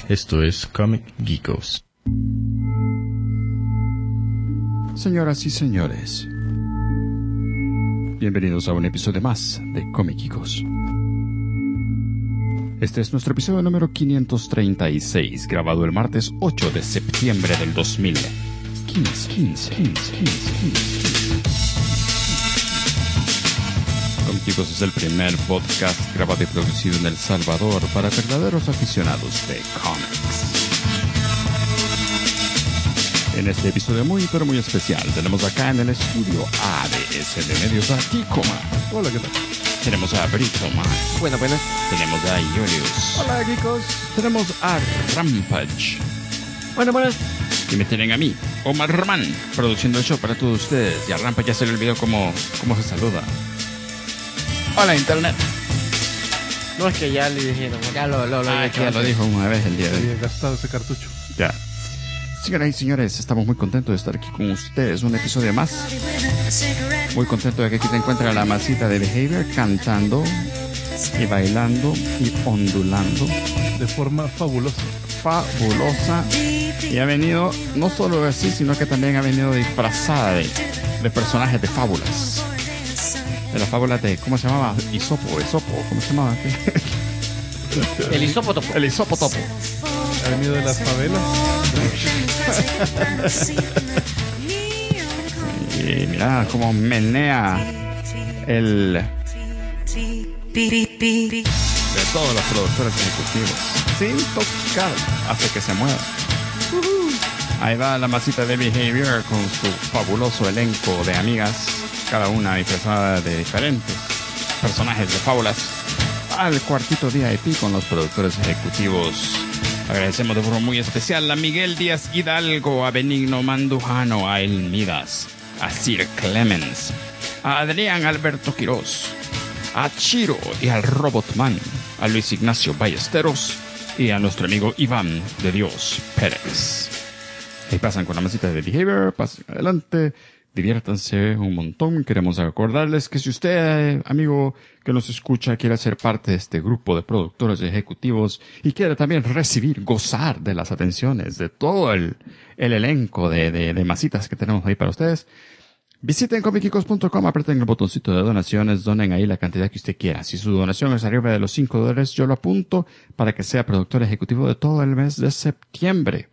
Esto es Comic Geekos. Señoras y señores, bienvenidos a un episodio más de Comic Geekos. Este es nuestro episodio número 536, grabado el martes 8 de septiembre del 2015. Comic Geekos es el primer podcast grabado y producido en El Salvador para verdaderos aficionados de cómics. En este episodio muy pero muy especial tenemos acá en el estudio ADS de Medios a Kikoma. Hola, ¿qué tal? Tenemos a Brito Man. Buenas. Tenemos a Julius. Hola, chicos. Tenemos a Rampage. Buenas. Y me tienen a mí, Omar Man, produciendo el show para todos ustedes. Y a Rampage ya se le olvidó cómo se saluda. Hola, Internet. No, es que ya le dijeron. Ya lo Ya lo dijo una vez el día de hoy. Había gastado ese cartucho. Ya. Señoras y señores, estamos muy contentos de estar aquí con ustedes. Un episodio más. Muy contento de que aquí te encuentra la masita de Behavior cantando y bailando y ondulando. De forma fabulosa. Fabulosa. Y ha venido, no solo así, sino que también ha venido disfrazada de personajes de fábulas. De las fábulas de, ¿cómo se llamaba? Isopo, ¿cómo se llamaba? El hisópotopo. El Isopotopo. Ha venido de las favelas. Y mira cómo menea de todos los productores ejecutivos sin tocar, hace que se mueva. Ahí va la masita de Behavior con su fabuloso elenco de amigas, cada una disfrazada de diferentes personajes de fábulas, al cuartito VIP con los productores ejecutivos. Agradecemos de forma muy especial a Miguel Díaz Hidalgo, a Benigno Mandujano, a El Midas, a Sir Clemens, a Adrián Alberto Quirós, a Chiro y al Robotman, a Luis Ignacio Ballesteros y a nuestro amigo Iván de Dios Pérez. Ahí pasan con la masita de Behavior, pasen adelante, diviértanse un montón. Queremos acordarles que si usted, amigo que nos escucha, quiere ser parte de este grupo de productores ejecutivos y quiere también gozar de las atenciones de todo el elenco de masitas que tenemos ahí para ustedes, visiten comicgeekos.com, aprieten el botoncito de donaciones, donen ahí la cantidad que usted quiera. Si su donación es arriba de los $5, yo lo apunto para que sea productor ejecutivo de todo el mes de septiembre.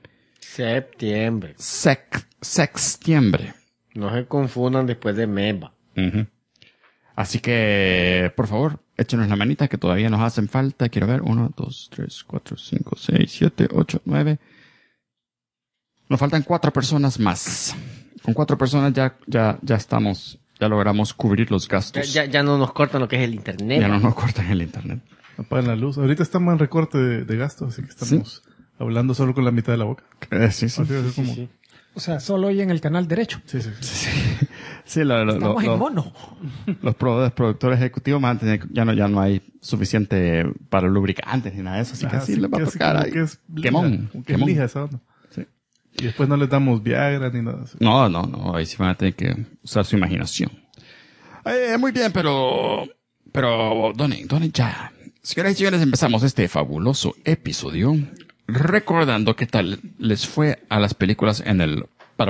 Sextiembre. No se confundan después de MEBA. Uh-huh. Así que, por favor, échenos la manita que todavía nos hacen falta. Quiero ver, 1, 2, 3, 4, 5, 6, 7, 8, 9. Nos faltan 4 personas más. Con 4 personas ya estamos, ya logramos cubrir los gastos. Ya no nos cortan lo que es el internet. Ya no nos cortan el internet. Apagan la luz. Ahorita estamos en recorte de gastos, así que estamos hablando solo con la mitad de la boca. Sí. Así es como... O sea, solo hoy en el canal derecho. Sí. Sí, Estamos en mono. Los productores ejecutivos van a tener, ya no hay suficiente para lubricantes ni nada de eso, así que así les va a tocar ahí. Quemón. Lija esa onda. Sí. Y después no les damos Viagra ni nada así. No, ahí sí van a tener que usar su imaginación. Muy bien, pero donen ya. Señoras y señores, empezamos este fabuloso episodio recordando qué tal les fue a las películas en el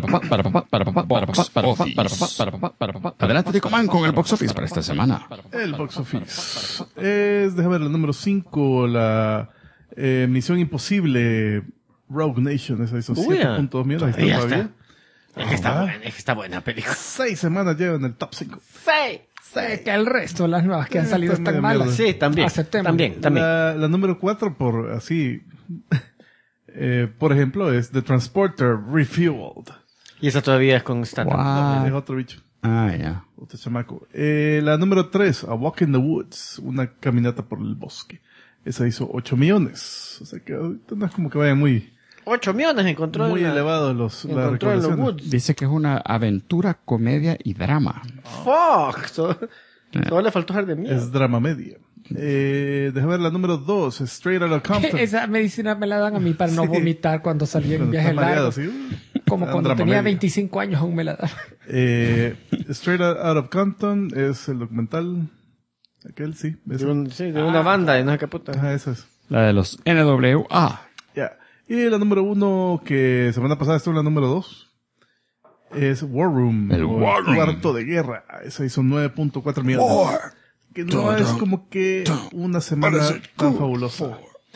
Adelante, Ticoman, con el box office para esta semana. El box office es, déjame ver, el número 5, la Misión Imposible Rogue Nation, esa hizo 7.2 millones. Ahí está todavía. Es que está buena película. 6 semanas lleva en el top 5. Que el resto de las nuevas que han salido están malas. Sí, también. Aceptemos. También. La número 4, por así, por ejemplo, es The Transporter Refueled. Y esa todavía es con Stan. Wow. Es otro bicho. Ya. Otro chamaco. La número 3, A Walk in the Woods, una caminata por el bosque. Esa hizo 8 millones. O sea que ahorita no es como que vayan muy 8 millones encontró muy elevados las recaudaciones. Dice que es una aventura, comedia y drama. Fuck. Solo le faltó ser de miedo. Es drama media. Déjame ver la número 2, Straight Outta Compton. Esa medicina me la dan a mí para no vomitar cuando salí en viaje largo. ¿Sí? Como cuando tenía 25 años aún me la dan. Straight Outta Compton es el documental. Aquel, sí. De una banda de no sé qué puta. Ajá, eso es. La de los NWA. Ya. Y la número 1, que semana pasada estuvo en la número 2, es War Room. El War Room. Cuarto de guerra. Esa hizo 9.4 millones. Que no es como que una semana tan fabulosa.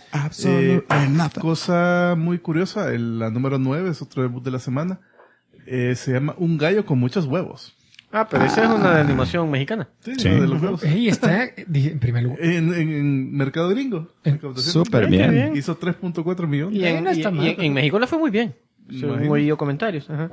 Cosa muy curiosa, la número 9 es otro debut de la semana. Se llama Un gallo con muchos huevos. Pero esa es una de animación mexicana. Sí. De los huevos. Y está en primer lugar. En mercado gringo. Súper bien. Hizo 3.4 millones. Y no está mal. en México le fue muy bien. He oído comentarios. Ajá.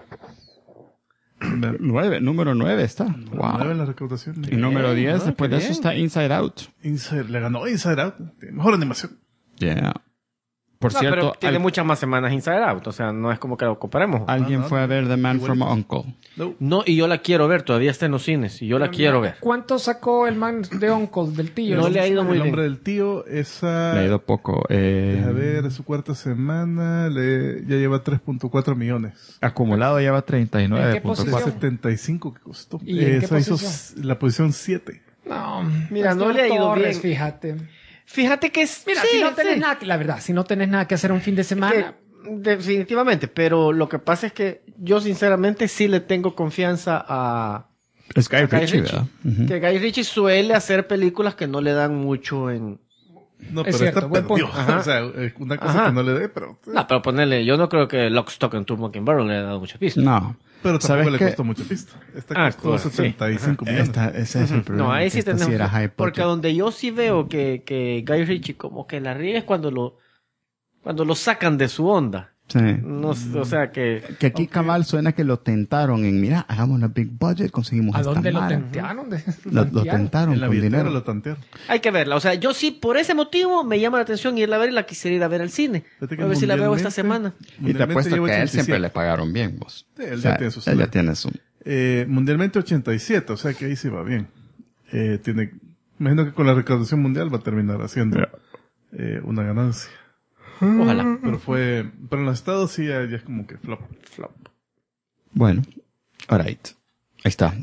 Número 9 está. Wow. 9 en la recaudación. Y número 10, después de eso bien. está Inside Out. Le ganó Inside Out. Mejor animación. Yeah. Por No, cierto, pero tiene muchas más semanas Inside Out. O sea, no es como que lo comparemos. alguien fue a ver The Man from U.N.C.L.E. No, y yo la quiero ver. Todavía está en los cines. Y yo la quiero ver. ¿Cuánto sacó el man de Uncle del tío? No le ha ido muy El bien. nombre del tío, esa... Le ha ido poco. A ver, es su cuarta semana. Ya lleva 3.4 millones. Acumulado lleva ¿En qué 39.4. posición? 75 que costó. ¿Y en qué Esa hizo posición? la posición 7. No, Mira, no le ha ido Torres, bien. Fíjate. Fíjate que es... Mira, sí, si no tenés sí. nada, la verdad, si no tenés nada que hacer un fin de semana, Definitivamente. Pero lo que pasa es que yo sinceramente sí le tengo confianza a... Es Guy Guy Ritchie, Ritchie. ¿verdad? Ujú. Que Guy Ritchie suele hacer películas que no le dan mucho en... No, Es pero cierto, está buen perdido. punto. Ajá. O sea, una cosa Ajá. que no le dé, pero... No, pero ponerle... Yo no creo que Lock, Stock and Two Mockingbird le haya dado muchas pistas. No. Pero ¿Sabes tampoco le qué? costó mucha pista. Esta costó claro, sí. 75 millones. Ese es el problema. No, ahí que sí esta tenemos... era high porque budget. donde yo sí veo que Guy Ritchie como que la riega es cuando lo sacan de su onda. Sí. No, o sea que... Que aquí cabal suena que lo tentaron en, mira, hagamos una big budget, conseguimos ¿a esta dónde lo mara. tentearon? Lo tentaron En la con billetera dinero. lo tantearon. Hay que verla. O sea, yo sí, por ese motivo me llama la atención irla a ver y la quisiera ir a ver al cine. Fíjate que A ver si la veo esta mundialmente- semana. Y te mundialmente apuesto lleva que a él 87. siempre le pagaron bien, vos. Sí, él ya tiene su él salario. ya tiene su... Mundialmente 87, o sea que ahí sí va bien. Imagino que con la recaudación mundial va a terminar haciendo una ganancia. Ojalá. Pero en los estados sí ya es como que flop. Bueno, alright. Ahí está.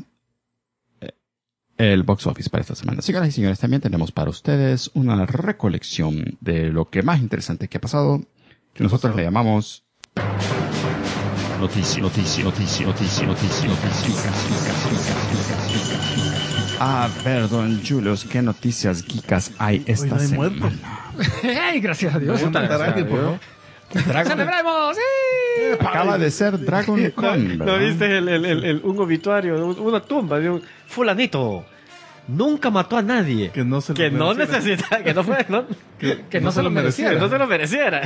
El box office para esta semana. Señoras y señores, también tenemos para ustedes una recolección de lo que más interesante que ha pasado, que nosotros le llamamos noticia. A ver, don Julius, ¿qué noticias geekas hay esta no hay semana? muerto. ¡Ay, gracias a Dios! Voy a matar a alguien, por favor. ¡Celebremos! ¡Sí! Acaba de ser Dragon Con, ¿No ¿verdad? viste un obituario, una tumba de un fulanito? Nunca mató a nadie. Que no se lo Que no mereciera. necesita, que no fue, ¿no? Que no se lo mereciera. Que no se lo mereciera.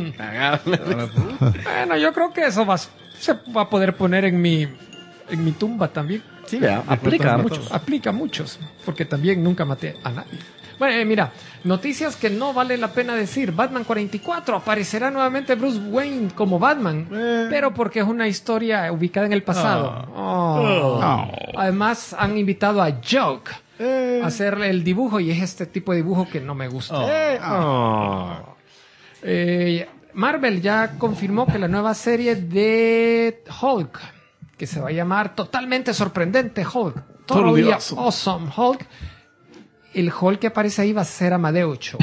Bueno, yo creo que eso se va a poder poner en mi tumba también. Sí, vea, aplica a cuántos muchos. Aplica a muchos, porque también nunca maté a nadie. Bueno, mira, noticias que no vale la pena decir. Batman 44, aparecerá nuevamente Bruce Wayne como Batman, pero porque es una historia ubicada en el pasado. Oh. Además, han invitado a Joke a hacerle el dibujo, y es este tipo de dibujo que no me gusta. Marvel ya confirmó que la nueva serie de Hulk, que se va a llamar Totalmente Sorprendente Hulk, Totally Totally Awesome. Awesome Hulk, el Hulk que aparece ahí va a ser Amadeus Cho.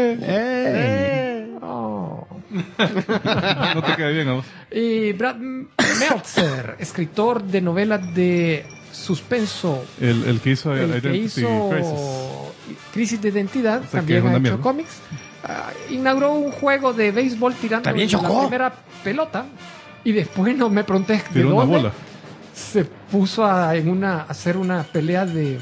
Oh. No te queda bien a vos. Y Brad Meltzer, escritor de novelas de suspenso, El que hizo el que Identity hizo Crisis. Crisis de Identidad, sea, que también es una ha hecho mierda. cómics. Inauguró un juego de béisbol tirando También la chocó. primera pelota, y después no me pregunté de Tiró una dónde bola. se puso a hacer una pelea de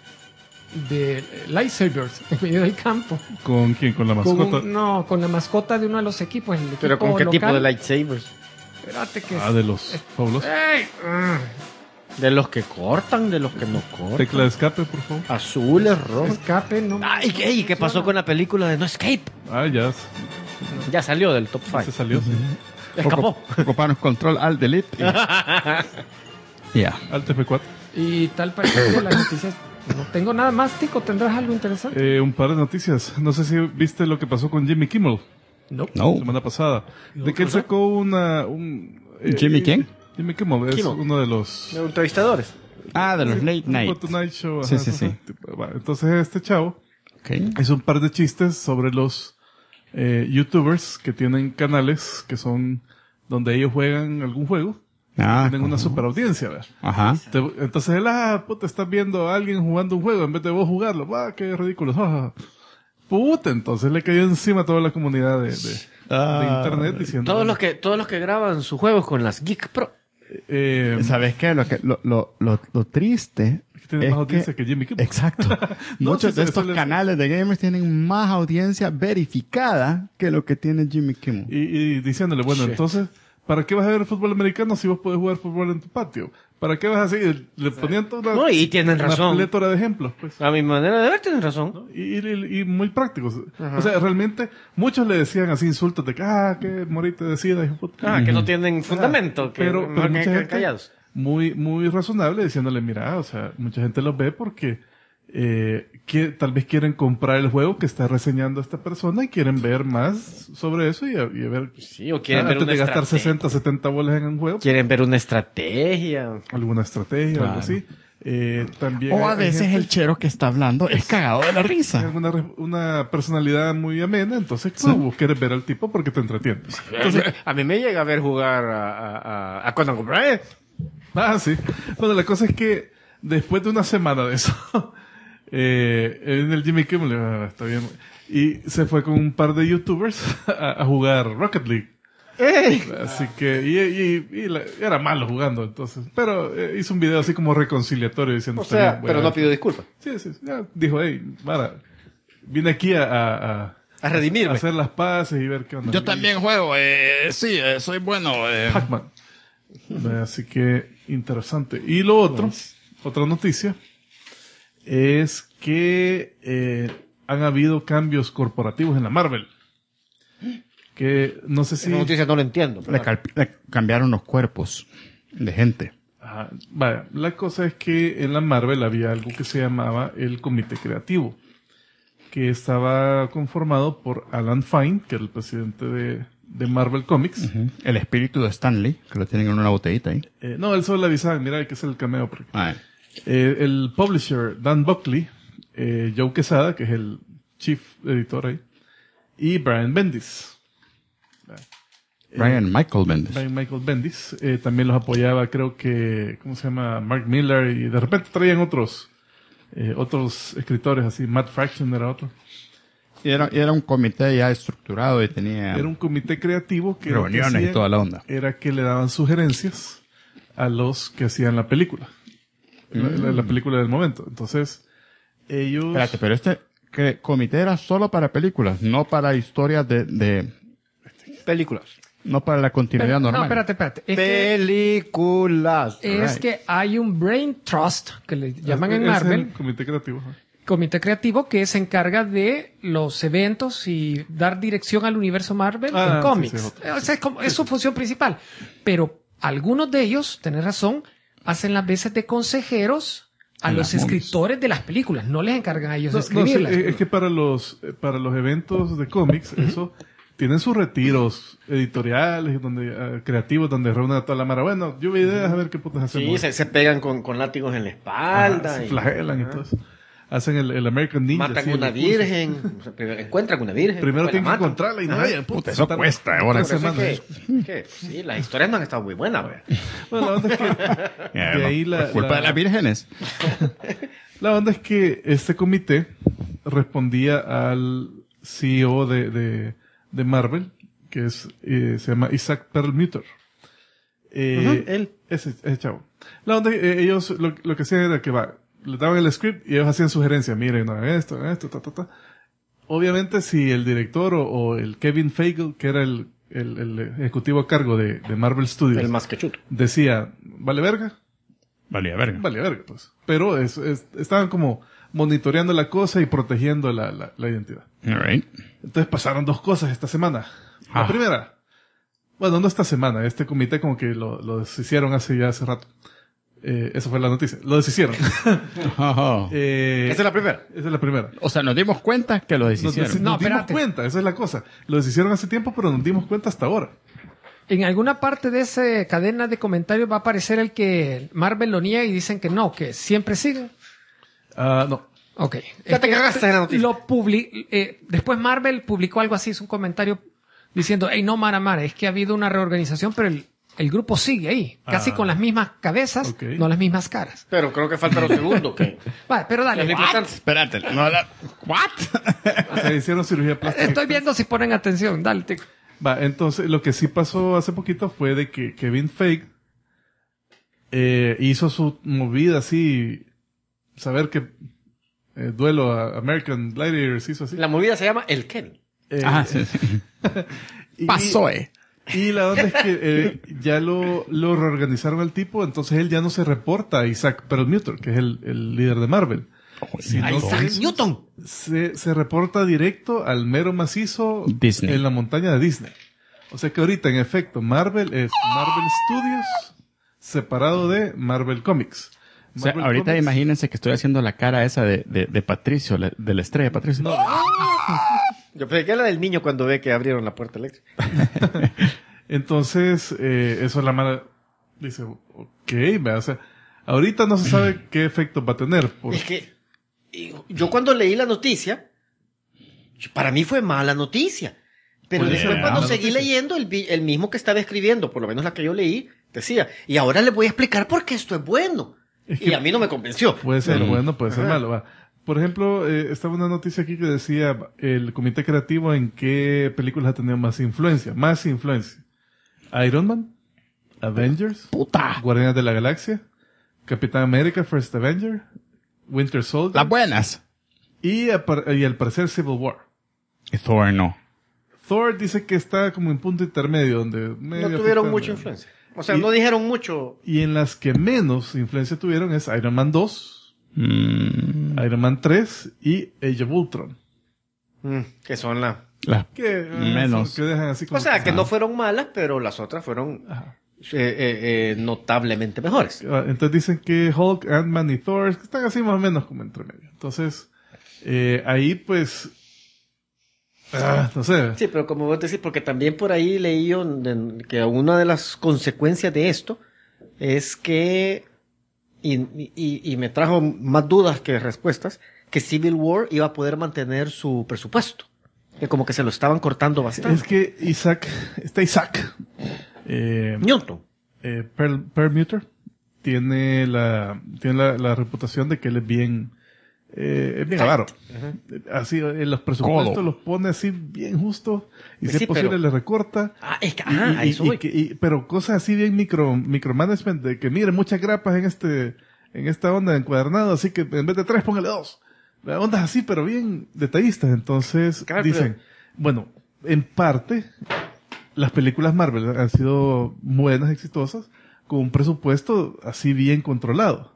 lightsabers en medio del campo. ¿Con quién? ¿Con la Con mascota? con la mascota de uno de los equipos. El Pero equipo ¿con qué tipo local. de lightsabers? Espérate que De los fabulosos. ¡Ey! De los que cortan, de los que no cortan. Tecla de escape, por favor. Azules, rojos. Escape, no. ¿Y qué pasó con la película de No Escape? Ya Ya salió del top se 5. salió. Sí. Escapó. Ocuparnos control al delete. Ya. Alt F4. Y tal parece que las noticias. No tengo nada más, Tico. ¿Tendrás algo interesante? Un par de noticias. No sé si viste lo que pasó con Jimmy Kimmel No. No. la semana pasada. De que él sacó ¿Jimmy quién? Jimmy Kimmel es Kimmel. uno de los... De entrevistadores. Ah, de los late tipo night. Tonight Show. Sí, ajá, sí, sí. tipo, bueno, entonces este chavo Okay. hizo un par de chistes sobre los YouTubers que tienen canales que son donde ellos juegan algún juego. Tienen una super audiencia, ¿verdad? Ajá. Entonces él, puta, estás viendo a alguien jugando un juego en vez de vos jugarlo. Qué ridículo. Puta, entonces le cayó encima a toda la comunidad de internet diciendo... Todos los que graban sus juegos con las Geek Pro. ¿Sabes qué? Lo triste es que tiene más audiencia que Jimmy Kimmel. Exacto. Muchos de estos canales de gamers tienen más audiencia verificada que lo que tiene Jimmy Kimmel. Y diciéndole, bueno, entonces, ¿para qué vas a ver fútbol americano si vos podés jugar fútbol en tu patio? ¿Para qué vas a seguir? Le ponían toda y tienen razón. Una plétora de ejemplos, pues. A mi manera de ver, tienen razón. ¿No? Y muy prácticos. Ajá. O sea, realmente, muchos le decían así insultos de que, qué morite decida, hijo puta. Que no tienen fundamento. Pero mucha gente callados. Muy razonable diciéndole, mira, o sea, mucha gente los ve porque tal vez quieren comprar el juego que está reseñando esta persona y quieren ver más sobre eso y ver. Sí, o quieren ver antes de gastar 60, 70 bolas en un juego. Quieren ver una estrategia. Alguna estrategia, claro. Algo así. También o a veces el chero que está hablando es cagado de la risa. Una personalidad muy amena, entonces vos quieres ver al tipo porque te entretiene. Entonces, a mí me llega a ver jugar a Conan O'Brien. Sí. Bueno, la cosa es que después de una semana de eso, en el Jimmy Kimmel, está bien, y se fue con un par de YouTubers a jugar Rocket League. Así que, era malo jugando, entonces. Pero hizo un video así como reconciliatorio diciendo... O sea, pero no pidió disculpas. Sí. Ya dijo, Mara, vine aquí a redimirme. A hacer las paces y ver qué onda. Yo también juego, sí, soy bueno. Pac-Man. Así que, interesante. Y lo otro, otra noticia, es que han habido cambios corporativos en la Marvel. Que no sé si... Esa noticia no lo entiendo. Le cambiaron los cuerpos de gente. Vaya, la cosa es que en la Marvel había algo que se llamaba el Comité Creativo, que estaba conformado por Alan Fine, que era el presidente de Marvel Comics. Uh-huh. El espíritu de Stan Lee, que lo tienen en una botellita ahí. No, él solo le avisaban, mira, hay que hacer el cameo. El publisher Dan Buckley, Joe Quesada, que es el chief editor ahí, y Brian Bendis. Brian Michael Bendis. También los apoyaba, creo que, ¿cómo se llama? Mark Millar, y de repente traían otros escritores así. Matt Fraction era otro. Y era un comité ya estructurado y tenía... Era un comité creativo que... reuniones y toda la onda. Era que le daban sugerencias a los que hacían la película. La película del momento. Entonces, ellos... Espérate, pero este comité era solo para películas, no para historias de películas. No para la continuidad normal. No, espérate. Películas. Es que hay un Brain Trust, que le llaman en Marvel. Es el comité creativo. Comité creativo que se encarga de los eventos y dar dirección al universo Marvel en cómics. Sí, es su función principal. Pero algunos de ellos, tenés razón, hacen las veces de consejeros a los escritores de las películas. No les encargan a ellos de escribirlas. Es que para los eventos de cómics, eso... Tienen sus retiros editoriales, creativos, donde reúnen a toda la mara. Bueno, yo vi ideas, a ver qué putas hacemos. Sí, se pegan con látigos en la espalda. Se flagelan y todo eso. Hacen el American Ninja. Matan una virgen. Encuentran una virgen. Primero tienen que encontrarla y no hay. Puta, eso cuesta. Ahora sí, las historias no han estado muy buenas. Bueno, la onda es que... de ahí culpa de las vírgenes. La onda es que este comité respondía al CEO de Marvel, que se llama Isaac Perlmutter. Él. Ese chavo. La onda, ellos lo que hacían era que le daban el script y ellos hacían sugerencias. Miren, no hagan esto, ta. Obviamente, si el director o el Kevin Feige, que era el ejecutivo a cargo de Marvel Studios, el más quechuto, decía, ¿vale verga? Valía verga, pues. Pero estaban como monitoreando la cosa y protegiendo la identidad. All right. Entonces pasaron dos cosas esta semana. La primera, bueno, no esta semana, este comité como que lo deshicieron hace rato. Esa fue la noticia. Lo deshicieron. Esa es la primera. O sea, nos dimos cuenta que lo deshicieron. Nos dimos cuenta, esa es la cosa. Lo deshicieron hace tiempo, pero nos dimos cuenta hasta ahora. En alguna parte de esa cadena de comentarios va a aparecer el que Marvel lo niega y dicen que no, que siempre siguen. No. Ok. Ya te cagaste en la noticia. Después Marvel publicó algo así, hizo un comentario diciendo, hey, no, Mara, es que ha habido una reorganización, pero el grupo sigue ahí, casi con las mismas cabezas, Ok. no las mismas caras. Pero creo que falta lo segundo. Que Vale, pero dale. es lo importante. Espérate, no la... ¿What? Se hicieron cirugía plástica. Estoy viendo si ponen atención, dale. Va, entonces, lo que sí pasó hace poquito fue de que Kevin Feige hizo su movida así, saber que duelo a American Gladiators hizo así. La movida se llama El Kevin. Sí. Y- Pasó, Y la onda es que ya lo reorganizaron al tipo, entonces él ya no se reporta a Isaac Perlmutter, que es el líder de Marvel. Sino A Isaac que Newton. se reporta directo al mero macizo Disney. en la montaña de Disney. O sea que ahorita, en efecto, Marvel es Marvel Studios separado de Marvel Comics. O sea, Marvel ahorita Comics- imagínense que estoy haciendo la cara esa de Patricio, de la estrella de Patricio. No, Yo pensé que era del niño cuando ve que abrieron la puerta eléctrica. entonces, eso es la mala. Dice, ok, vea, o sea, ahorita no se sabe qué efecto va a tener. Es que yo cuando leí la noticia, para mí fue mala noticia. Pero Puede después ser cuando mala seguí noticia. leyendo, el mismo que estaba escribiendo, por lo menos la que yo leí, decía, y ahora les voy a explicar por qué esto es bueno. Es Y que a mí no me convenció. puede ser bueno, puede ser Ajá. malo. Va. Por ejemplo, estaba una noticia aquí que decía el comité creativo en qué películas ha tenido más influencia. Más influencia. Iron Man, Avengers, ¡Puta! Guardianes de la Galaxia, Capitán América, First Avenger, Winter Soldier Las buenas. y al parecer Civil War. Y Thor no. Thor dice que está como en punto intermedio, donde No medio tuvieron afectando. mucha influencia. O sea, Y- no dijeron mucho. Y en las que menos influencia tuvieron es Iron Man 2, Iron Man 3 y Age of Ultron. Que son la... Que, Menos. que dejan así como... O sea, que no fueron malas, pero las otras fueron Ajá. notablemente mejores. Entonces dicen que Hulk, Ant-Man y Thor están así más o menos como entre medio. Entonces, ahí pues... no sé. Sí, pero como vos decís, porque también por ahí leí yo que una de las consecuencias de esto es que, y me trajo más dudas que respuestas, que Civil War iba a poder mantener su presupuesto. Que como que se lo estaban cortando bastante. Es que Isaac... Newton. Perlmutter tiene la reputación de que él es bien avaro. Así, en los presupuestos Codo. los pone así bien justos y Sí, si es posible pero- le recorta. Ah, es que, a eso voy. Pero cosas así bien micromanagement de que mire muchas grapas en esta onda de encuadernado, así que en vez de 3 póngale 2. Ondas así, pero bien detallistas. Entonces Claro, dicen, bueno, en parte las películas Marvel han sido buenas, exitosas, con un presupuesto así bien controlado.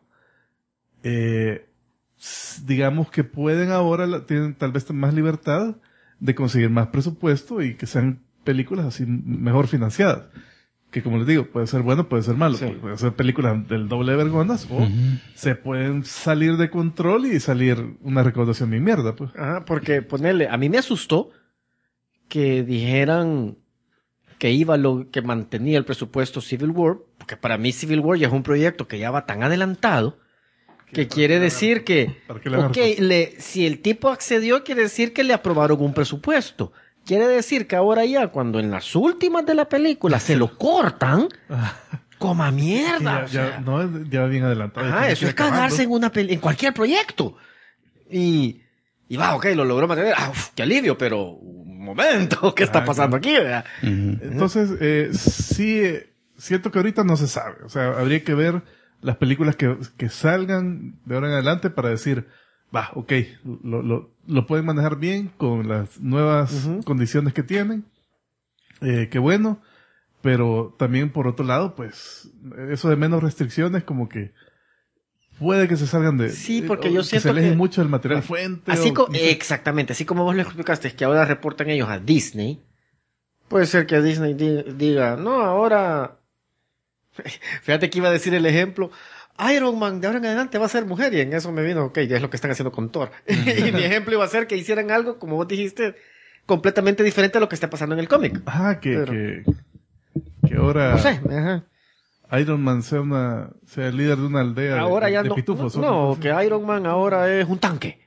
Digamos que pueden ahora, tienen tal vez más libertad de conseguir más presupuesto y que sean películas así mejor financiadas. Que como les digo, puede ser bueno, puede ser malo. Sí. Puede ser películas del doble de vergonas o se pueden salir de control y salir una recaudación de mierda, pues. Ajá, porque ponerle, a mí me asustó que dijeran que mantenía el presupuesto Civil War, porque para mí Civil War ya es un proyecto que ya va tan adelantado que quiere decir que, ¿Para qué le agarro? si el tipo accedió, quiere decir que le aprobaron un presupuesto. Quiere decir que ahora ya, cuando en las últimas de la película se lo cortan, coma Que mierda. ya, o sea. ya va bien adelantado. Ajá, Ya eso quiere es cagarse en cualquier proyecto. Y va, ok, lo logró mantener. Ah, qué alivio, pero un momento, ¿qué está pasando aquí? ¿Verdad? Entonces, sí, siento que ahorita no se sabe. O sea, habría que ver las películas que salgan de ahora en adelante para decir, va, ok, lo pueden manejar bien con las nuevas condiciones que tienen. Qué bueno. Pero también por otro lado, pues, eso de menos restricciones como que puede que se salgan de... Sí, porque o yo que siento se alejen que- mucho del material fuente. Así o- exactamente, así como vos lo explicaste, es que ahora reportan ellos a Disney. Puede ser que Disney diga, no, ahora... Fíjate que iba a decir el ejemplo, Iron Man de ahora en adelante va a ser mujer, y en eso me vino, ok, ya es lo que están haciendo con Thor. Y mi ejemplo iba a ser que hicieran algo, como vos dijiste, completamente diferente a lo que está pasando en el cómic. Ajá, Pero- que ahora No sé, ajá. Iron Man sea el líder de una aldea Ahora de ya no, pitufos. no, que Iron Man ahora es un tanque.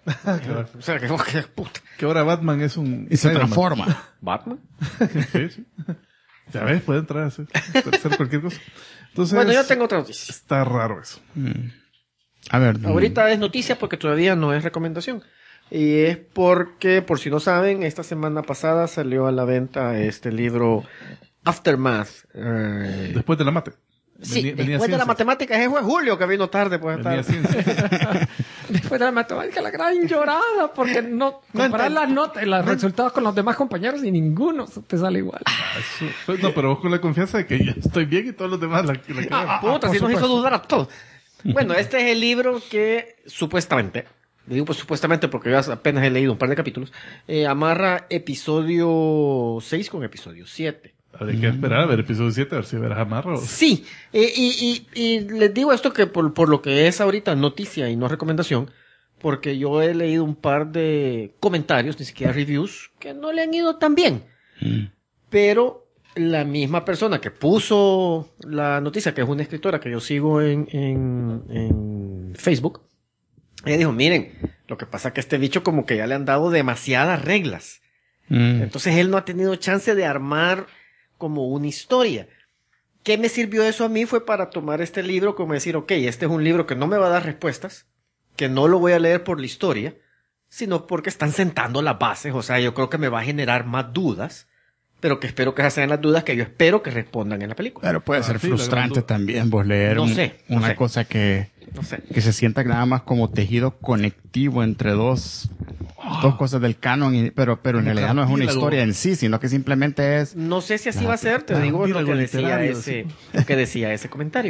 O sea, que puta. Que ahora Batman es un... Y se Cyberman. transforma. ¿Batman? Sí, sí. Ya ves, puede entrar a hacer cualquier cosa. Entonces, Bueno, yo tengo otra noticia. está raro eso. A ver. Ahorita es noticia porque todavía no es recomendación. Y es porque, por si no saben, esta semana pasada salió a la venta este libro Aftermath. Después de la mate. Sí, Venía después de la ciencias. matemática, ese fue Julio que vino tarde, pues. Venía ciencia. Después de la matemática, la gran llorada, porque no comparar las notas, los resultados con los demás compañeros y ninguno te sale igual. Pues no, pero vos con la confianza de que yo estoy bien y todos los demás la cagan. Puta, por si nos hizo supuesto. dudar a todos. Bueno, este es el libro que supuestamente, digo pues supuestamente porque yo apenas he leído un par de capítulos, amarra episodio 6 con episodio 7. Habría que esperar a ver episodio 7, a ver si verás amarro. Sí, y les digo esto que por lo que es ahorita noticia y no recomendación, porque yo he leído un par de comentarios, ni siquiera reviews, que no le han ido tan bien. Pero la misma persona que puso la noticia, que es una escritora que yo sigo en Facebook, ella dijo, miren, lo que pasa es que a este bicho como que ya le han dado demasiadas reglas. Entonces él no ha tenido chance de armar como una historia. ¿Qué me sirvió eso a mí? Fue para tomar este libro como decir, ok, este es un libro que no me va a dar respuestas, que no lo voy a leer por la historia, sino porque están sentando las bases. O sea, yo creo que me va a generar más dudas, pero que espero que esas sean las dudas que yo espero que respondan en la película. Pero puede ser sí, frustrante la gran también vos leer No sé, no una sé. cosa que No sé. se sienta nada más como tejido conectivo entre dos cosas del canon, pero en realidad no es una cartílago. historia en sí, sino que simplemente es... No sé si así va a ser, te digo lo que decía ese comentario.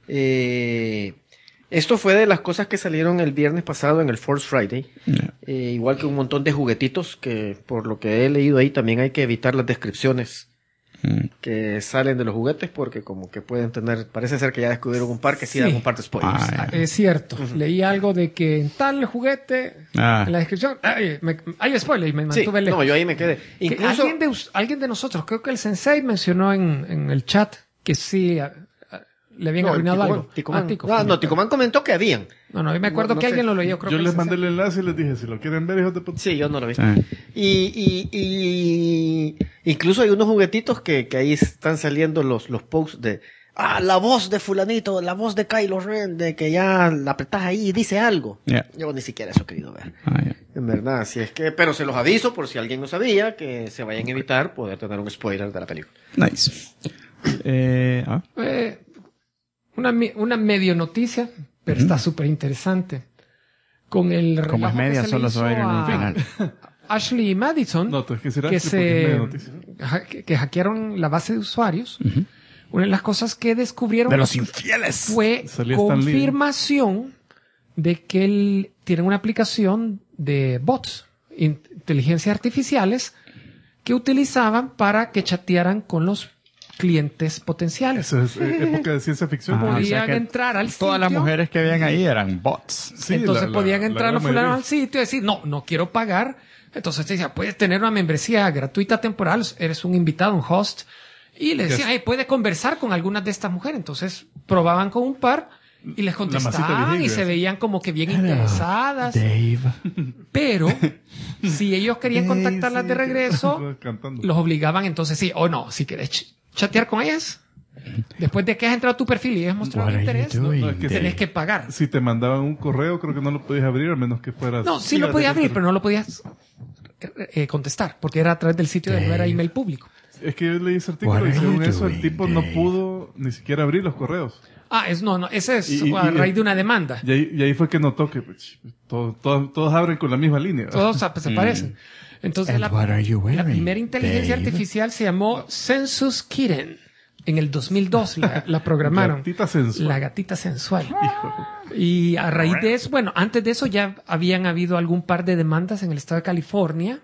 Esto fue de las cosas que salieron el viernes pasado en el Force Friday. Igual que un montón de juguetitos que, por lo que he leído ahí, también hay que evitar las descripciones que salen de los juguetes porque como que pueden tener, parece ser que ya descubrieron un par que sí dan un par de spoilers. Ah, Es cierto. Leí algo de que en tal juguete, Ah. en la descripción, hay spoiler y me Sí, mantuve lejos. no, yo ahí me quedé. Que Incluso, alguien de nosotros, creo que el Sensei mencionó en el chat que sí le habían arruinado algo. Ticomán. Tico. Ticomán comentó que habían. No, yo me acuerdo No que sé. alguien lo leyó. Creo Yo que les el mandé el Sensei. enlace y les dije, si lo quieren ver, hijos de puta. Sí, yo no lo vi. Sí. Y incluso hay unos juguetitos que ahí están saliendo los posts de la voz de fulanito, la voz de Kylo Ren, de que ya la apretás ahí y dice algo. Yeah. Yo ni siquiera eso he querido ver. Ah, ya. En verdad, si es que, pero se los aviso por si alguien no sabía, que se vayan a evitar poder tener un spoiler de la película. Nice. Una medio noticia, pero está súper interesante. Con el Como es relajo que media, se le solo hizo se va a ir en un a final. Ashley Madison, No, tienes que decir que Ashley porque es media se noticia. que hackearon la base de usuarios. Una de las cosas que descubrieron De los infieles. fue Salía Stan Lee. confirmación de que tienen una aplicación de bots, inteligencias artificiales, que utilizaban para que chatearan con los clientes potenciales. Eso es época de ciencia ficción. Ah, porque- o sea Podían que entrar al sitio. Todas las mujeres que habían ahí eran bots. Sí, Entonces podían entrar los gran fulanos al mayoría. sitio y decir, no quiero pagar. Entonces te decía, puedes tener una membresía gratuita temporal, eres un invitado, un host. Y le decían, puede conversar con algunas de estas mujeres. Entonces probaban con un par y les masita contestaban y behavior, se sí. veían como que bien interesadas. Dave. Pero si ellos querían contactarlas de regreso, Cantando. los obligaban entonces sí o no. Si quieres chatear con ellas, después de que has entrado a tu perfil y has mostrado What are you interés, doing, No, es que tenés que pagar. Si te mandaban un correo, creo que no lo podías abrir, a menos que fueras... No, sí lo podías abrir, pero no lo podías contestar, porque era a través del sitio no era email público. Es que yo leí ese What artículo y are según you eso el doing, tipo no Dave? pudo ni siquiera abrir los correos. Ese es Y- a y- raíz de una demanda. Y ahí fue que notó que pues, todos abren con la misma línea. Todos se parecen. Entonces And what are you la wearing, primera inteligencia Dave? artificial se llamó Census Kitten. En el 2002 la programaron. Gatita sensual. La gatita sensual. Y a raíz de eso, bueno, antes de eso ya habían habido algún par de demandas en el estado de California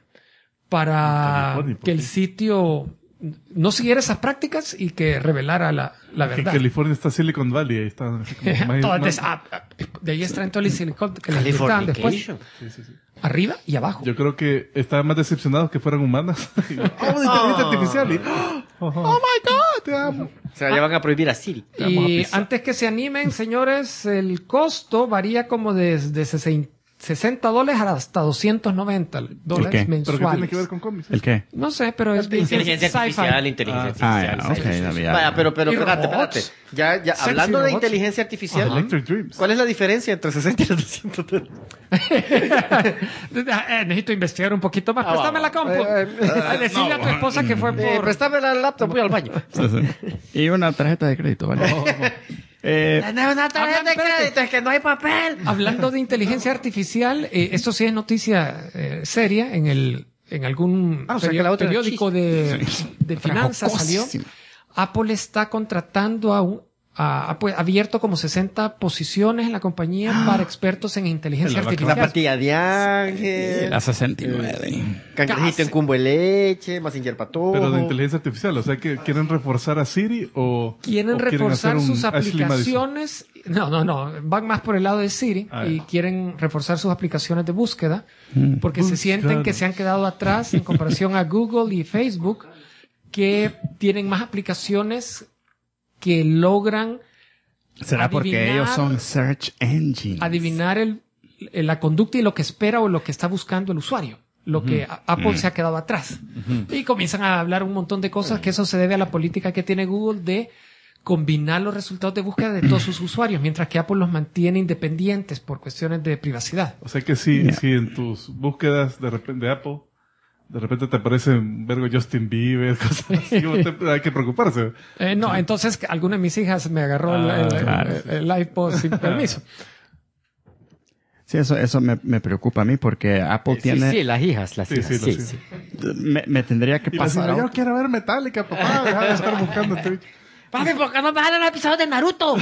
para California, ¿por que el qué? sitio no siguiera esas prácticas y que revelara la Que en verdad. California está Silicon Valley, ahí está así como más- Todas más- de ahí extraen todo el silicón que les inyectaban después. Californication. sí, sí, sí. Arriba y abajo. Yo creo que estaban más decepcionados que fueran humanas. Inteligencia artificial. Y, oh my God, te amo. O sea, ya van a prohibir a Siri. vamos a Y pisar. antes que se animen, señores, el costo varía como desde $60 hasta $290 ¿El qué? ¿Pero qué tiene mensuales. que ver con cómics? ¿El qué? No sé, pero es Inteligencia sci-fi. artificial, inteligencia artificial. ya. Vaya, pero Y espérate. robots. Ya, Sexy hablando de robots. inteligencia artificial, Electric Dreams. ¿cuál es la diferencia entre 60 y 200 $? Necesito investigar un poquito más. Ah, Préstame va, la compu. Decirle a tu esposa que fue por... Préstame la laptop, voy al baño. Y una tarjeta de crédito, ¿vale? Una tarjeta de espérate. crédito, es que no hay papel. Hablando de inteligencia artificial, esto sí es noticia seria en algún O sea, que la otra era periódico de finanzas salió. Jocosísimo. Apple está contratando ha abierto como 60 posiciones en la compañía para expertos en inteligencia La La artificial. patilla de ángel, La 69. cangrejito en cumbo de leche, Mazinger para todo. Pero de inteligencia artificial, o sea que quieren reforzar a Siri o Quieren o reforzar hacer un sus Ashley Madison. aplicaciones. No. Van más por el lado de Siri y quieren reforzar sus aplicaciones de búsqueda porque se sienten que se han quedado atrás en comparación a Google y Facebook, que tienen más aplicaciones que logran ¿Será porque adivinar- ellos son search engines? adivinar la conducta y lo que espera o lo que está buscando el usuario. Lo que Apple se ha quedado atrás. Y comienzan a hablar un montón de cosas que eso se debe a la política que tiene Google de combinar los resultados de búsqueda de todos sus usuarios, mientras que Apple los mantiene independientes por cuestiones de privacidad. O sea que si en tus búsquedas de repente de Apple, de repente te aparece un vergo Justin Bieber, cosas así, hay que preocuparse. No, entonces alguna de mis hijas me agarró el iPod sin permiso. Sí, eso me preocupa a mí porque Apple tiene... Sí, las hijas, las Sí, hijas. sí, Sí, las sí. Me tendría que Y la pasar... señora, yo quiero ver Metallica, papá, deja de estar buscando este bicho. Papi, ¿por qué no me jalan el episodio de Naruto?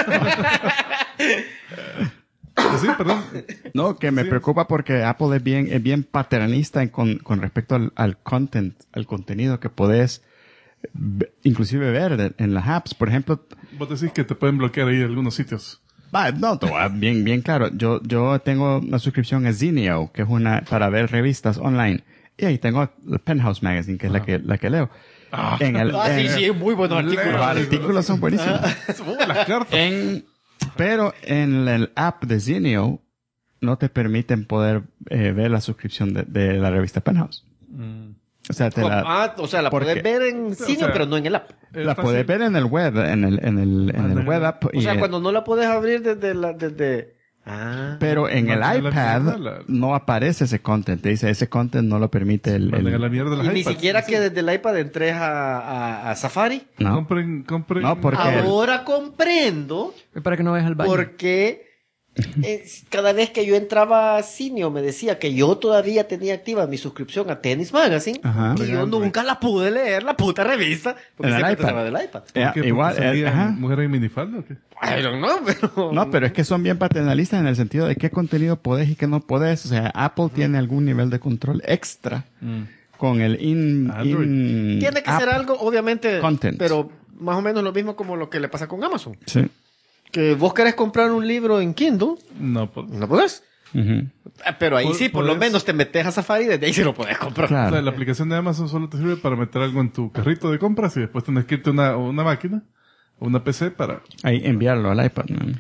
Sí, perdón. No, que me preocupa porque Apple es bien paternalista con respecto al content, al contenido que podés inclusive ver en las apps. Por ejemplo, Vos decís que te pueden bloquear ahí algunos sitios. no, te voy a- bien claro. Yo tengo una suscripción a Zinio, que es una para ver revistas online. Y ahí tengo el Penthouse Magazine, que es la que leo. Sí, muy buenos Los artículos. artículos son buenísimos. Las cartas. Pero en el app de Zinio no te permiten poder ver la suscripción de la revista Penthouse. O sea, O sea, la porque- puedes ver en cine, sea, pero no en el app. la puedes ver en el web, en el web app. O sea, cuando no la puedes abrir desde... Ah. Pero en el Manden a la iPad mierda, no aparece ese content. Te dice, ese content no lo permite Manden a la mierda las Y ni iPads. siquiera que desde el iPad entres a Safari. No, Compren. no, porque... Ahora comprendo Para que no veas el baño. porque cada vez que yo entraba a Cineo me decía que yo todavía tenía activa mi suscripción a Tennis Magazine Ajá. y yo nunca la pude leer, la puta revista, porque En el siempre iPad. estaba del iPad. ¿Qué? igual, ¿Porque salían ajá. mujeres en minifalda o qué? I don't know, pero... No, pero es que son bien paternalistas en el sentido de qué contenido podés y qué no podés. O sea, Apple tiene algún nivel de control extra con el Android. Tiene que app. ser algo, obviamente, Content. pero más o menos lo mismo como lo que le pasa con Amazon. Sí. Que vos querés comprar un libro en Kindle, No, pues. no podés. Ujú. Pero ahí sí, por lo Podés- menos te metes a Safari y desde ahí sí lo podés comprar. O sea, Claro. la aplicación de Amazon solo te sirve para meter algo en tu carrito de compras y después tenés que irte a una máquina o una PC para... Ahí enviarlo al iPad. ¿no?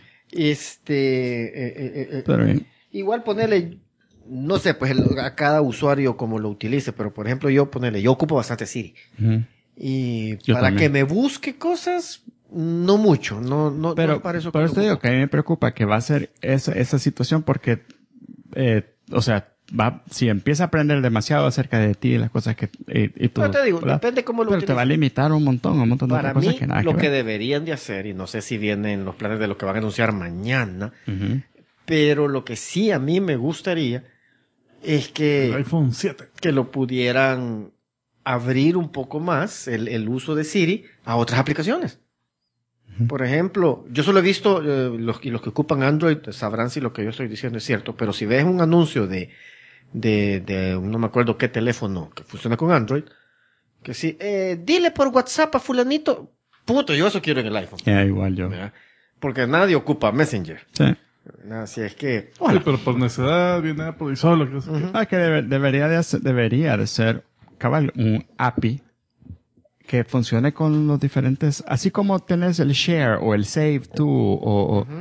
Pero bien. Igual ponerle, no sé, pues a cada usuario como lo utilice, pero por ejemplo yo ocupo bastante Siri. Ujú. Y Yo para también. que me busque cosas, no mucho, no Pero para eso por que eso lo te digo ocupo. que a mí me preocupa que va a ser esa situación porque, o sea, si empieza a aprender demasiado acerca de ti y las cosas que... y tú, Pero te digo, ¿verdad? depende cómo lo Pero te va a utilices. limitar un montón de Para otras cosas mí, que nada lo que que ver. deberían de hacer, y no sé si vienen los planes de lo que van a anunciar mañana, Ujú. pero lo que sí a mí me gustaría es El que iPhone 7. lo pudieran abrir un poco más el uso de Siri a otras aplicaciones. Por ejemplo, yo solo he visto, los que ocupan Android sabrán si lo que yo estoy diciendo es cierto, pero si ves un anuncio de no me acuerdo qué teléfono que funciona con Android, que sí, dile por WhatsApp a fulanito, puto, yo eso quiero en el iPhone. Igual yo. ¿verdad? Porque nadie ocupa Messenger. Sí. Así es que, Sí, pero por necesidad viene Apple y solo. Que Que debería de ser cabal, un API que funcione con los diferentes, así como tenés el share o el save to o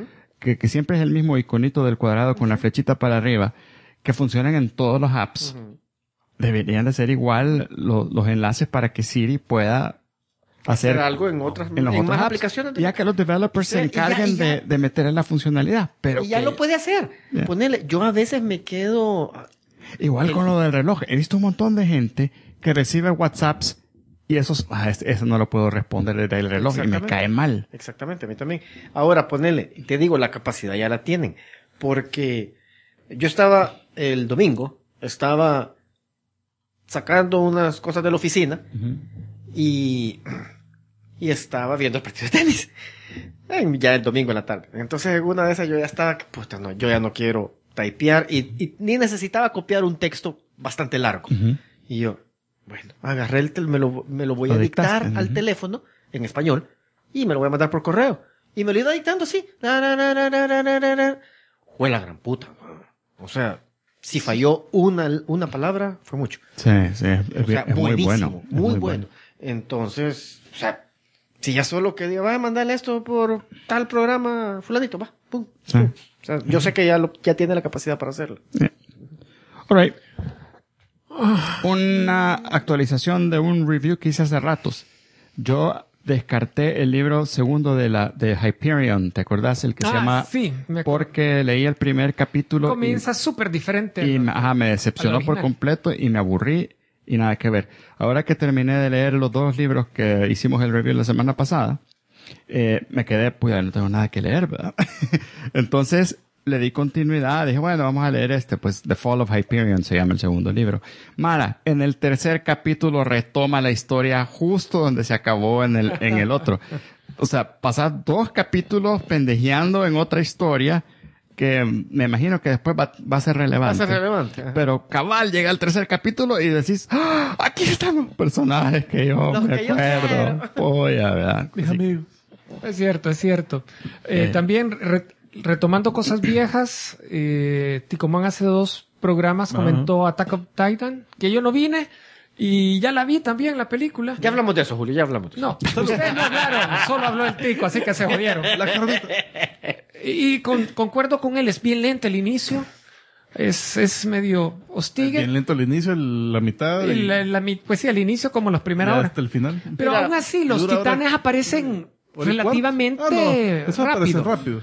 que siempre es el mismo iconito del cuadrado con la flechita para arriba, que funcionan en todos los apps. Deberían de ser igual los enlaces para que Siri pueda hacer algo en otras en los en otros más apps, aplicaciones. ya que los developers se encarguen de meter en la funcionalidad. Pero y ya que- lo puede hacer. Yeah. Ponele, yo a veces me quedo... Igual con lo del reloj. He visto un montón de gente que recibe WhatsApps y eso no lo puedo responder desde el reloj y me Exactamente. cae mal. Exactamente, a mí también. Ahora, ponele, te digo, la capacidad ya la tienen. Porque yo estaba, el domingo, estaba sacando unas cosas de la oficina y estaba viendo el partido de tenis. Ya el domingo en la tarde. Entonces, en una de esas yo ya estaba, puta, no, yo ya no quiero typear y ni necesitaba copiar un texto bastante largo. Y yo, bueno, agarré me lo voy Lo a dictar dictaste, al teléfono en español y me lo voy a mandar por correo. Y me lo iba dictando así. Fue la gran puta. O sea, si falló una palabra, fue mucho. Sí, sí, O sea, es muy buenísimo, bueno. Es muy bueno. Entonces, o sea, si ya solo que diga, va a mandarle esto por tal programa, fulanito, va, pum. Sí. pum. O sea, yo sé que ya tiene la capacidad para hacerlo. All right. Una actualización de un review que hice hace ratos. Yo descarté el libro segundo de Hyperion, ¿te acordás? El que se llama Sí, me acuerdo. Porque leí el primer capítulo Comienza súper diferente. y me decepcionó al por original. completo y me aburrí y nada que ver. Ahora que terminé de leer los dos libros que hicimos el review la semana pasada, me quedé, pues ya no tengo nada que leer, ¿verdad? Entonces le di continuidad, dije, bueno, vamos a leer pues The Fall of Hyperion se llama el segundo libro. Mara, en el tercer capítulo retoma la historia justo donde se acabó en el otro. O sea, pasar 2 capítulos pendejeando en otra historia que me imagino que después va a ser relevante. Va a ser relevante. Ajá. Pero cabal llega el tercer capítulo y decís, ¡ah! Aquí están los personajes que yo Los me que yo acuerdo. quiero. Polla, ¿verdad? Mis Sí. amigos. Es cierto, es cierto. También retomando cosas viejas, Ticomán hace 2 programas comentó Attack of Titan, que yo no vine y ya la vi también la película. Ya hablamos de eso, Julio, ya hablamos de eso. No, ustedes no hablaron, solo habló el Tico, así que se jodieron. La carnita. Y concuerdo con él, es bien lento el inicio, es medio hostigue. Bien lento el inicio, la mitad. Y Pues sí, al inicio como las primeras ya horas. hasta el final. Pero Mira, aún así, los dura titanes hora. aparecen ¿Por el relativamente cuarto? Ah, no, eso aparece rápido. rápido.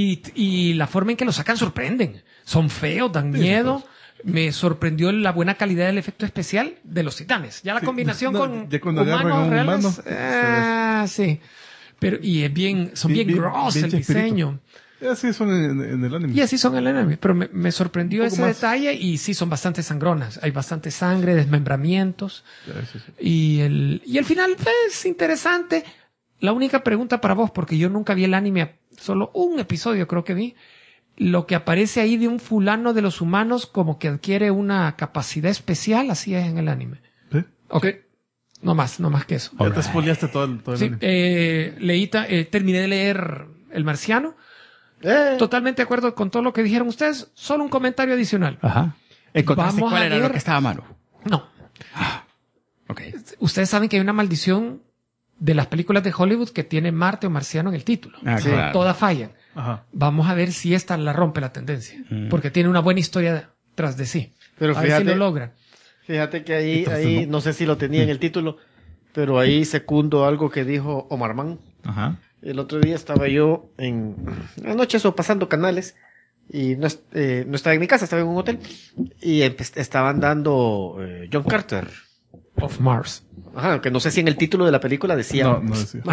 Y la forma en que los sacan sorprenden. Son feos, dan miedo. Me sorprendió la buena calidad del efecto especial de los titanes. Ya la Sí, combinación no, con ya cuando agarran a humanos un reales. humano, Sí. Pero, y es bien, son bien gross bien el chespirito. diseño. Y así son en el anime. Y así son el anime. Pero me sorprendió Un poco ese más. detalle y sí, son bastante sangronas. Hay bastante sangre, desmembramientos. Ya, sí, sí. Y el final es interesante. La única pregunta para vos, porque yo nunca vi el anime, solo un episodio creo que vi, lo que aparece ahí de un fulano de los humanos como que adquiere una capacidad especial, así es en el anime. ¿Sí? Ok. No más que eso. Ya te spoileaste todo el Sí, anime. terminé de leer El Marciano. Totalmente de acuerdo con todo lo que dijeron ustedes. Solo un comentario adicional. Ajá. ¿Encontraste Vamos cuál a era lo ver- que estaba malo? No. Ok. Ustedes saben que hay una maldición de las películas de Hollywood que tiene Marte o Marciano en el título. Ah, Sí, claro. todas fallan. Ajá. Vamos a ver si esta la rompe la tendencia. Porque tiene una buena historia tras de sí. Pero a ver si fíjate- lo logran. Fíjate que ahí, Entonces, no sé si lo tenía en el título, pero ahí secundo algo que dijo Omar Mann. Ajá. El otro día estaba yo anoche eso, pasando canales, y no estaba en mi casa, estaba en un hotel, y estaban dando John Carter. Of Mars. Ajá, que no sé si en el título de la película decía. No, no decía.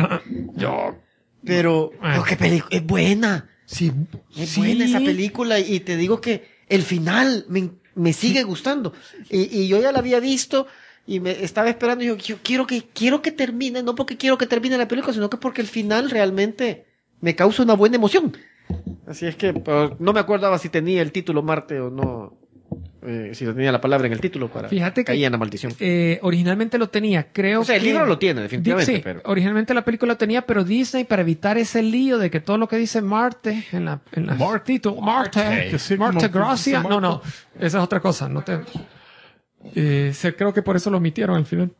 Pero qué película, es buena. Sí. Es Sí. buena esa película y te digo que el final me sigue gustando. Y yo ya la había visto y me estaba esperando y yo quiero que termine, no porque quiero que termine la película, sino que porque el final realmente me causa una buena emoción. Así es que no me acordaba si tenía el título Marte o no, si tenía la palabra en el título para Fíjate que caía en la maldición. Originalmente lo tenía, creo O sea, el que- libro lo tiene, definitivamente, Sí, pero originalmente la película lo tenía, pero Disney, para evitar ese lío de que todo lo que dice Marte en la título, Marte, Que sí, Marte como- Gracia, como- no, esa es otra cosa, no te... creo que por eso lo omitieron al final.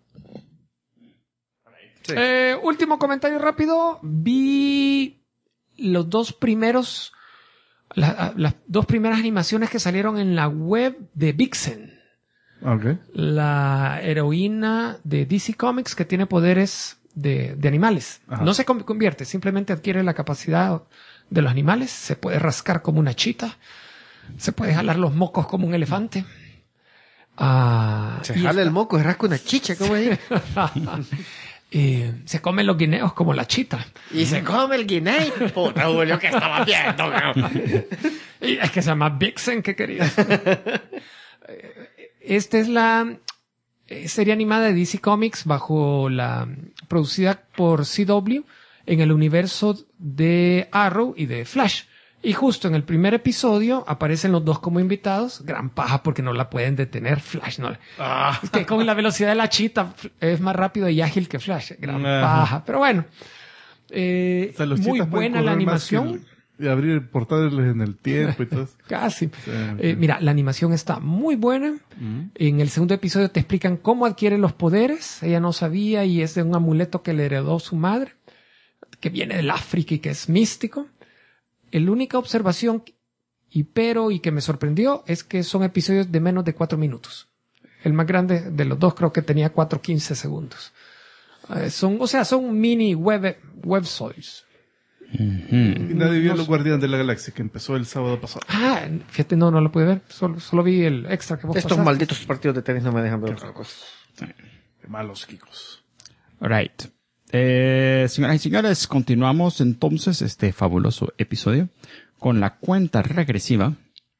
Sí. Último comentario rápido, vi los 2 primeros Las dos primeras animaciones que salieron en la web de Vixen. Ok. La heroína de DC Comics que tiene poderes de animales. Ajá. No se convierte, simplemente adquiere la capacidad de los animales. Se puede rascar como una chita. Se puede jalar los mocos como un elefante. Se jala el moco, se rasca una chicha, ¿cómo es? Se comen los guineos como la chita. Y se come el guineo. Puta, Julio, ¿qué estaba viendo, cabrón? Y es que se llama Vixen, ¿qué querías? Esta es la serie animada de DC Comics producida por CW en el universo de Arrow y de Flash. Y justo en el primer episodio aparecen los dos como invitados. Gran paja porque no la pueden detener. Flash no. Es que con la velocidad de la chita es más rápido y ágil que Flash. Gran paja. Pero bueno. O sea, los Muy chitas pueden buena la correr más animación. y abrir portales en el tiempo y todo eso. Casi. Sí. Mira, la animación está muy buena. En el segundo episodio te explican cómo adquiere los poderes. Ella no sabía y es de un amuleto que le heredó su madre, que viene del África y que es místico. La única observación y que me sorprendió es que son episodios de menos de 4 minutos. El más grande de los dos creo que tenía 4:15 segundos. Son mini websodes. Y nadie vio Los Guardianes de la Galaxia, que empezó el sábado pasado. Fíjate, no lo pude ver. Solo vi el extra que vos Estos pasaste. malditos partidos de tenis no me dejan ver otra cosa. Qué malos, Kikos. Right. Señoras y señores, continuamos entonces este fabuloso episodio con la cuenta regresiva.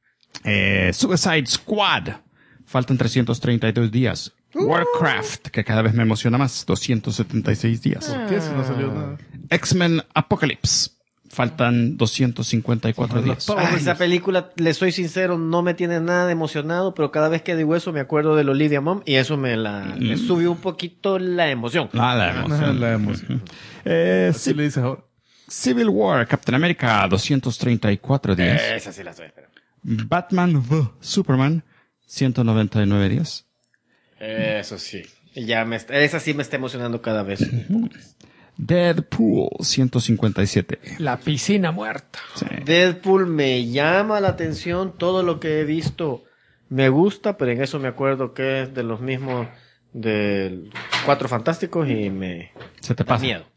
Suicide Squad. Faltan 332 días. Warcraft, que cada vez me emociona más, 276 días. ¿Por qué si no salió nada? X-Men Apocalypse. Faltan 254 días. Esa película, le soy sincero, no me tiene nada de emocionado, pero cada vez que digo eso me acuerdo de Olivia Munn y eso me subió un poquito la emoción. La emoción. La emoción. Sí, ¿Qué le dices ahora? Civil War, Captain America, 234 días. Esa sí la estoy esperando. Batman v Superman, 199 días. Eso sí. Esa sí me está emocionando cada vez. Deadpool, 157. La piscina muerta. Sí. Deadpool me llama la atención, todo lo que he visto me gusta, pero en eso me acuerdo que es de los mismos de Cuatro Fantásticos y me Se te da pasa. miedo.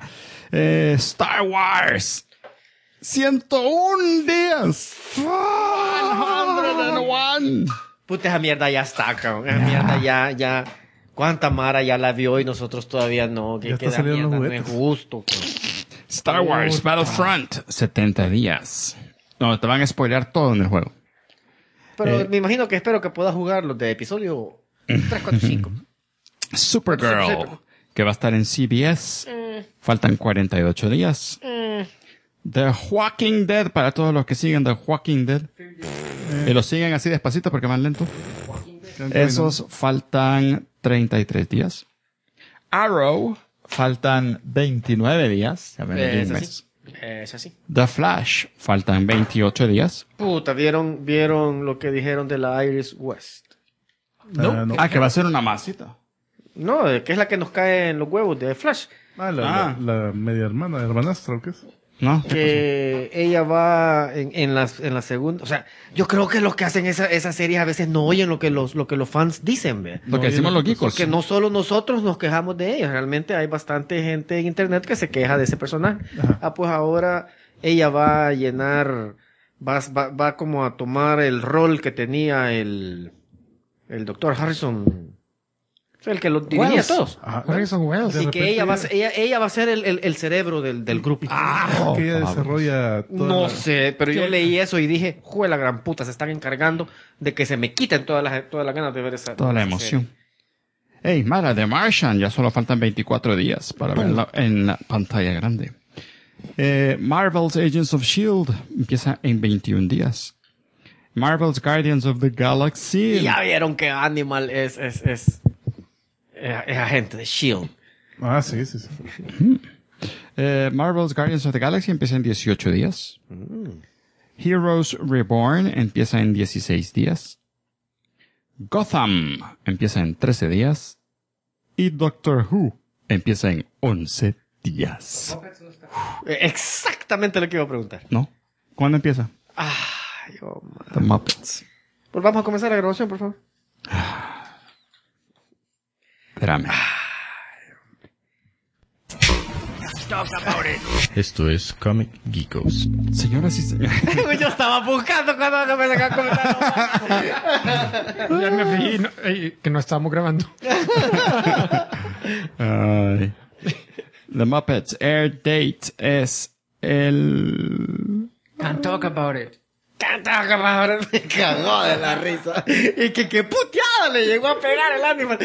Star Wars, 101 días. 101. Puta, esa mierda ya está, cabrón. Esa mierda ya. ¿Cuánta Mara ya la vio y nosotros todavía no? Ya Que está da saliendo mierda, los no es juguetes. justo, cabrón. Star Wars Battlefront, 70 días. No, te van a spoilear todo en el juego. Pero me imagino que espero que puedas jugar los de episodio 3, 4, 5. Supergirl, que va a estar en CBS. Faltan 48 días. The Walking Dead, para todos los que siguen The Walking Dead. Y lo siguen así despacito porque van lento. Esos faltan 33 días. Arrow, faltan 29 días. Ya ven, el Es mes. así. Es así. The Flash, faltan 28 días. Puta, ¿vieron lo que dijeron de la Iris West? No. Que va a ser una masita. No, que es la que nos cae en los huevos de Flash. La media hermanastra, ¿o qué es? ¿No? Que ella va en la segunda. O sea, yo creo que los que hacen esas series a veces no oyen lo que los fans dicen, ¿ve? Lo que decimos los geekos. Porque no solo nosotros nos quejamos de ella, realmente hay bastante gente en internet que se queja de ese personaje. Pues ahora ella va a llenar, va como a tomar el rol que tenía el doctor Harrison, el que lo dirigía a Wells. todos. Harrison Wells. De Y que repente ella va a ser el cerebro del grupo. que ella desarrolla toda No la- sé, pero yo leí eso y dije, jue la gran puta, se están encargando de que se me quiten todas las ganas de ver esa. Toda la esa emoción. Hey, Mara, The Martian, ya solo faltan 24 días para verla en la pantalla grande. Marvel's Agents of S.H.I.E.L.D. empieza en 21 días. Marvel's Guardians of the Galaxy. serie. Y ya vieron que Animal es agente de S.H.I.E.L.D. Ah, sí. Marvel's Guardians of the Galaxy empieza en 18 días. Heroes Reborn empieza en 16 días. Gotham empieza en 13 días. Y Doctor Who empieza en 11 días. Exactamente lo que iba a preguntar. ¿No? ¿Cuándo empieza? Ay, oh, man. The Muppets. Volvamos a comenzar la grabación, por favor. Espérame. Esto es Comic Geekos. Señoras y señores. Yo estaba buscando cuando no me sacan comentar. Ya me fijé que no estábamos grabando. Ay. The Muppets Air Date es el... Can't talk about it. Me cagó de la risa. Y que qué puteada le llegó a pegar el animal.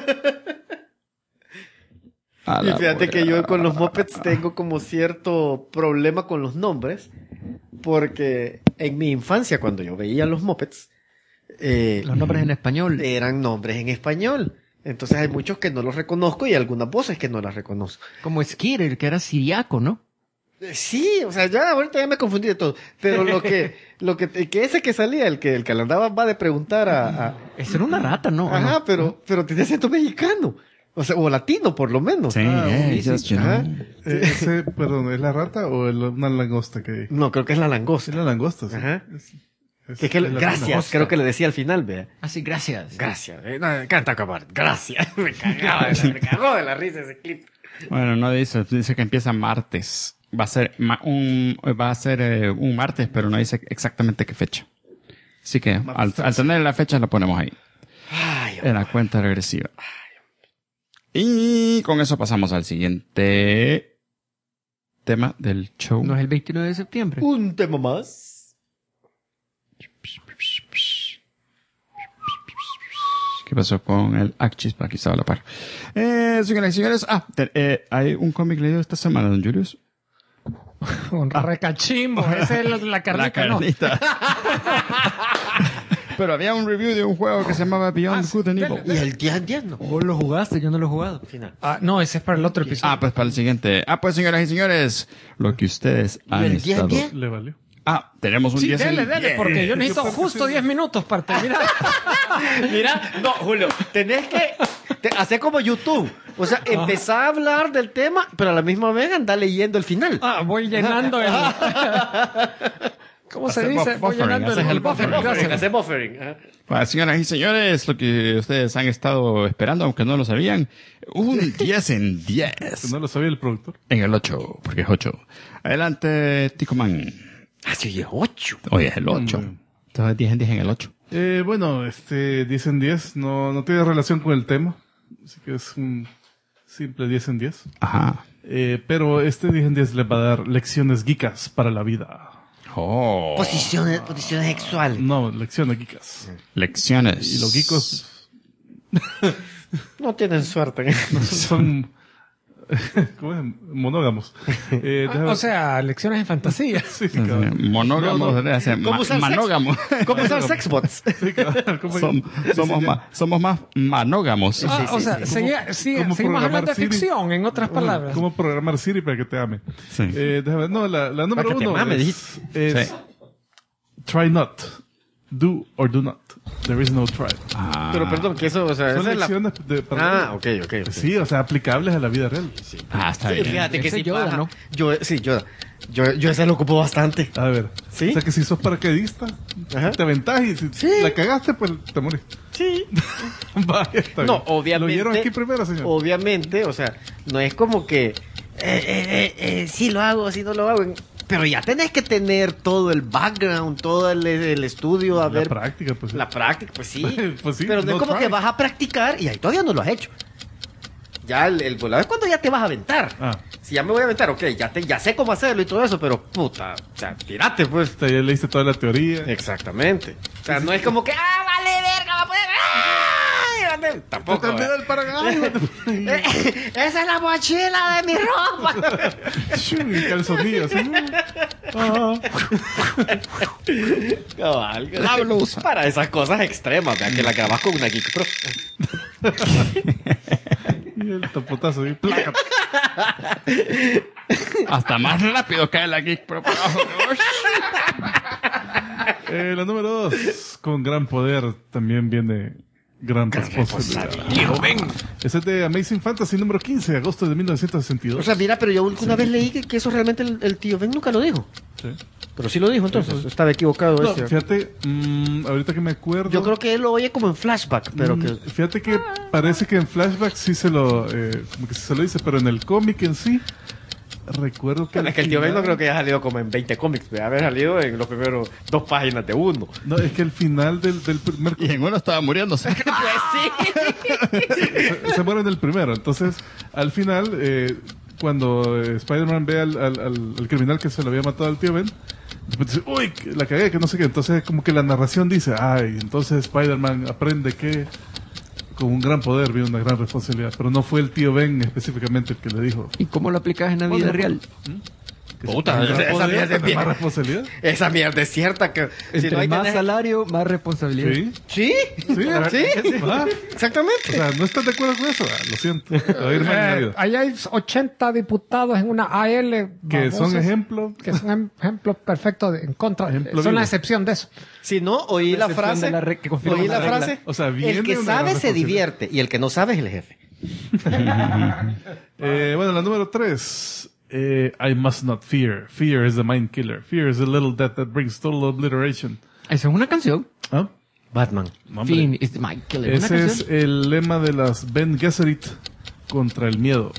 A Y la fíjate que wea. yo con los Muppets tengo como cierto problema con los nombres. Porque en mi infancia, cuando yo veía los Muppets, Los nombres en español. eran nombres en español. Entonces hay muchos que no los reconozco y algunas voces que no las reconozco. Como Skitter, que era siriaco, ¿no? Sí, o sea, ya ahorita ya me confundí de todo. Pero que ese que salía, el que le andaba va de preguntar a Esa era una rata, ¿no? ajá, pero tenía acento mexicano. O sea, o latino por lo menos. Sí, just, you Ajá. know. Ese, perdón, ¿es la rata o una langosta que hay? No, creo que es la langosta. Es la langosta, sí. Ajá. Es Que es que la gracias, langosta. creo que le decía al final, vea. Así, gracias. Gracias. Canta acabar. Gracias. Me cagó de la risa ese clip. Bueno, no dice que empieza martes. Va a ser un martes, pero no dice exactamente qué fecha. Así que al tener la fecha la ponemos ahí. Ay, En la cuenta regresiva. Y con eso pasamos al siguiente tema del show. ¿No es el 29 de septiembre? un tema más. ¿Qué pasó con el Axis? Aquí estaba la par. Señoras y señores, hay un cómic leído esta semana, don Julius. Un recachimbo. Esa es la carnita, ¿no? Pero había un review de un juego que se llamaba Beyond Good and Evil. Y el 10 no. Vos lo jugaste, yo no lo he jugado. Final. No, ese es para el otro episodio. Pues para el siguiente. Pues señoras y señores, lo que ustedes han el estado... 10? Le valió. Tenemos un Sí, 10 en dele, 10. porque yo necesito justo 10 minutos para terminar. Mira, no, Julio, tenés que hacer como YouTube. O sea, empezar a hablar del tema, pero a la misma vez andar leyendo el final. Voy llenando el... ¿Cómo se Hacer dice? Voy buffering, llenando haces el el buffer. buffering. Gracias. Hacer buffering. Ajá. Señoras y señores, lo que ustedes han estado esperando, aunque no lo sabían, un 10 en 10. No lo sabía el productor. En el 8, porque es 8. Adelante, Ticoman. Sí, es 8. Hoy es el 8. Entonces 10 en 10 en el 8. Bueno, 10 en 10 no tiene relación con el tema. Así que es un simple 10 en 10. Ajá. Pero este 10 en 10 les va a dar lecciones geekas para la vida. Oh. Posiciones sexuales. No, lecciones geekas. Lecciones. Y los geekos No tienen suerte. son ¿cómo es? Monógamos. O sea, lecciones en fantasía. sí, cabrón. Monógamos, ¿Cómo usar manógamos. ¿Cómo usar sexbots? Sí, cabrón. ¿Cómo- Somos más manógamos. O sea, ¿Cómo seguimos programar hablando de Siri? ficción, en otras palabras. ¿Cómo programar Siri para que te ame? Sí. Déjame ver. No, la número Para que te 1 mame, es Sí. try not. Do or do not. There is no try. Pero perdón, que eso, o sea, Son esa es la... lecciones Ah, ok. Sí, o sea, aplicables a la vida real. Está Sí, bien. fíjate que Ese sí, Yoda, paja. ¿no? Yoda. Yo ese lo ocupo bastante. A ver. ¿Sí? O sea que si sos paracaidista, Ajá. te aventás y si Sí. la cagaste, pues te morís. Sí. Vaya, está No, bien. obviamente. Lo oyeron aquí primero, señor. Obviamente, o sea, no es como que sí lo hago, sí no lo hago. Pero ya tenés que tener todo el background, todo el estudio, a La ver. práctica, pues. La práctica, pues sí. Pues sí, Pero no no es como try. que vas a practicar y ahí todavía no lo has hecho. Ya el volado es cuando ya te vas a aventar. Ah. Si ya me voy a aventar, ok, ya sé cómo hacerlo y todo eso, pero puta, o sea, tirate pues. O sea, ya leíste toda la teoría. Exactamente. O sea, no es como que, vale, verga, va a poner. Tampoco. Te olvidó el paracaídas. Esa es la mochila de mi ropa. Y calzonillo, así. Cabal, La blusa. Para esas cosas extremas, vean que la grabas con una Geek Pro. Y el tapotazo, y placa. Hasta más rápido cae la Geek Pro por abajo. La número 2, con gran poder, también viene gran responsabilidad. Ese es de Amazing Fantasy número 15, agosto de 1962. O sea, mira, pero yo una vez leí que eso realmente el tío Ben nunca lo dijo. Sí. Pero sí lo dijo entonces, estaba equivocado No, ese. fíjate, ahorita que me acuerdo. Yo creo que él lo oye como en flashback, pero que... Fíjate que parece que en flashback sí como que se lo dice, pero en el cómic en sí, recuerdo que. Es que el tío Ben no creo que haya salido como en 20 cómics, debe haber salido en los primeros 2 páginas de uno. No, es que el final del primer Y en uno estaba muriéndose. se muere en el primero. Entonces, al final, cuando Spider-Man ve al criminal que se lo había matado al tío Ben, después dice, uy, la cagué, que no sé qué. Entonces, como que la narración dice, ay, entonces Spider-Man aprende que con un gran poder viene una gran responsabilidad. Pero no fue el tío Ben específicamente el que le dijo. ¿Y cómo lo aplicas en la vida real? Que Puta, si tiene un gran esa poder, mierda es tiene más bien. responsabilidad. Esa mierda es cierta que... Entre no hay más tener- salario, más responsabilidad. Sí, ¿Sí? sí, la verdad ¿Sí? que sí. Ah, Exactamente. o sea, ¿no estás de acuerdo con eso? Ah, lo siento. Te va a ir mal en la vida. Ahí hay 80 diputados en una AL. Que son babosos, ejemplos. Que son ejemplos perfectos en contra. Ejemplo son la vivo. excepción de eso. Si no, oí la excepción frase. de la que confirma Oí la la regla. frase. O sea, viene el que una sabe gran se responsabilidad. divierte y el que no sabe es el jefe. Bueno, la número 3. I must not fear. Fear is the mind killer. Fear is a little death that brings total obliteration. Esa es una canción. ¿Ah? Batman. No, hombre. Finn is my killer. Una Ese es canción. el lema de las Ben Gesserit contra el miedo.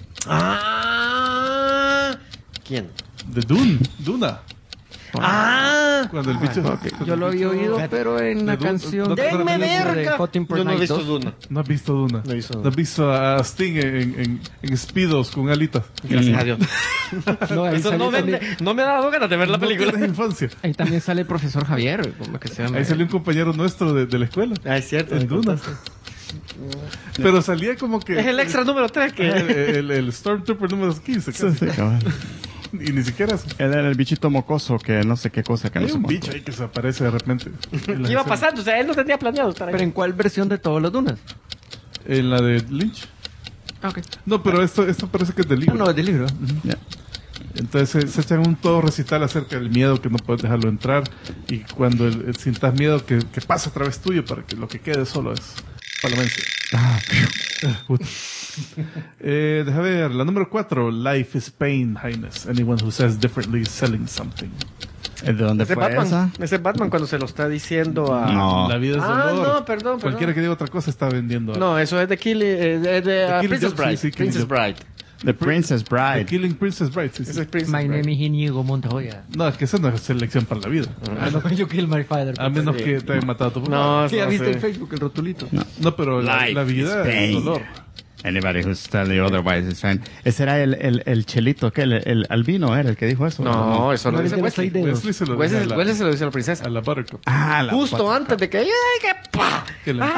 Ah. ¿Quién? De Duna. Ah. Cuando el bicho... Yo lo había oído, pero en la de canción. no te Denme acuerdas de verga. Hotting por Yo no he Night visto 2. Duna. No has visto Duna. No he visto Duna. No has visto a Sting en Speedos con alitas. Gracias a Dios. No, ahí, Eso sale no me, también, no me ha dado ganas de ver la No película. tienes infancia. ahí también sale el profesor Javier. Como que se llama. Ahí salió un compañero nuestro de la escuela. Ah, es cierto. En Duna. Pero salía como que... Es el extra número 3 que... El Stormtrooper número 15. Sí, casi. sí, cabal. Y ni siquiera eso. Él era el bichito mocoso que no sé qué cosa que no Hay se un muestra. bicho ahí que se aparece de repente. En la ¿Qué iba escena. pasando? O sea, él no tenía planeado estar ahí. Pero ¿en cuál versión de todos los Dunas? En la de Lynch. Ah, ok. No, pero esto parece que es del libro. No, es del libro. Ya. Entonces se echan un todo recital acerca del miedo, que no puedes dejarlo entrar. Y cuando sientas miedo, que pasa a través tuyo para que lo que quede solo es palomense. Puta. Deja ver, la número 4. Life is pain, Highness. Anyone who says differently is selling something. ¿De dónde Ese fue Batman, esa? ese Batman cuando se lo está diciendo a... No. La vida es dolor. no, perdón. Cualquiera que diga otra cosa está vendiendo. No, eso es de Killing... Killing Princess Joke, Bride. sí, Killing Princess Joke. Bride. The Princess The Bride. Killing Princess Bride. Sí, sí. Ese es Princess My Bride. name is Inigo Montoya. No, es que esa no es selección para la vida. No, yo kill my father. A menos que te hayan matado a tu papá. No, ¿Qué? ¿Ya no viste sé. en Facebook el rotulito? No, pero la Life vida is es pain. dolor. Anybody who's telling you otherwise is fine. Ese era el chelito, ¿qué? El albino era el que dijo eso. No, eso lo No, dice el de los Wesley. 6 dedos. Wesley se lo Wesley dice Wesley se lo dice a la princesa. a la Buttercup. Ah, la Justo pata. antes de que ella... que ¡pa! Que le-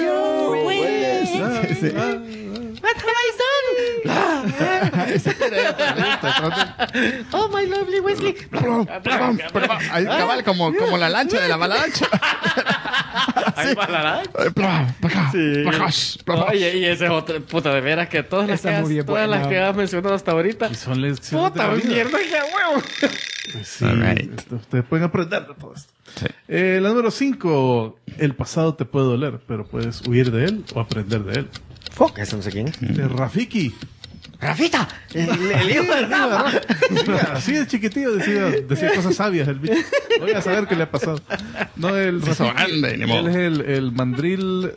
Sí, sí. What have I done? Oh, my lovely Wesley. Ahí cabal como la lancha de la avalancha. Ahí va la lancha. Sí. Oye, y ese es otro... Puta, de veras que todas las, Esa muy bien todas las buena. que has mencionado hasta ahorita... Y son lecciones Puta, de la vida. mierda, qué huevo. Pues sí, All right. ustedes pueden aprender de todo esto. Sí. La número 5. El pasado te puede doler, pero puedes huir de él o aprender de él. Fuck, ese no sé quién es. De Rafiki. Rafita, el hijo del Rafa. Mira, así de chiquitillo decía cosas sabias el bicho. Voy a saber qué le ha pasado. No, el Se hizo Rafiki, grande, ni modo. él es el mandril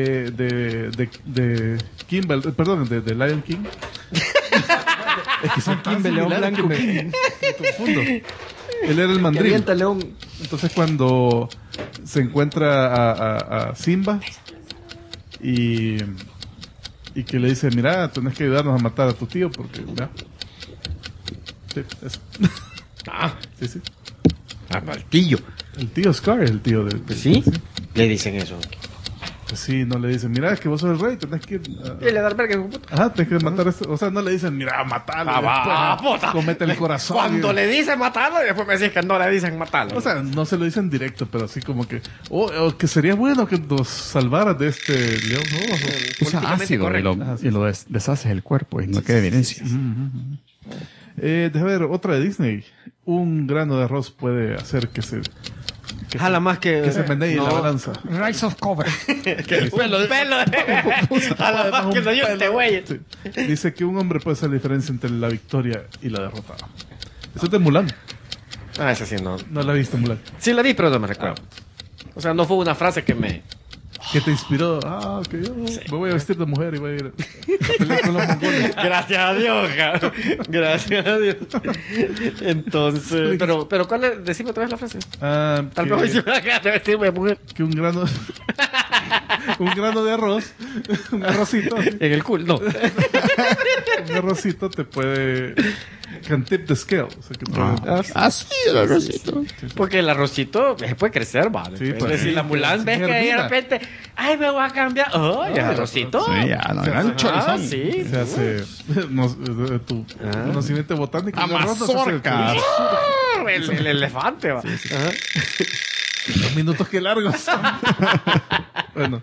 de Kimball, perdón, de Lion King. Es que son Kimber, León similares Blanco. que me confundo. Él era el Que mandril. avienta León. Entonces cuando se encuentra a Simba y que le dice, mira, tenés que ayudarnos a matar a tu tío porque, mira. Sí, eso. Sí, sí. Martillo. El tío Scar es el tío de... Pues sí, le dicen eso. Pues sí, no le dicen, mira, es que vos sos el rey, tenés que ir... Y le da el verga, hijo de puta. Ajá, tenés que matar a este... O sea, no le dicen, mira, matalo. puta. Comete el corazón. Cuando y- le dicen matarlo, y después me decís que no le dicen matarlo. O sea, no se lo dicen directo, pero así como que... O que sería bueno que nos salvaras de este león. ¿No? Usa políticamente ácido correcto. y lo deshaces el cuerpo y no queda evidencia. Deja ver, otra de Disney. Un grano de arroz puede hacer que se Jala más que... se menee No. la balanza. Rise of Cover. Un pelo. Jala más que soy este güey. Sí. Dice que un hombre puede hacer la diferencia entre la victoria y la derrota. Eso es de Mulan. Ah, esa sí no. No la he visto, Mulan. Sí la vi, pero no me recuerdo. O sea, no fue una frase que me... ¿Qué te inspiró? Ah, que yo me voy a vestir de mujer y voy a ir a pelear con los mongoles. Gracias a Dios, ja. Gracias a Dios. Entonces... Pero ¿cuál es? Decime otra vez la frase. Ah, Tal vez hoy se me da ganas de vestirme de mujer. que un grano... un grano de arroz, un arrocito, En el culo, no. un arrocito te puede... Can tip the scale. O sea, que puede- Así el arrocito. Porque el arrocito se puede crecer, ¿vale? Sí, Es pues, decir, sí, la Mulan, sí, ves que ahí de germina. repente... Ay, me voy a cambiar. Oh, el arrocito. Sí, ya, no, gran chorizón. Sí. Se hace tu conocimiento botánico. Amazorca. El elefante, va. Ajá. Los minutos que largos. Bueno.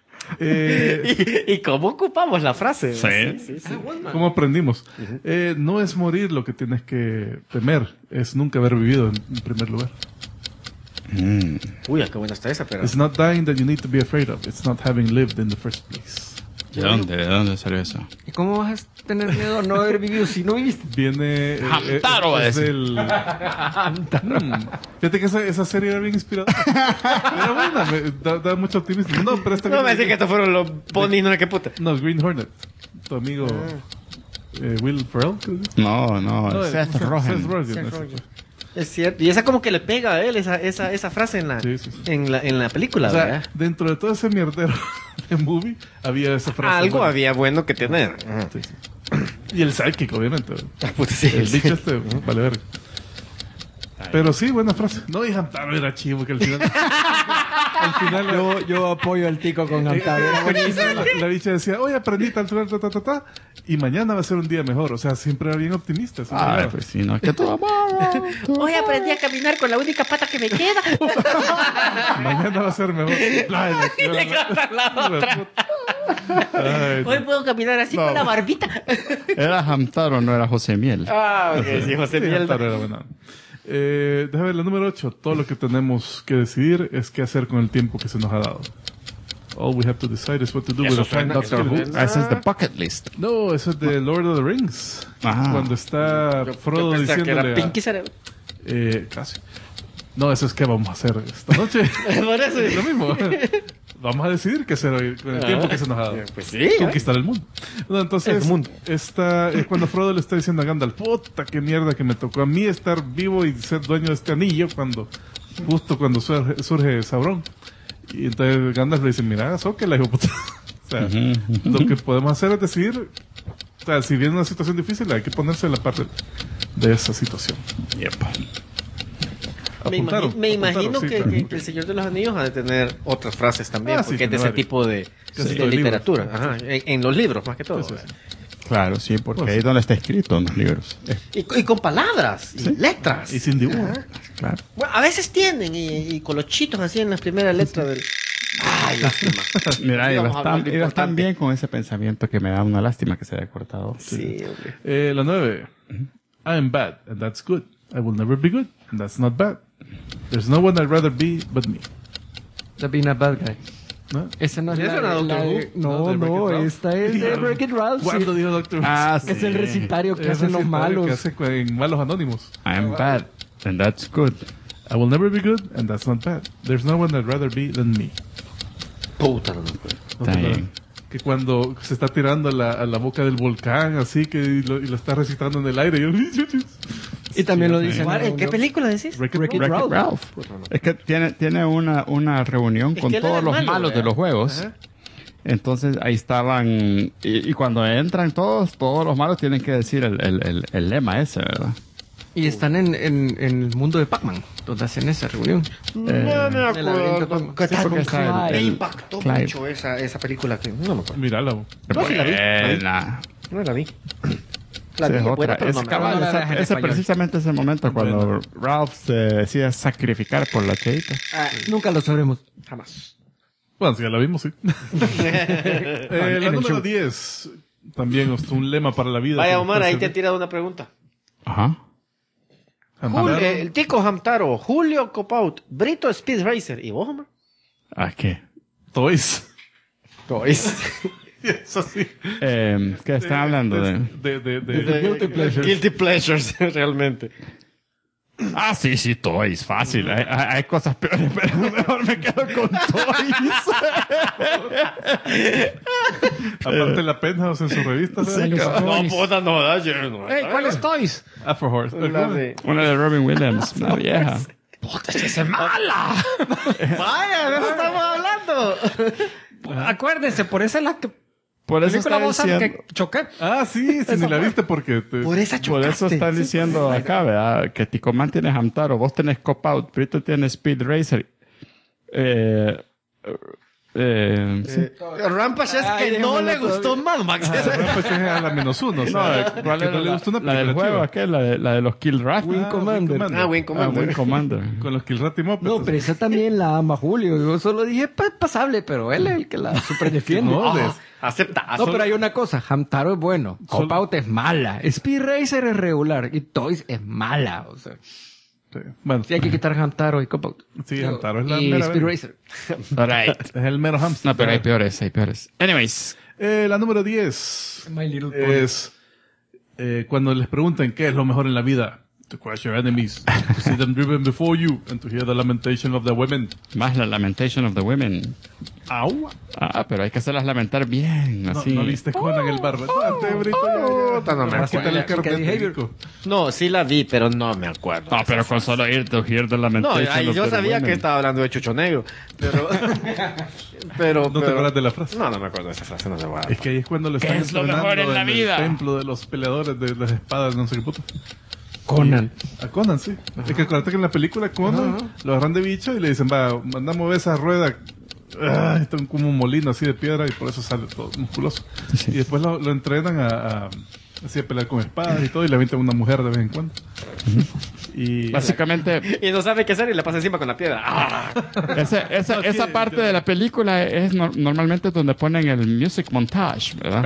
¿Y cómo ocupamos la frase? Sí. ¿Cómo aprendimos? No es morir lo que tienes que temer, es nunca haber vivido en primer lugar. Uy, qué buena está esa, pero... It's not dying that you need to be afraid of, it's not having lived in the first place. ¿De dónde salió eso? ¿Y cómo vas a tener miedo a no haber vivido si no viviste? Viene... Hamtaro, va a es decir. Fíjate que esa serie era bien inspiradora. Era buena, da mucho optimismo. No, pero esta No me viene- decís que estos fueron los ponis, no, qué puta. No, Green Hornet. Tu amigo Will Ferrell, creo que es. No, Seth Rogen. Rogen, ese. Es cierto. Y esa como que le pega a él, esa frase en la, Sí, sí, sí. en la película, O sea, ¿verdad? dentro de todo ese mierdero de movie, había esa frase. Algo buena. había bueno que tener. Ajá. Sí, sí. Y el sidekick, obviamente. Ah, puta, sí, El sí. bicho este, vale verga. Pero sí, buena frase. No, y Hamtaro era chivo, que al final... al final... Yo apoyo al tico con La bicha decía, oye, aprendí tal, y mañana va a ser un día mejor. O sea, siempre era bien optimista. siempre Ah, era. pues sí, no, es que todo Hoy aprendí a caminar con la única pata que me queda. Mañana va a ser mejor. Y le canta la otra. Ay, Hoy puedo caminar así con la barbita. Era Hamtaro, no era José Miel. Ah, ok, sí, José sí, Mierda. Hamtaro era buena. Déjame ver, la número 8. Todo lo que tenemos que decidir es qué hacer con el tiempo que se nos ha dado. All we have to decide is what to do with the time. Doctor Who. Ese es the bucket list. No, eso es de Lord of the Rings. Ah. Cuando está Frodo Yo pensaba que era diciéndole Pinky Cerebro. casi. No, eso es qué vamos a hacer esta noche. Por eso. Es lo mismo. Vamos a decidir qué hacer hoy con el tiempo que se nos ha dado. Pues sí. Conquistar el mundo. No, entonces, El mundo. esta es cuando Frodo le está diciendo a Gandalf, puta, qué mierda que me tocó a mí estar vivo y ser dueño de este anillo justo cuando surge Sauron. Y entonces Gandalf le dice, mira, zóquela, hijo puta. O sea, lo que podemos hacer es decidir, o sea, si viene una situación difícil, hay que ponerse en la parte de esa situación. Me imagino sí, que, claro. que el Señor de los Anillos ha de tener otras frases también, Ah, sí, porque es de tiene ese varias. tipo de, Casi de todo el libro. literatura. Ajá, en los libros, más que todo. Sí, sí, sí. Claro, sí, porque Pues ahí es donde está escrito en los libros. Y con palabras, y letras. Y sin dibujo. Claro. Bueno, a veces tienen, y colochitos así en las primeras letras del... Ay, lástima. Mira, Vamos a hablar de ibas tan importante. bien con ese pensamiento que me da una lástima que se haya cortado. Sí, hombre. La 9. I am bad, and that's good. I will never be good, and that's not bad. There's no one I'd rather be but me. The Being a Bad Guy. ¿No? Esa no es ¿Esa la, era Doctor Who? No, de no, Wreck-It Ralph. esta es de Wreck-It Ralph. sí. ¿Cuándo dijo Doctor Who? Ah, Es el recitario que Es hacen los recitario malos. que hace en Malos Anónimos. I'm bad, and that's good. I will never be good, and that's not bad. There's no one I'd rather be than me. Puta, no me acuerdo. ¿No te Está acuerdas? bien. Que cuando se está tirando a la boca del volcán, así, y lo está recitando en el aire. Y también lo dicen. ¿Cuál? ¿En qué película decís? Wreck-It Wreck-It Ralph. Ralph. Es que tiene una reunión Es con que él era todos el los malo, malos de ¿verdad? los juegos. Ajá. Entonces ahí estaban, y cuando entran todos los malos tienen que decir el lema ese, ¿verdad? Y están en el mundo de Pac-Man, donde hacen esa reunión. No me El laberinto de acuerdo. Pac-Man. ¿Qué tal? porque está Me el- impactó Clive. mucho esa película que no me acuerdo. Mírala. No, sí la vi. Buena. No la vi. La Sí, vi, es buena, otra. pero Es no me cabal, acuerdo. ese precisamente ese momento cuando Ralph se decide sacrificar por la chavita. Ah, Nunca lo sabremos. jamás. Bueno, si ya la vimos, sí. La número 10. También un lema para la vida. Vaya, Omar, ahí te he tirado una pregunta. Ajá. El Tico Hamtaro, Julio Copaut, Brito Speed Racer. ¿Y vos, Omar? ¿A qué? Toys. Toys. Eso sí. ¿Qué están hablando de? De Guilty Pleasures, realmente. Ah, sí, Toys, fácil. Hay cosas peores, pero mejor me quedo con Toys. Aparte la Penthouse en su revista. Sí, ¿verdad? los No, Toys. puta, no, no. Ey, ¿cuáles Toys? Afro Horse. La de... Una de Robin Williams, una vieja. ¡Puta, esa es mala! Vaya, de eso estamos hablando. Acuérdense, por esa es la que... Por eso película está vos sabes diciendo... que choqué. Ah, sí, si ni la viste porque te... Por esa Por eso chocaste. están diciendo acá, ¿verdad? Que Ticomán tiene Hamtaro, vos tenés Cop Out, Brito tiene Speed Racer. Sí. Rampage es que no le gustó Mad Max. Pues es a la -1. O sea, ¿Cuál que era no le gustó una la del película juego? chiva. ¿Aquel? La de los Kill Rat. Wing Commander. Wing Commander. Wing Commander. Con los Killrat y Muppets. No, pero esa también la ama Julio. Yo solo dije pasable, pero él es el que la super defiende. No, Ah. Acepta. No, pero hay una cosa. Hamtaro es bueno. Cop Out es mala. Speed Racer es regular. Y Toys es mala. O sea, Sí. Bueno, sí hay que quitar Hamtaro y Cop Out. sí, Hamtaro es la Y mera Speed verga. Racer. Alright. Es el mero hamster. No, pero hay peores, hay peores. Anyways. La número 10 My Little Pony. es cuando les preguntan qué es lo mejor en la vida. To crush your enemies, to see them driven before you, and to hear the lamentation of the women. Más la Lamentation of the Women. Au. Ah, pero hay que hacerlas lamentar bien, No, así. no viste Conan el barba. Date, Brito, Puta, no me ya. Quítale el acuerdo. carnet, Behavior. Rico. No, sí la vi, pero no me acuerdo. No, pero con solo ir to hear the No, Lamentation ahí of yo the sabía Women. que estaba hablando de Chucho Negro, pero... ¿No te acuerdas de la frase? No, no me acuerdo de esa frase, no se va. Es que ahí es cuando le ¿Qué están es lo entrenando mejor en la vida? el templo de los peleadores de las espadas, no sé qué puto. Conan. A Conan, sí. Es que acuérdate que en la película Conan lo agarran de bicho y le dicen, va, manda a mover esa rueda. Ah, está como un molino así de piedra y por eso sale todo musculoso. Y después lo entrenan así a pelear con espadas y todo y le avientan una mujer de vez en cuando. Y Básicamente, Y no sabe qué hacer y le pasa encima con la piedra. ¡Ah! esa parte de la película es normalmente donde ponen el music montage, ¿verdad?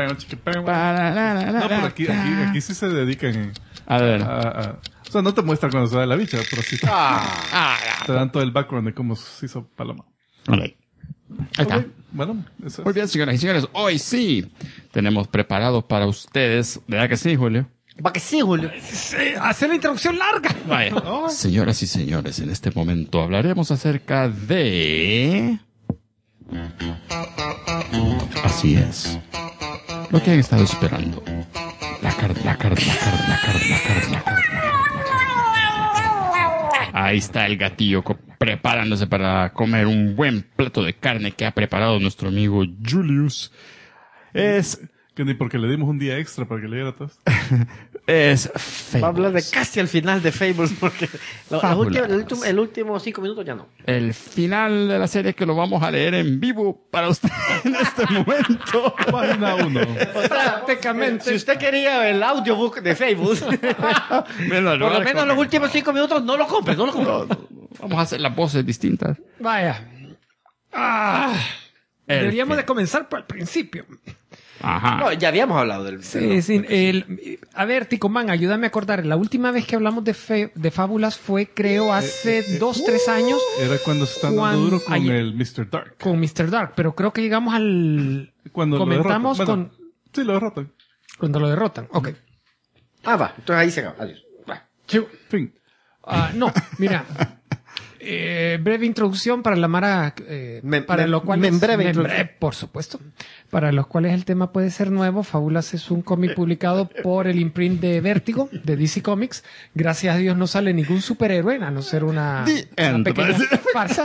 No, pero aquí sí se dedican A ver. o sea, no te muestran cuando se da la bicha, pero sí te dan todo el background de cómo se hizo Paloma. Ahí está. Ok, bueno, eso Muy es. bien, señoras y señores. Hoy sí tenemos preparado para ustedes. ¿Verdad que sí, Julio? Va que sí, Julio. Hacer la introducción larga. Vaya. Señoras y señores, en este momento hablaremos acerca de... Así es. Lo que han estado esperando. La carta. Ahí está el gatillo preparándose para comer un buen plato de carne que ha preparado nuestro amigo Julius. Es Que ni porque le dimos un día extra para que leyera todo esto. Va a hablar de casi al final de Fables porque Fábulas. el último 5 minutos ya no. el final de la serie que lo vamos a leer en vivo para usted en este momento. Página 1. Prácticamente. Si usted quería el audiobook de Fables, por lo menos los últimos 5 minutos no lo compre, no lo compre. Vamos a hacer las voces distintas. Vaya. Deberíamos de comenzar por el principio. Ajá. No, ya habíamos hablado del... Sí, sí. A ver, Ticomán, ayúdame a acordar. La última vez que hablamos de fábulas fue, creo, hace 2-3 años Era cuando se están dando Cuando- duro con ayer- el Mr. Dark. con Mr. Dark, pero creo que llegamos al... Cuando Comentamos lo derrotan. Bueno, sí, lo derrotan. cuando lo derrotan. Ok. va. Entonces ahí se acaba. Adiós. Va. Fin. No, mira. Breve introducción para la Mara, para lo cual breve introducción. por supuesto, para los cuales el tema puede ser nuevo. Fábulas es un cómic publicado por el imprint de Vértigo, de DC Comics. Gracias a Dios no sale ningún superhéroe, a no ser una pequeña farsa.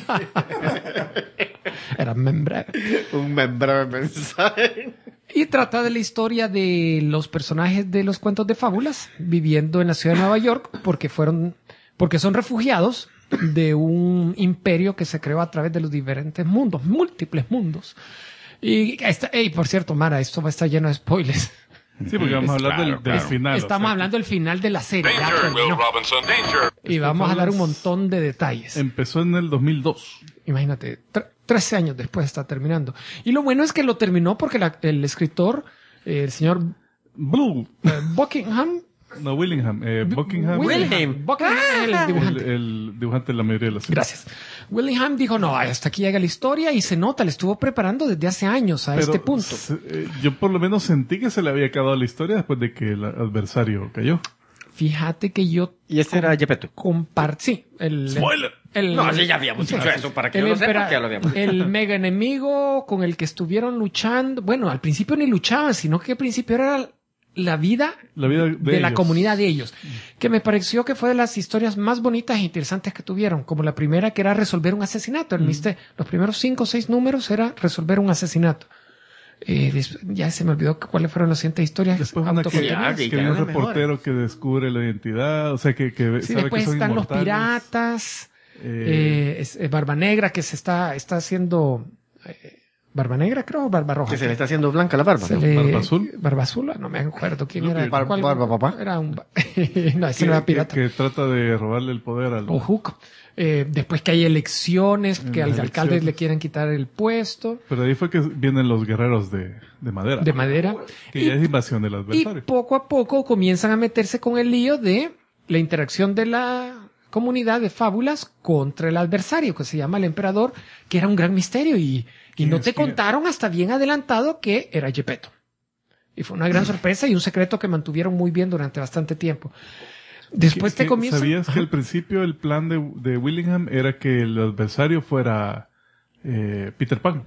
Era breve. Un breve mensaje. Y trata de la historia de los personajes de los cuentos de fábulas viviendo en la ciudad de Nueva York porque son refugiados de un imperio que se creó a través de los diferentes mundos, múltiples mundos. Y por cierto, Mara, esto va a estar lleno de spoilers. Sí, porque vamos a hablar Claro, del final. Estamos hablando del final de la serie. ya Danger, terminó. Will Robinson, danger. Y vamos a dar un montón de detalles. Empezó en el 2002. Imagínate, 13 años después está terminando. Y lo bueno es que lo terminó porque el escritor, el señor Blue. Buckingham, No, Willingham. Buckingham. Buckingham es el dibujante. El dibujante de la mayoría de las series. Gracias. Willingham dijo, no, hasta aquí llega la historia y se nota, le estuvo preparando desde hace años a Pero este punto. yo por lo menos sentí que se le había acabado la historia después de que el adversario cayó. Fíjate que yo Y este era Gepetto. compartí el... ¡Spoiler! No, sí, ya habíamos dicho eso, para que el, lo sepa, empera- que ya lo habíamos dicho. el mega enemigo con el que estuvieron luchando. Bueno, al principio ni luchaban, sino que al principio era la vida La vida de la ellos. comunidad de ellos, que me pareció que fue de las historias más bonitas e interesantes que tuvieron, como la primera que era resolver un asesinato. Los primeros 5 o 6 números era resolver un asesinato. Ya se me olvidó cuáles fueron las siguientes historias. Después una que autocontenidas. ya, que hay un ya es reportero que descubre la identidad, o sea, que Sí, sabe después que son están los inmortales. piratas, Barba Negra que está haciendo Barba Negra, creo, o Barba Roja. Que se le está haciendo blanca la barba. Se ¿no? le- ¿Barba Azul? Barba Azul, no me acuerdo quién era. Barba Papá. Era un... no, ese Que, no era pirata. que trata de robarle el poder al... O Hook. Después que hay elecciones, que al las alcalde elecciones. le quieren quitar el puesto Pero de ahí fue que vienen los guerreros de madera. de madera. Que ya es invasión del Y adversario. poco a poco comienzan a meterse con el lío de la interacción de la comunidad de fábulas contra el adversario, que se llama el emperador, que era un gran misterio y no te contaron hasta bien adelantado que era Gepetto. Y fue una gran sorpresa y un secreto que mantuvieron muy bien durante bastante tiempo. Después te comienzan... ¿Sabías que al principio el plan de Willingham era que el adversario fuera Peter Pan?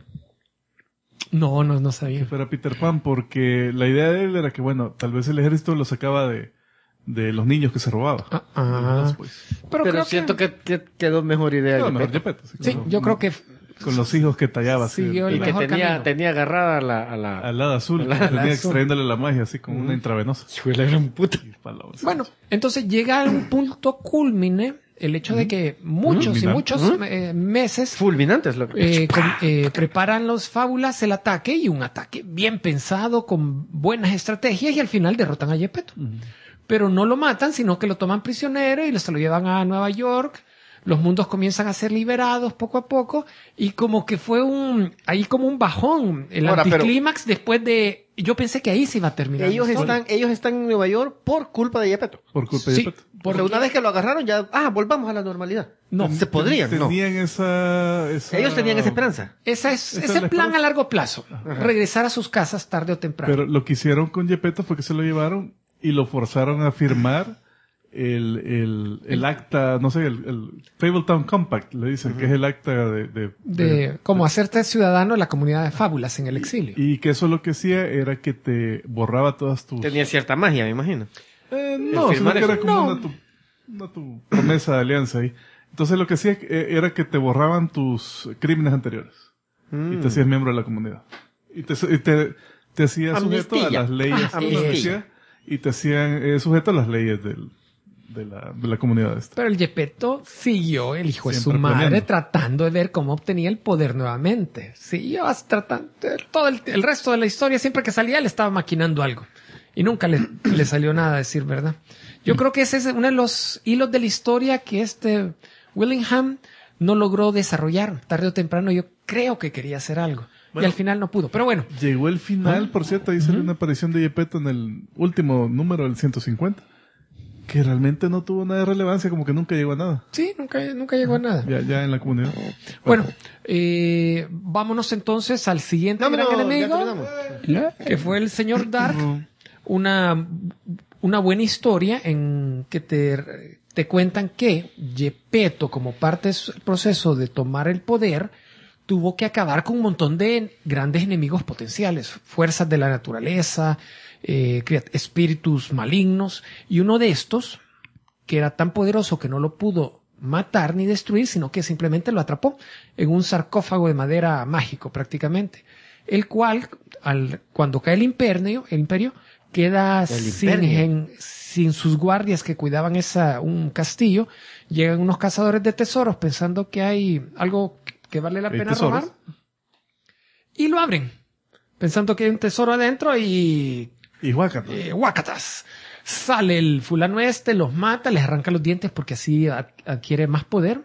No Que sabía. fuera Peter Pan, porque la idea de él era que, bueno, tal vez el ejército lo sacaba de los niños que se robaba. Pero Pero creo siento que quedó mejor idea. No, Gepetto. mejor Gepetto, Sí, con- yo creo que con los hijos que tallaba así. Siguió el Y que mejor tenía, camino. tenía agarrada a Al la... lado azul, Al que hada tenía azul. extrayéndole la magia así como una intravenosa. Fue la gran puta. Bueno, entonces llega a un punto culmine el hecho de que muchos y muchos meses Fulminantes, loco. preparan los fábulas el ataque y un ataque bien pensado con buenas estrategias y al final derrotan a Gepetto. Pero no lo matan, sino que lo toman prisionero y se lo llevan a Nueva York. Los mundos comienzan a ser liberados poco a poco y como que fue ahí como un bajón, el Ahora, pero- anticlímax después de... Yo pensé que ahí se iba a terminar. Ellos la historia. están en Nueva York por culpa de Gepetto. Por culpa de Sí, Gepetto. Porque una vez que lo agarraron ya, volvamos a la normalidad. No. Se podrían, ¿no? Tenían esa... Ellos tenían esa esperanza. Esa es Esa es el la plan esperanza. a largo plazo. Regresar a sus casas tarde o temprano. Pero lo que hicieron con Gepetto fue que se lo llevaron y lo forzaron a firmar el acta, no sé, el Fabletown Compact, le dicen, que es el acta de cómo hacerte ciudadano de la comunidad de fábulas en el exilio. y que eso lo que hacía era que te borraba todas tus... Tenía cierta magia, me imagino. no, sino firmar que eso. era como tu promesa de alianza ahí. Entonces lo que hacía era que te borraban tus crímenes anteriores y te hacías miembro de la comunidad. Y te hacías sujeto a Amnistía. las leyes Amnistía. y te hacían sujeto a las leyes de la comunidad esta. Pero el Gepetto siguió, el hijo de su Siempre madre, planeando. tratando de ver cómo obtenía el poder nuevamente. Siguió tratando, todo el resto de la historia, siempre que salía, le estaba maquinando algo. Y nunca le salió nada, a decir verdad. Yo creo que ese es uno de los hilos de la historia que Willingham no logró desarrollar. Tarde o temprano yo creo que quería hacer algo. Y al final no pudo. Pero bueno, Llegó el final, por cierto, ahí salió una aparición de Gepetto en el último número, el 150, que realmente no tuvo nada de relevancia, como que nunca llegó a nada, sí, nunca llegó a nada. ya en la comunidad. Bueno, vámonos entonces al siguiente No, gran ya enemigo, terminamos. que fue el señor Dark. Una buena historia en que te cuentan que Gepetto, como parte del proceso de tomar el poder, tuvo que acabar con un montón de grandes enemigos potenciales, fuerzas de la naturaleza, espíritus malignos, y uno de estos, que era tan poderoso que no lo pudo matar ni destruir, sino que simplemente lo atrapó en un sarcófago de madera mágico prácticamente, el cual, cuando cae el imperio queda sin sus guardias que cuidaban un castillo. Llegan unos cazadores de tesoros pensando que hay algo que vale la Hay pena tesoros. robar, y lo abren pensando que hay un tesoro adentro y Y Huácata. guácatas. Sale el fulano los mata, les arranca los dientes porque así adquiere más poder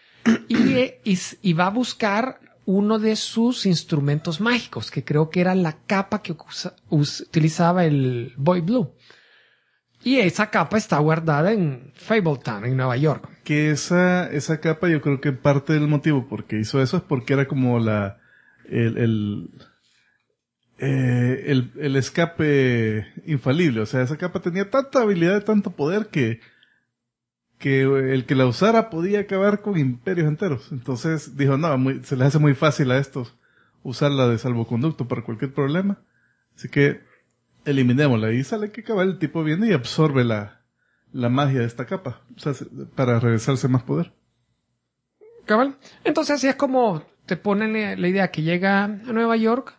y va a buscar uno de sus instrumentos mágicos, que creo que era la capa que utilizaba el Boy Blue. Y esa capa está guardada en Fabletown, en Nueva York. Que esa capa, yo creo que parte del motivo porque hizo eso es porque era como el el escape infalible. O sea, esa capa tenía tanta habilidad, tanto poder que el que la usara podía acabar con imperios enteros. Entonces dijo, no, se les hace muy fácil a estos usarla de salvoconducto para cualquier problema. Así que eliminémosla. Y sale que cabal el tipo viene y absorbe la magia de esta capa. O sea, para regresarse más poder. Cabal. Entonces así es como te ponen la idea que llega a Nueva York,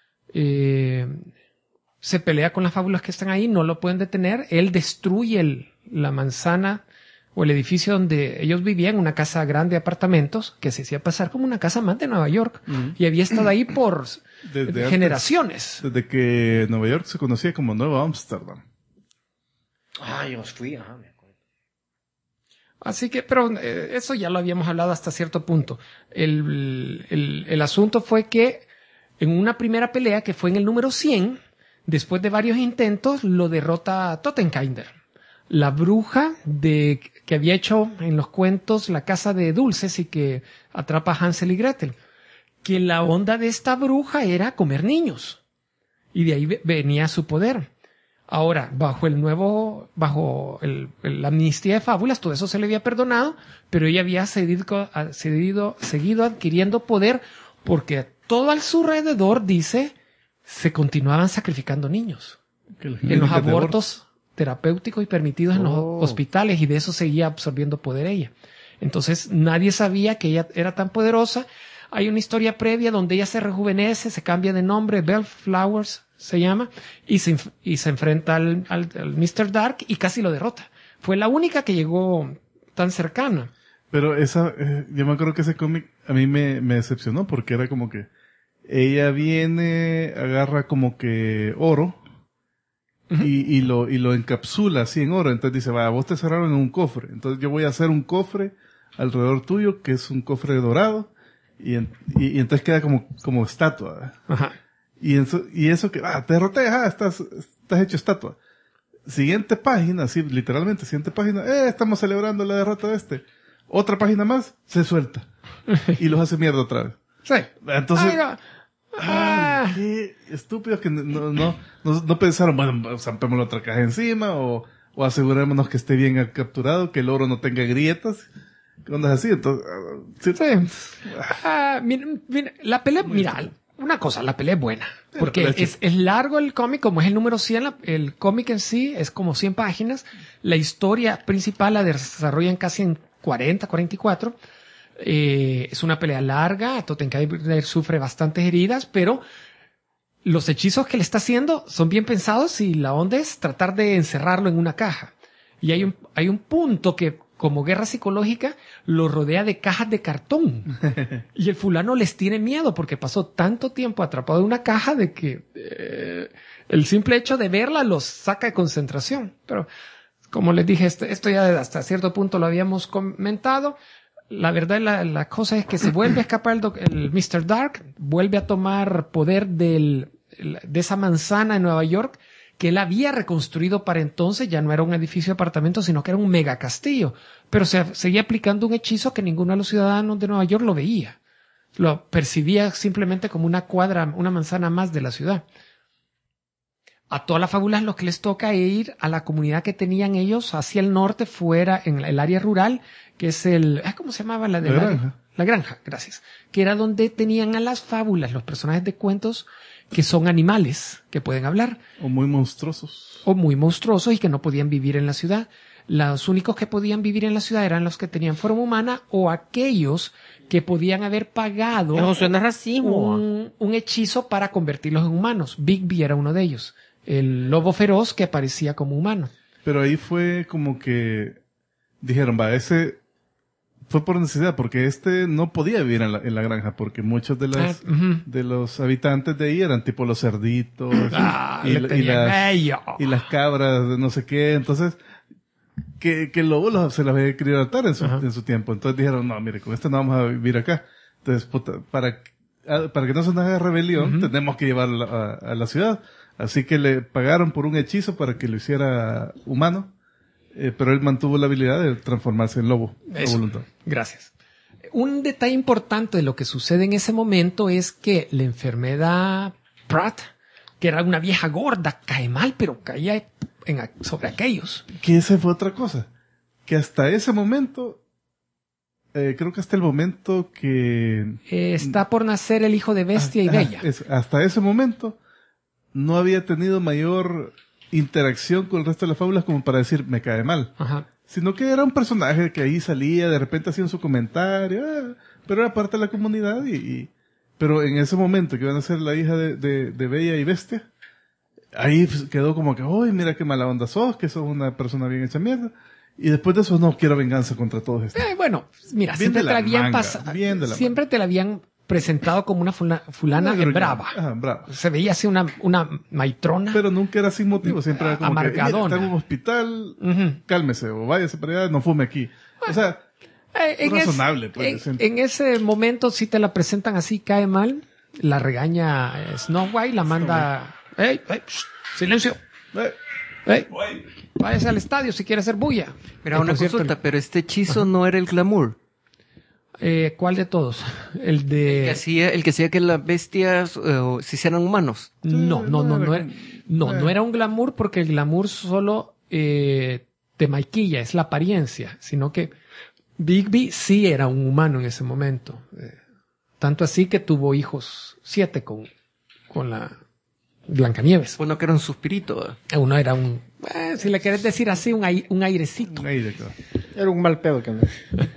se pelea con las fábulas que están ahí, no lo pueden detener, él destruye la manzana o el edificio donde ellos vivían, una casa grande de apartamentos, que se hacía pasar como una casa más de Nueva York, y había estado ahí por generaciones. Desde que Nueva York se conocía como Nueva Ámsterdam. Yo fui, me acuerdo. Así que, pero eso ya lo habíamos hablado hasta cierto punto. El asunto fue que en una primera pelea, que fue en el número 100, después de varios intentos, lo derrota Tottenkinder, la bruja que había hecho en los cuentos la casa de dulces y que atrapa a Hansel y Gretel. Que la onda de esta bruja era comer niños. Y de ahí venía su poder. Ahora, bajo la amnistía de fábulas, todo eso se le había perdonado, pero ella había seguido adquiriendo poder porque todo a su alrededor, dice, se continuaban sacrificando niños. En los abortos terapéuticos y permitidos en los hospitales, y de eso seguía absorbiendo poder ella. Entonces, nadie sabía que ella era tan poderosa. Hay una historia previa donde ella se rejuvenece, se cambia de nombre, Bellflowers se llama, y se enfrenta al Mr. Dark y casi lo derrota. Fue la única que llegó tan cercana. Pero yo me acuerdo que ese cómic a mí me decepcionó porque era como que ella viene, agarra como que oro, uh-huh, y lo encapsula así en oro. Entonces dice, vos te cerraron en un cofre. Entonces yo voy a hacer un cofre alrededor tuyo, que es un cofre dorado, y entonces queda como estatua. Ajá. Y eso que, te derroté, estás hecho estatua. Siguiente página, así literalmente, siguiente página, estamos celebrando la derrota de este. Otra página más, se suelta. Y los hace mierda otra vez. Sí. Entonces, qué estúpidos que no pensaron, bueno, zampémosle otra caja encima, o asegurémonos que esté bien capturado, que el oro no tenga grietas. Ondas así, entonces, mira, la pelea, mira, una cosa, la pelea es buena, porque es largo el cómic, como es el número 100, el cómic en sí es como 100 páginas, la historia principal la desarrollan casi en 44, es una pelea larga, Tottenkinder sufre bastantes heridas, pero los hechizos que le está haciendo son bien pensados y la onda es tratar de encerrarlo en una caja. Y hay un punto que, como guerra psicológica, lo rodea de cajas de cartón. Y el fulano les tiene miedo porque pasó tanto tiempo atrapado en una caja de que el simple hecho de verla los saca de concentración. Pero, como les dije, esto ya hasta cierto punto lo habíamos comentado. La verdad, la cosa es que se vuelve a escapar el Mr. Dark, vuelve a tomar poder de esa manzana en Nueva York, que él había reconstruido para entonces. Ya no era un edificio de apartamentos, sino que era un mega castillo. Pero se seguía aplicando un hechizo que ninguno de los ciudadanos de Nueva York lo veía. Lo percibía simplemente como una cuadra, una manzana más de la ciudad. A todas las fábulas lo que les toca es ir a la comunidad que tenían ellos hacia el norte, fuera, en el área rural, que es ¿cómo se llamaba? La granja. La granja, gracias. Que era donde tenían a las fábulas, los personajes de cuentos, que son animales que pueden hablar. O muy monstruosos. O muy monstruosos y que no podían vivir en la ciudad. Los únicos que podían vivir en la ciudad eran los que tenían forma humana o aquellos que podían haber pagado un hechizo para convertirlos en humanos. Bigby era uno de ellos. El lobo feroz que aparecía como humano. Pero ahí fue como que dijeron, ese fue por necesidad, porque no podía vivir en la granja, porque muchos de los habitantes de ahí eran tipo los cerditos y las cabras de no sé qué. Entonces, que el lobo se las había querido adaptar en su tiempo. Entonces dijeron, no, mire, con esto no vamos a vivir acá. Entonces, para que no se nos haga rebelión, tenemos que llevarlo a la ciudad. Así que le pagaron por un hechizo para que lo hiciera humano, pero él mantuvo la habilidad de transformarse en lobo. Eso. Voluntad. Gracias. Un detalle importante de lo que sucede en ese momento es que la enfermedad Pratt que era una vieja gorda, cae mal, pero caía sobre aquellos. Que esa fue otra cosa. Que hasta ese momento, creo que hasta el momento que... Está por nacer el hijo de Bestia y Bella. Hasta ese momento no había tenido mayor interacción con el resto de las fábulas como para decir, me cae mal. Ajá. Sino que era un personaje que ahí salía, de repente hacía su comentario, pero era parte de la comunidad pero en ese momento que iban a ser la hija de Bella y Bestia, ahí quedó como que, uy, mira qué mala onda sos, que sos una persona bien hecha mierda. Y después de eso, no, quiero venganza contra todos estos. Bueno, mira, Bien siempre de te la la habían manga, pasado, bien de la siempre te la habían presentado como una fulana brava. Ajá, brava. Se veía así una maitrona. Pero nunca era sin motivo, siempre era como que, mira, amargadona. está en un hospital, Ujú. cálmese, o váyase para allá, no fume aquí. O sea, razonable, pues. En ese momento si te la presentan así, cae mal, la regaña Snow White, la manda, ¡Ey, silencio! ¡Ey! Váyase al estadio si quiere hacer bulla. Mira, una Por cierto, consulta, pero este hechizo no era el glamour. ¿cuál de todos? El Que de... el que hacía que las bestias se hicieran humanos. No era un glamour porque el glamour solo te maquilla, es la apariencia, sino que Bigby sí era un humano en ese momento. Tanto así que tuvo hijos 7 con la Blancanieves. Bueno, que era un suspirito. Uno era si le querés decir así, un airecito. Aire, claro. Era un mal pedo que me...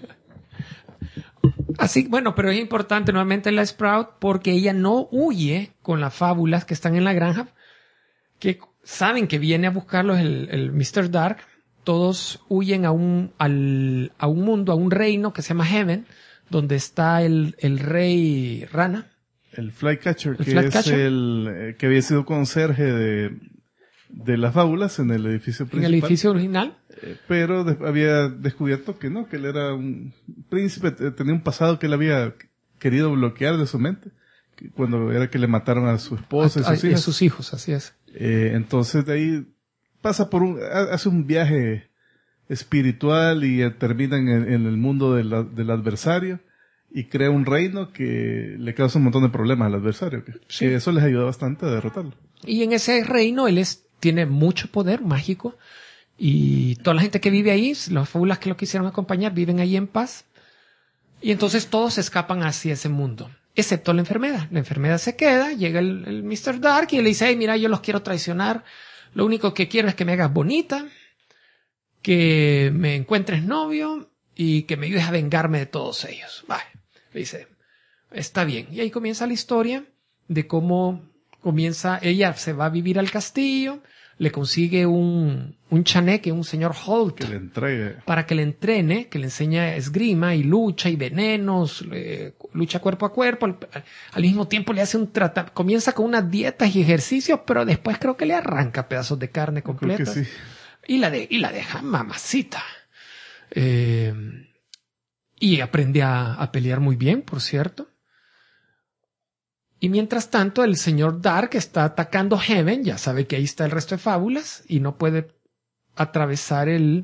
Así, bueno, pero es importante nuevamente la Sprout porque ella no huye con las fábulas que están en la granja, que saben que viene a buscarlos el Mr. Dark. Todos huyen a un mundo, a un reino que se llama Heaven, donde está el rey Rana. El Flycatcher, que Flycatcher. es el que había sido conserje de las fábulas en el edificio En principal. el edificio original. Pero había descubierto que no, que él era un príncipe, tenía un pasado que él había querido bloquear de su mente, cuando era que le mataron a su esposa y sus hijas. Sus hijos, así es. Entonces de ahí pasa hace un viaje espiritual y termina en el mundo del adversario y crea un reino que le causa un montón de problemas al adversario, que eso les ayuda bastante a derrotarlo. Y en ese reino él tiene mucho poder mágico y toda la gente que vive ahí, las fábulas que lo quisieron acompañar, viven ahí en paz. Y entonces todos escapan hacia ese mundo, excepto la enfermedad. La enfermedad se queda, llega el Mr. Dark y le dice, hey, mira, yo los quiero traicionar. Lo único que quiero es que me hagas bonita, que me encuentres novio y que me ayudes a vengarme de todos ellos. Vale. Le dice, está bien. Y ahí comienza la historia de cómo ella se va a vivir al castillo, le consigue un chaneque, un señor Holt, Que le entregue. para que le entrene, que le enseña esgrima y lucha y venenos, lucha cuerpo a cuerpo. Al mismo tiempo le hace comienza con unas dietas y ejercicios, pero después creo que le arranca pedazos de carne Creo completas. que sí. Y la deja mamacita. Y aprende a pelear muy bien, por cierto. Y mientras tanto, el señor Dark está atacando Heaven, ya sabe que ahí está el resto de fábulas, y no puede atravesar un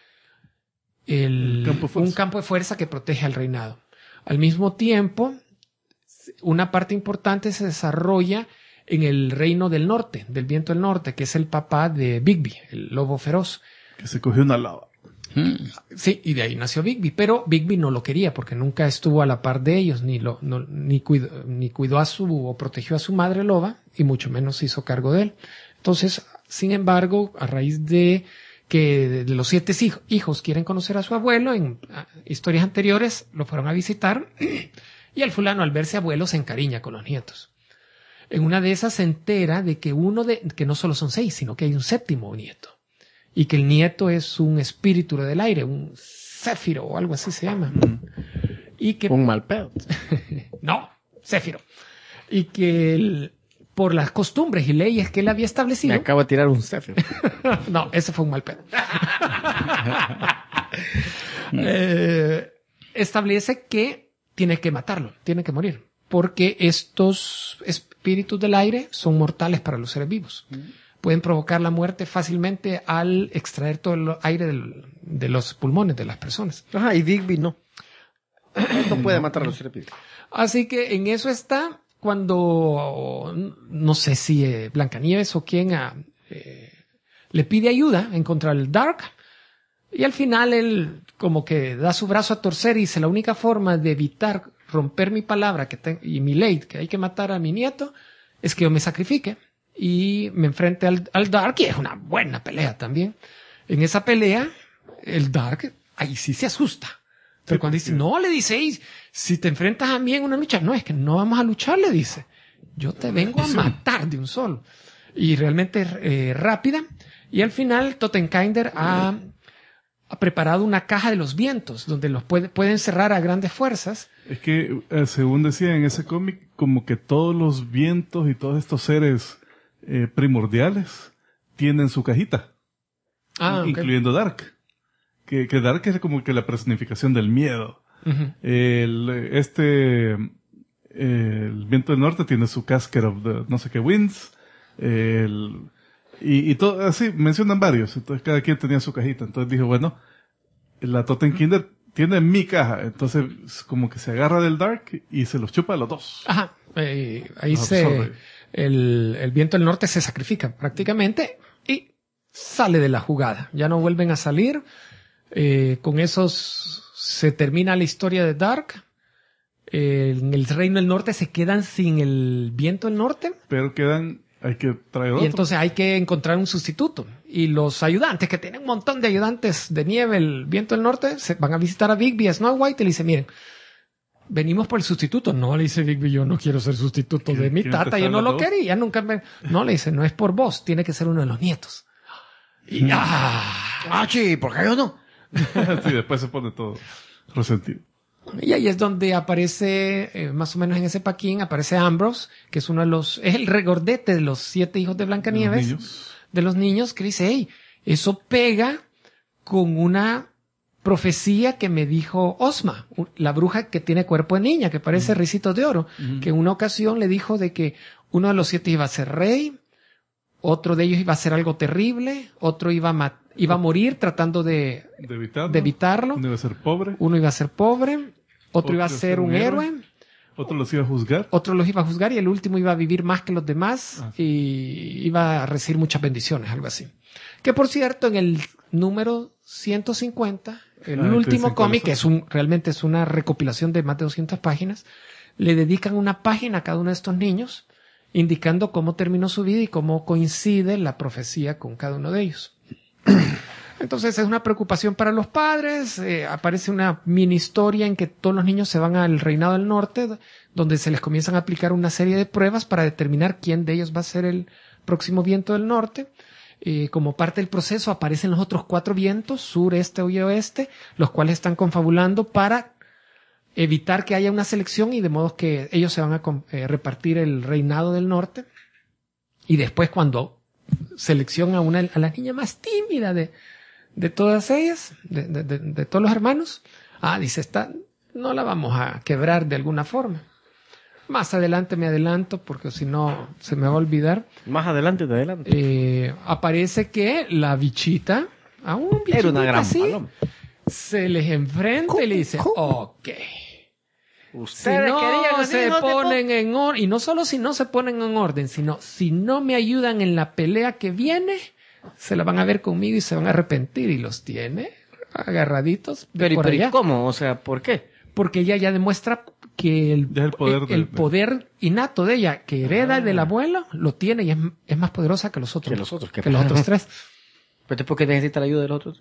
campo de fuerza que protege al reinado. Al mismo tiempo, una parte importante se desarrolla en el reino del norte, del viento del norte, que es el papá de Bigby, el lobo feroz. Que se cogió una lava. Sí, y de ahí nació Bigby, pero Bigby no lo quería porque nunca estuvo a la par de ellos, ni cuidó o protegió a su madre loba, y mucho menos se hizo cargo de él. Entonces, sin embargo, a raíz de que de los 7 hijos quieren conocer a su abuelo, en historias anteriores lo fueron a visitar, y el fulano al verse abuelo se encariña con los nietos. En una de esas se entera de que que no solo son 6, sino que hay un 7º nieto. Y que el nieto es un espíritu del aire, un céfiro o algo así se llama. Y que... Un mal pedo. No, céfiro. Y que por las costumbres y leyes que él había establecido... Me acabo de tirar un céfiro. No, ese fue un mal pedo. Establece que tiene que matarlo, tiene que morir. Porque estos espíritus del aire son mortales para los seres vivos. Pueden provocar la muerte fácilmente al extraer todo el aire de los pulmones de las personas. Ajá, y Bigby no. No puede matar a los seres vivos. Así que en eso está. cuando, no sé si Blancanieves o quién le pide ayuda en contra del Dark, y al final él como que da su brazo a torcer y dice, la única forma de evitar romper mi palabra y mi ley, que hay que matar a mi nieto, es que yo me sacrifique y me enfrente al Dark, y es una buena pelea también. En esa pelea, el Dark ahí sí se asusta. Pero cuando dice, no, le dice, "Ey, si te enfrentas a mí en una lucha", no, es que no vamos a luchar, le dice. Yo te vengo a matar de un solo. Y realmente rápida. Y al final, Totenkinder ha preparado una caja de los vientos, donde los pueden cerrar a grandes fuerzas. Es que, según decía en ese cómic, como que todos los vientos y todos estos seres primordiales tienen su cajita. Ok. Incluyendo Dark. Que Dark es como que la personificación del miedo. Ujú. El viento del norte tiene su Casker of the no sé qué winds. Y todo así, mencionan varios. Entonces cada quien tenía su cajita. Entonces dijo, bueno, la Totenkinder tiene mi caja. Entonces como que se agarra del Dark y se los chupa a los dos. Ajá. Ahí Los absorbe. el viento del norte se sacrifica prácticamente y sale de la jugada. Ya no vuelven a salir. Con esos se termina la historia de Dark. En el Reino del Norte se quedan sin el viento del norte. Pero hay que traer otro. Y entonces hay que encontrar un sustituto. Y los ayudantes, que tienen un montón de ayudantes de nieve, el viento del norte, se van a visitar a Bigby, a Snow White, y le dicen, miren, venimos por el sustituto. No, le dice Bigby, yo no quiero ser sustituto de mi tata, yo no lo quería, nunca me... No, le dice, no es por vos, tiene que ser uno de los nietos. Y Sí, ¿por qué yo no? Sí, después se pone todo resentido. Y ahí es donde aparece, más o menos en ese paquín, aparece Ambrose, que es es el regordete de los 7 hijos de Blancanieves, de los niños, que dice, hey, eso pega con una profecía que me dijo Ozma, la bruja que tiene cuerpo de niña, que parece ricitos de oro, que en una ocasión le dijo de que uno de los 7 iba a ser rey, otro de ellos iba a hacer algo terrible, otro iba a morir tratando de evitarlo. Uno iba a ser pobre. Uno iba a ser pobre, otro iba a ser un héroe, otro los iba a juzgar. otro los iba a juzgar y el último iba a vivir más que los demás y iba a recibir muchas bendiciones, algo así. Que por cierto, en el número 150, el último cómic, que realmente es una recopilación de más de 200 páginas, le dedican una página a cada uno de estos niños, indicando cómo terminó su vida y cómo coincide la profecía con cada uno de ellos. Entonces es una preocupación para los padres. Aparece una mini historia en que todos los niños se van al Reinado del Norte, donde se les comienzan a aplicar una serie de pruebas para determinar quién de ellos va a ser el próximo viento del norte. Como parte del proceso aparecen los otros 4 vientos, sur, este y oeste, los cuales están confabulando para evitar que haya una selección y de modo que ellos se van a repartir el Reinado del Norte. Y después cuando selecciona a la niña más tímida de todas ellas, de todos los hermanos, dice, no la vamos a quebrar de alguna forma. Más adelante me adelanto porque si no se me va a olvidar. Más adelante te adelanto. Aparece que la bichita, a un bichito Era una gran así, paloma. se les enfrenta y le dice, ok. Si Ustedes no querían se ponen en orden, y no solo si no se ponen en orden, sino si no me ayudan en la pelea que viene, se la van a ver conmigo y se van a arrepentir. Y los tiene agarraditos de por allá. ¿Cómo? O sea, ¿por qué? Porque ella ya demuestra que el poder innato de ella, que hereda del abuelo, lo tiene y es más poderosa que los otros. Que los otros 3. ¿Pero por qué necesita la ayuda de los otros?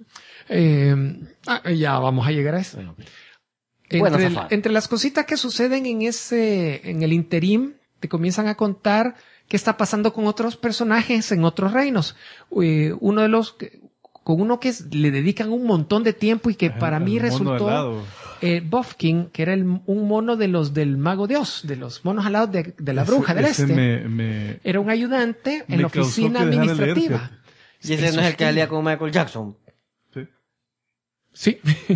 Ya vamos a llegar a eso. Bueno, okay. Entre las cositas que suceden en el interim, te comienzan a contar qué está pasando con otros personajes en otros reinos. Uno de los, con uno que le dedican un montón de tiempo y que para mí resultó Bofkin, que era un mono de los del Mago de Oz, de los monos alados de la bruja del este. Era un ayudante en la oficina administrativa. Y ese no es el que salía con Michael Jackson. Sí.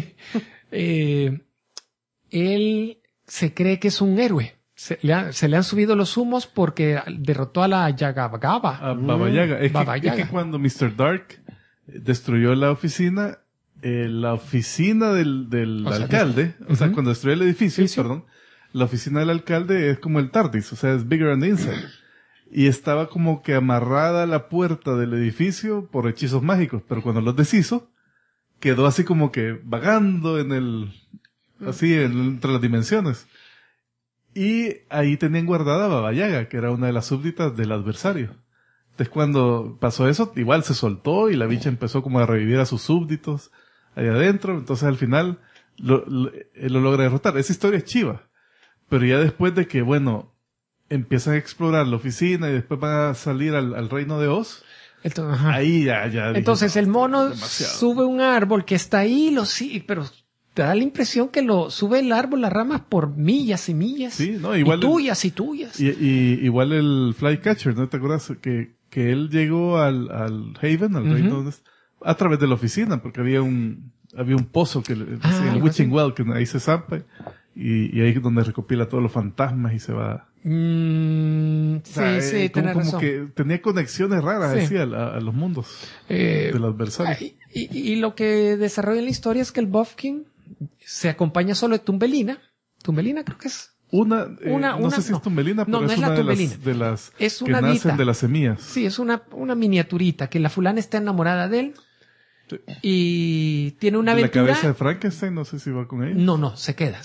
Él se cree que es un héroe. Se le han subido los humos porque derrotó a la Yagabagaba. A Baba Yaga. Es que cuando Mr. Dark destruyó la oficina del alcalde, o sea, cuando destruyó el edificio, la oficina del alcalde es como el TARDIS, o sea, es bigger on the inside. Y estaba como que amarrada a la puerta del edificio por hechizos mágicos, pero cuando los deshizo, quedó así como que vagando entre las dimensiones. Y ahí tenían guardada a Baba Yaga, que era una de las súbditas del adversario. Entonces cuando pasó eso, igual se soltó y la bicha empezó como a revivir a sus súbditos ahí adentro. Entonces al final lo logra derrotar. Esa historia es chiva. Pero ya después de que, bueno, empiezan a explorar la oficina y después van a salir al reino de Oz, Entonces, ajá. ahí ya Entonces dije, el mono demasiado. sube un árbol que está ahí, pero te da la impresión que sube el árbol, las ramas por millas y millas. Sí, no, igual y tuyas y tuyas. Y igual el Flycatcher, ¿no te acuerdas? Que él llegó al Haven, al reino, a través de la oficina, porque había un pozo que el Witching Well, que ahí se zampa, y ahí es donde recopila todos los fantasmas y se va. Sí, tienes como razón. que tenía conexiones raras, Sí. así, a los mundos del adversario. Y lo que desarrolla en la historia es que el Bufkin se acompaña solo de Tumbelina. Tumbelina creo que es. No sé si es Tumbelina, pero no es es la una Tumbelina. de las Es que una nacen dita. de las semillas. Sí, es una miniaturita que la fulana está enamorada de él Sí. y tiene una La aventura. cabeza de Frankenstein, no sé si va con ella. No, se queda.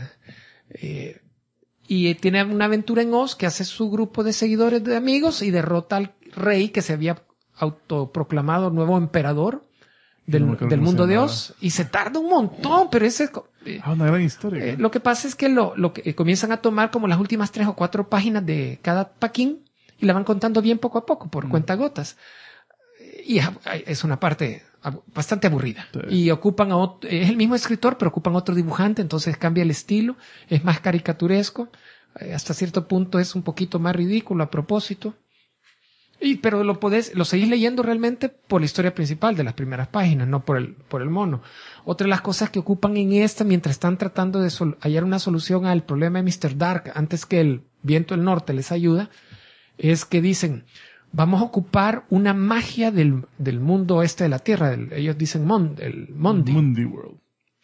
Y tiene una aventura en Oz que hace su grupo de seguidores de amigos y derrota al rey que se había autoproclamado nuevo emperador del No me acuerdo del cómo mundo se de llamaba. Oz. Y se tarda un montón, pero ese... Una gran historia. lo que pasa es que lo que comienzan a tomar como las últimas 3 o 4 páginas de cada paquín y la van contando bien poco a poco, por cuentagotas. Y es una parte bastante aburrida. Sí. Y ocupan es el mismo escritor, pero ocupan otro dibujante, entonces cambia el estilo, es más caricaturesco, hasta cierto punto es un poquito más ridículo a propósito. Pero lo seguís leyendo realmente por la historia principal de las primeras páginas, no por el mono. Otra de las cosas que ocupan en esta, mientras están tratando de hallar una solución al problema de Mr. Dark, antes que el viento del norte les ayuda, es que dicen, vamos a ocupar una magia del mundo este de la Tierra. Ellos dicen el Mundi. Mundi World.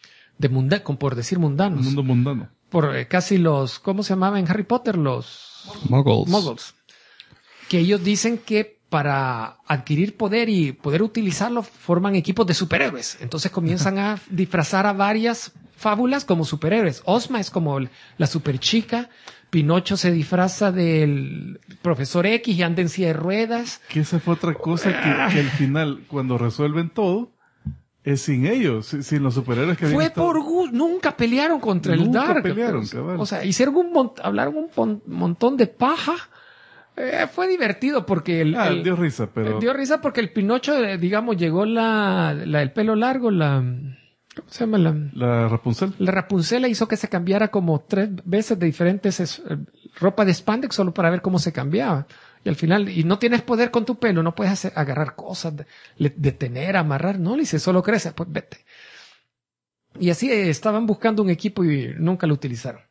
Por decir mundanos. El mundo mundano. Por casi ¿cómo se llamaba en Harry Potter? Los Muggles. Que ellos dicen que para adquirir poder y poder utilizarlo forman equipos de superhéroes. Entonces comienzan a disfrazar a varias fábulas como superhéroes. Ozma es como la superchica. Pinocho se disfraza del profesor X y anda en silla de ruedas. Que esa fue otra cosa que al final, cuando resuelven todo, es sin ellos, sin los superhéroes que habían Fue estado. por gusto. Nunca pelearon contra el Nunca Dark. pelearon, cabal. O sea, hicieron hablaron un montón de paja. Fue divertido porque Dio risa, pero... dio risa porque el Pinocho, digamos, llegó el pelo largo, ¿cómo se llama? La Rapunzel. La Rapunzel hizo que se cambiara como 3 veces de diferentes ropa de spandex solo para ver cómo se cambiaba. Y al final, y no tienes poder con tu pelo, no puedes agarrar cosas, detener, amarrar, no, le dice, solo crece, pues vete. Y así estaban buscando un equipo y nunca lo utilizaron.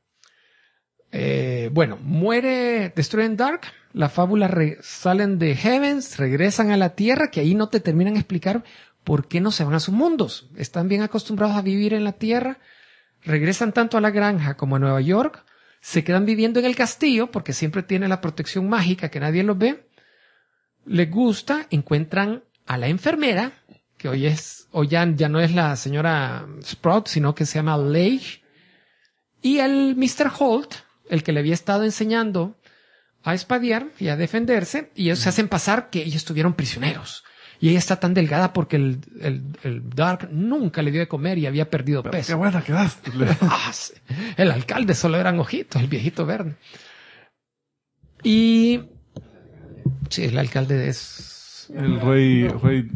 Destruyen Dark, la fábula salen de Heavens, regresan a la Tierra, que ahí no te terminan de explicar por qué no se van a sus mundos. Están bien acostumbrados a vivir en la Tierra, regresan tanto a la granja como a Nueva York, se quedan viviendo en el castillo porque siempre tiene la protección mágica que nadie los ve. Les gusta, encuentran a la enfermera, que hoy ya no es la señora Sprout, sino que se llama Leigh, y el Mr. Holt, el que le había estado enseñando a espadear y a defenderse, y ellos se hacen pasar que ellos estuvieron prisioneros. Y ella está tan delgada porque el Dark nunca le dio de comer y había perdido Pero peso. qué buena quedaste. Sí. El alcalde solo eran ojitos, el viejito verde. Y sí, el alcalde es... El rey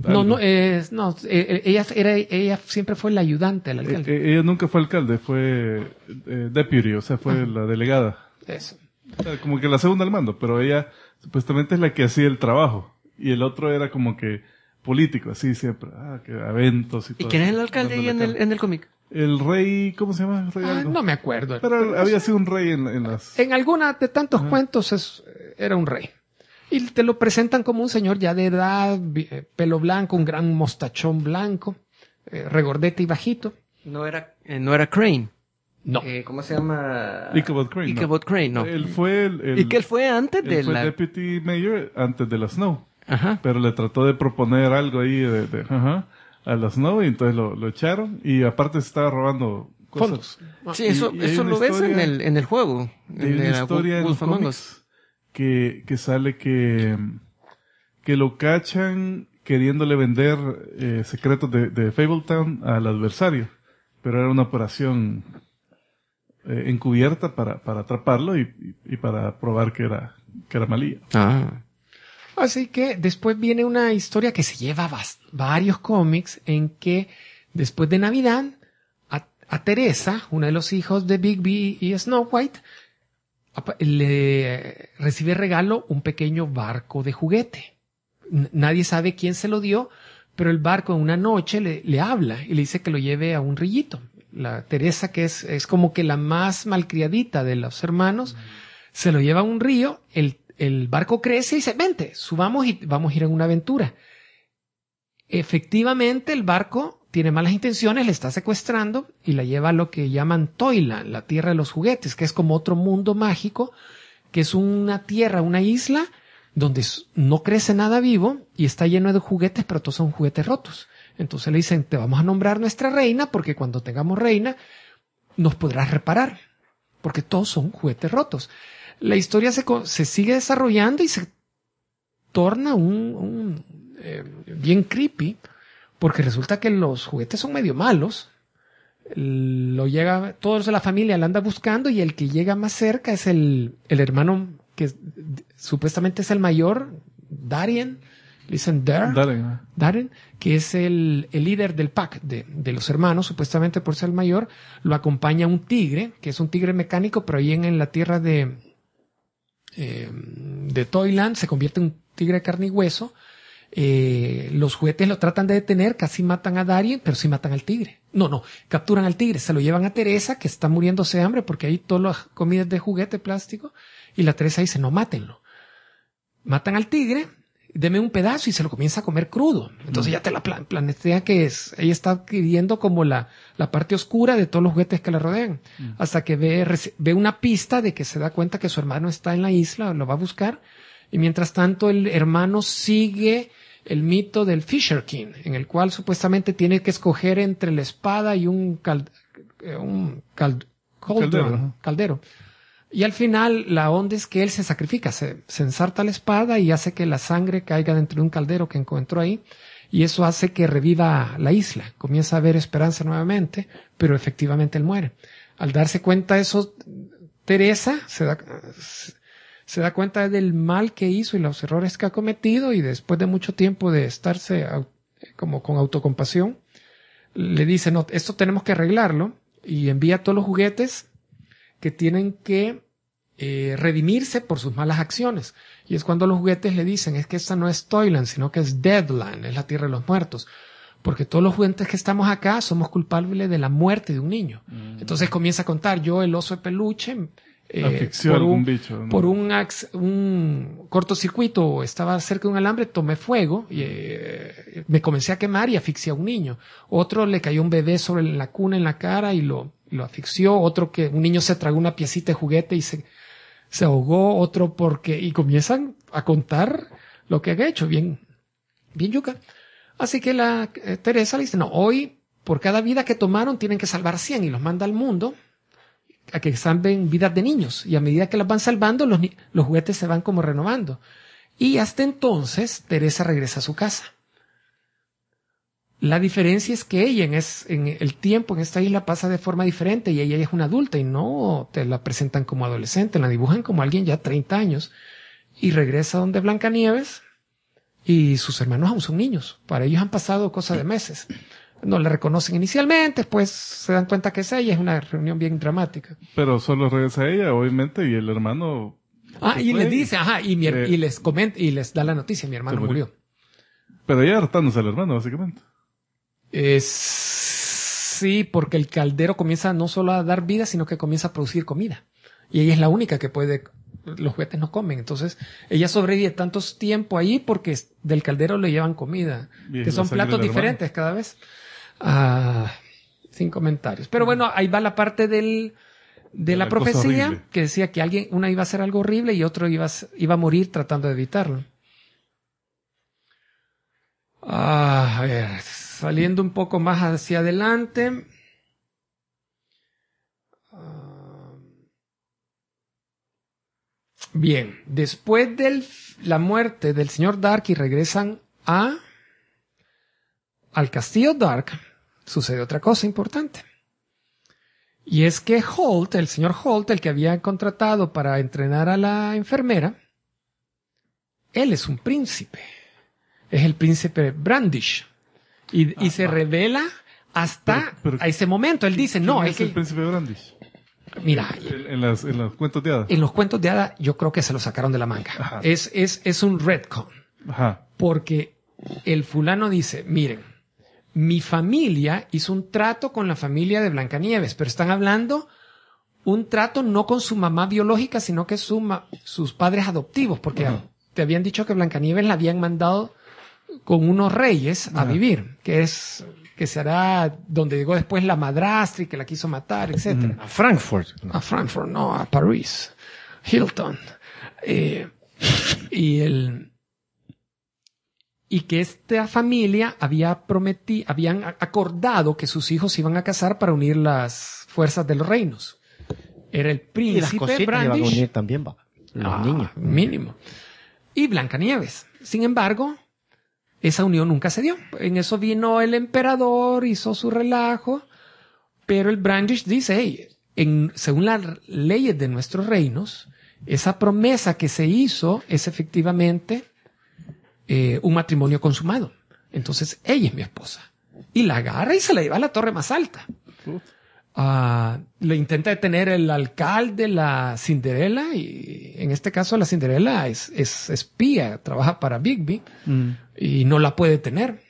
ella siempre fue la ayudante del alcalde. ella nunca fue alcalde, fue deputy, o sea, fue la delegada. Eso. O sea, como que la segunda al mando, pero ella supuestamente es la que hacía el trabajo. Y el otro era como que político, así siempre. Que eventos y todo. ¿Y quién es el alcalde ahí dándole en el cómic? El rey, ¿cómo se llama? Rey algo. No me acuerdo. Pero había sido un rey en las... En alguna de tantos cuentos era un rey. Y te lo presentan como un señor ya de edad, pelo blanco, un gran mostachón blanco, regordete y bajito. No era Crane. No. ¿Cómo se llama? Ichabod Crane. Ichabod Crane, no. Él fue ¿Y que él fue antes de él fue la...? deputy mayor antes de la Snow. Ajá. Pero le trató de proponer algo ahí a la Snow y entonces lo echaron. Y aparte se estaba robando cosas. Fondos. Sí, eso y hay lo una ves historia- en el juego. Hay En una la historia en Wolf Among Us. cómics que sale que lo cachan queriéndole vender secretos de Fabletown al adversario. Pero era una operación encubierta para atraparlo y para probar que era malilla. Ah. Así que después viene una historia que se lleva varios cómics en que después de Navidad a Teresa, uno de los hijos de Bigby y Snow White, le recibe regalo un pequeño barco de juguete. Nadie sabe quién se lo dio, pero el barco en una noche le habla y le dice que lo lleve a un rillito. La Teresa, que es como que la más malcriadita de los hermanos, se lo lleva a un río, el barco crece y dice, vente, subamos y vamos a ir en una aventura. Efectivamente, el barco tiene malas intenciones, le está secuestrando y la lleva a lo que llaman Toyland, la tierra de los juguetes, que es como otro mundo mágico, que es una tierra, una isla, donde no crece nada vivo y está lleno de juguetes, pero todos son juguetes rotos. Entonces le dicen, te vamos a nombrar nuestra reina, porque cuando tengamos reina, nos podrás reparar, porque todos son juguetes rotos. La historia se sigue desarrollando y se torna bien creepy, porque resulta que los juguetes son medio malos. Todos de la familia la anda buscando y el que llega más cerca es el hermano que supuestamente es el mayor, Darien, le dicen Darren, que es el líder del pack de los hermanos, supuestamente por ser el mayor. Lo acompaña un tigre, que es un tigre mecánico, pero ahí en la tierra de Toyland se convierte en un tigre de carne y hueso. Los juguetes lo tratan de detener, casi matan a Darien, pero sí matan al tigre. No, capturan al tigre, se lo llevan a Teresa, que está muriéndose de hambre porque hay todas las comidas de juguete plástico, y la Teresa dice, no, mátenlo. Matan al tigre, deme un pedazo y se lo comienza a comer crudo. Entonces ya te la plantea que ella está adquiriendo como la parte oscura de todos los juguetes que la rodean, hasta que ve una pista de que se da cuenta que su hermano está en la isla, lo va a buscar, y mientras tanto el hermano sigue el mito del Fisher King, en el cual supuestamente tiene que escoger entre la espada y un caldero. Y al final la onda es que él se sacrifica, se ensarta la espada y hace que la sangre caiga dentro de un caldero que encontró ahí, y eso hace que reviva la isla. Comienza a haber esperanza nuevamente, pero efectivamente él muere. Al darse cuenta de eso, Teresa se da cuenta del mal que hizo y los errores que ha cometido, y después de mucho tiempo de estarse como con autocompasión, le dice, no, esto tenemos que arreglarlo, y envía todos los juguetes que tienen que redimirse por sus malas acciones. Y es cuando los juguetes le dicen, es que esta no es Toyland, sino que es Deadland, es la tierra de los muertos. Porque todos los juguetes que estamos acá somos culpables de la muerte de un niño. Entonces comienza a contar, yo el oso de peluche, por un cortocircuito, estaba cerca de un alambre, tomé fuego y me comencé a quemar y asfixié a un niño. Otro le cayó un bebé sobre la cuna en la cara y lo asfixió. Otro que un niño se tragó una piecita de juguete y se ahogó. Otro y comienzan a contar lo que ha hecho. Bien yuca. Así que la Teresa le dice, no, hoy por cada vida que tomaron tienen que salvar 100, y los manda al mundo a que salven vidas de niños, y a medida que las van salvando los juguetes se van como renovando, y hasta entonces Teresa regresa a su casa. La diferencia es que ella en el tiempo en esta isla pasa de forma diferente, y ella es una adulta y no te la presentan como adolescente, la dibujan como alguien ya 30 años, y regresa donde Blancanieves y sus hermanos aún son niños. Para ellos han pasado cosas de meses. No la reconocen inicialmente, pues se dan cuenta que es ella. Es una reunión bien dramática. Pero solo regresa ella, obviamente, y el hermano... y les dice, y les comenta, y les da la noticia, mi hermano murió. Pero ella hartándose al hermano, básicamente. Sí, porque el caldero comienza no solo a dar vida, sino que comienza a producir comida. Y ella es la única que los juguetes no comen. Entonces, ella sobrevive tantos tiempo ahí porque del caldero le llevan comida. Que son platos diferentes cada vez. sin comentarios. Pero bueno, ahí va la parte de la la cosa profecía horrible. que decía que una iba a hacer algo horrible y otro iba a morir tratando de evitarlo. A ver, saliendo un poco más hacia adelante. Bien, después de la muerte del señor Dark y regresan al castillo Dark, sucede otra cosa importante. Y es que Holt, el señor Holt, el que había contratado para entrenar a la enfermera, él es un príncipe. Es el príncipe Brandish. Y se revela hasta Pero- a ese momento. Él dice, no, ¿Quién es es el que... príncipe Brandish? Mira, En los cuentos de hadas. en los cuentos de hadas yo creo que se lo sacaron de la manga. Ajá. Es un retcon. Ajá. Porque el fulano dice, miren, mi familia hizo un trato con la familia de Blancanieves, pero están hablando un trato no con su mamá biológica, sino que sus padres adoptivos, porque te habían dicho que Blancanieves la habían mandado con unos reyes a vivir, que se hará donde llegó después la madrastra y que la quiso matar, etcétera. A Frankfurt. A Frankfurt, no, a París, Hilton. Y que esta familia habían acordado que sus hijos se iban a casar para unir las fuerzas de los reinos. Era el Y las príncipe cositas iban a Brandish. unir también, va. Los niños. Mínimo. Y Blancanieves. Sin embargo, esa unión nunca se dio. En eso vino el emperador, hizo su relajo, pero el Brandish dice, hey, según las leyes de nuestros reinos, esa promesa que se hizo es efectivamente un matrimonio consumado. Entonces, ella es mi esposa. Y la agarra y se la lleva a la torre más alta. Lo intenta detener el alcalde, la Cinderella, y en este caso la Cinderella es espía, trabaja para Bigby y no la puede detener.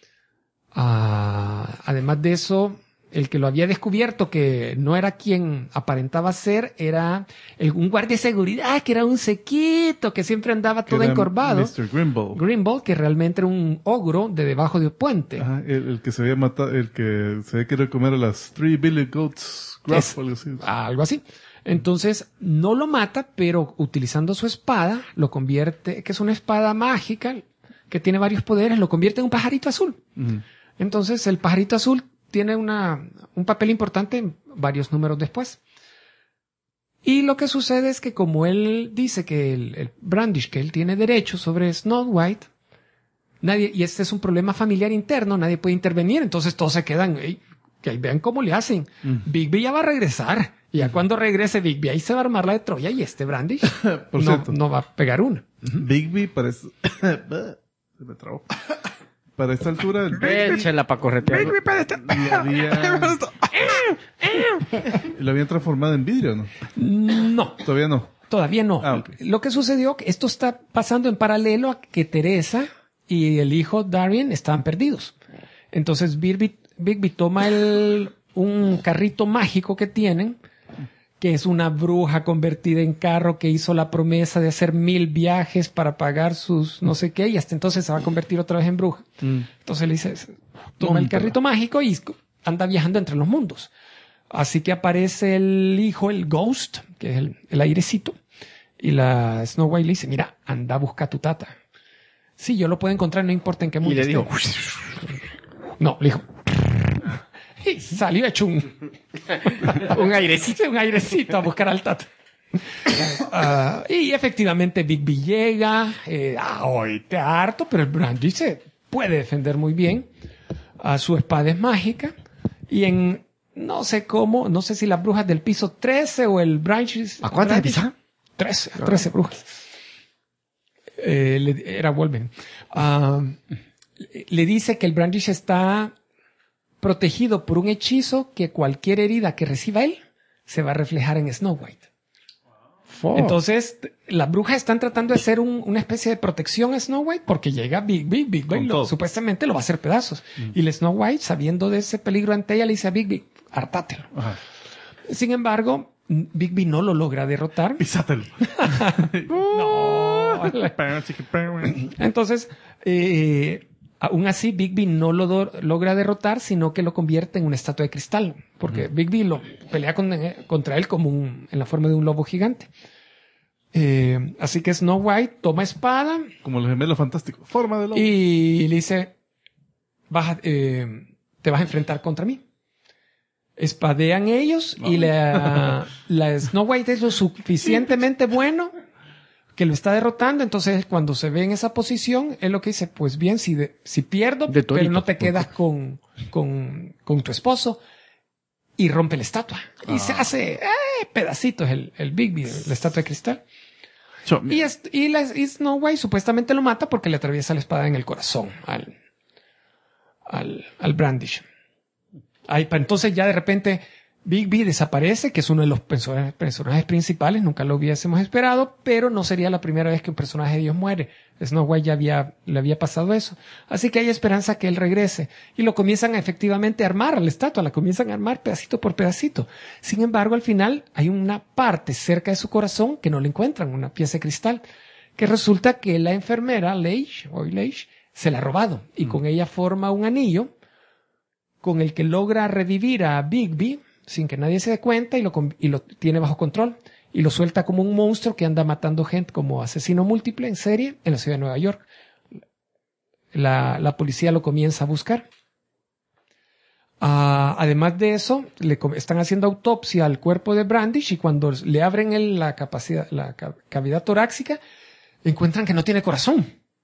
Además de eso, el que lo había descubierto que no era quien aparentaba ser era un guardia de seguridad que era un sequito que siempre andaba todo Era encorvado. Mr. Grimble. Grimble, que realmente era un ogro de debajo de un puente. Ajá, el que se había matado, el que se había querido comer a las 3 Billy Goats Gruff, algo así. Algo así. Entonces, no lo mata, pero utilizando su espada, lo convierte, que es una espada mágica, que tiene varios poderes, lo convierte en un pajarito azul. Ujú. Entonces, el pajarito azul tiene un papel importante varios números después. Y lo que sucede es que como él dice que el Brandish, que él tiene derecho sobre Snow White, y este es un problema familiar interno, nadie puede intervenir, entonces todos se quedan, que ahí vean cómo le hacen. Bigby ya va a regresar. Y ya cuando regrese Bigby, ahí se va a armar la de Troya y este Brandish Por cierto. no va a pegar una. Bigby parece... se me trabó. Para esta altura, el Échela para corretear. lo habían transformado en vidrio, ¿no? No. Todavía no. Todavía no. Ah, ok. Lo que sucedió, que esto está pasando en paralelo a que Teresa y el hijo Darien estaban perdidos. Entonces Bigby toma un carrito mágico que tienen, que es una bruja convertida en carro que hizo la promesa de hacer 1000 viajes para pagar sus no sé qué, y hasta entonces se va a convertir otra vez en bruja. Entonces le dice, toma el carrito mágico y anda viajando entre los mundos. Así que aparece el hijo, el Ghost, que es el airecito, y la Snow White le dice, mira, anda a buscar a tu tata. Sí, yo lo puedo encontrar, no importa en qué mundo Y le esté. dijo, No, le dijo. Y salió hecho un airecito. Un airecito a buscar al tata. Y efectivamente Bigby llega. Hoy te harto, pero el Brandish se puede defender muy bien. Su espada es mágica. Y no sé cómo, no sé si las brujas del piso 13 o el Brandish. ¿A cuántas empiezan? 13 brujas. Era Wolverine. Le dice que el Brandish está protegido por un hechizo que cualquier herida que reciba él se va a reflejar en Snow White. Entonces, las brujas están tratando de hacer una especie de protección a Snow White porque llega Bigby supuestamente lo va a hacer pedazos. Y el Snow White, sabiendo de ese peligro ante ella, le dice a Bigby, hartátelo. Ajá. Sin embargo, Bigby no lo logra derrotar. Pisátelo. No. Entonces, Aún así, Bigby no lo logra derrotar, sino que lo convierte en una estatua de cristal. Porque Bigby lo pelea contra él como en la forma de un lobo gigante. Así que Snow White toma espada. Como los gemelos fantásticos. Forma de lobo. Y le dice, te vas a enfrentar contra mí. Espadean ellos y la Snow White es lo suficientemente bueno que lo está derrotando. Entonces, cuando se ve en esa posición, es lo que dice, pues bien, si pierdo, pero no te quedas con tu esposo, y rompe la estatua. Y se hace pedacitos el Bigby, la estatua de cristal. Y Snow White supuestamente lo mata porque le atraviesa la espada en el corazón al Brandish. Entonces ya de repente Bigby desaparece, que es uno de los personajes principales, nunca lo hubiésemos esperado, pero no sería la primera vez que un personaje de Dios muere. Snow White ya le había pasado eso. Así que hay esperanza que él regrese. Y lo comienzan efectivamente a armar, la estatua, la comienzan a armar pedacito por pedacito. Sin embargo, al final hay una parte cerca de su corazón que no le encuentran, una pieza de cristal, que resulta que la enfermera, Leish, se la ha robado. Y con ella forma un anillo con el que logra revivir a Bigby sin que nadie se dé cuenta y lo tiene bajo control y lo suelta como un monstruo que anda matando gente como asesino múltiple en serie en la ciudad de Nueva York. La policía lo comienza a buscar. Además de eso, están haciendo autopsia al cuerpo de Brandish y cuando le abren la cavidad torácica, encuentran que no tiene corazón.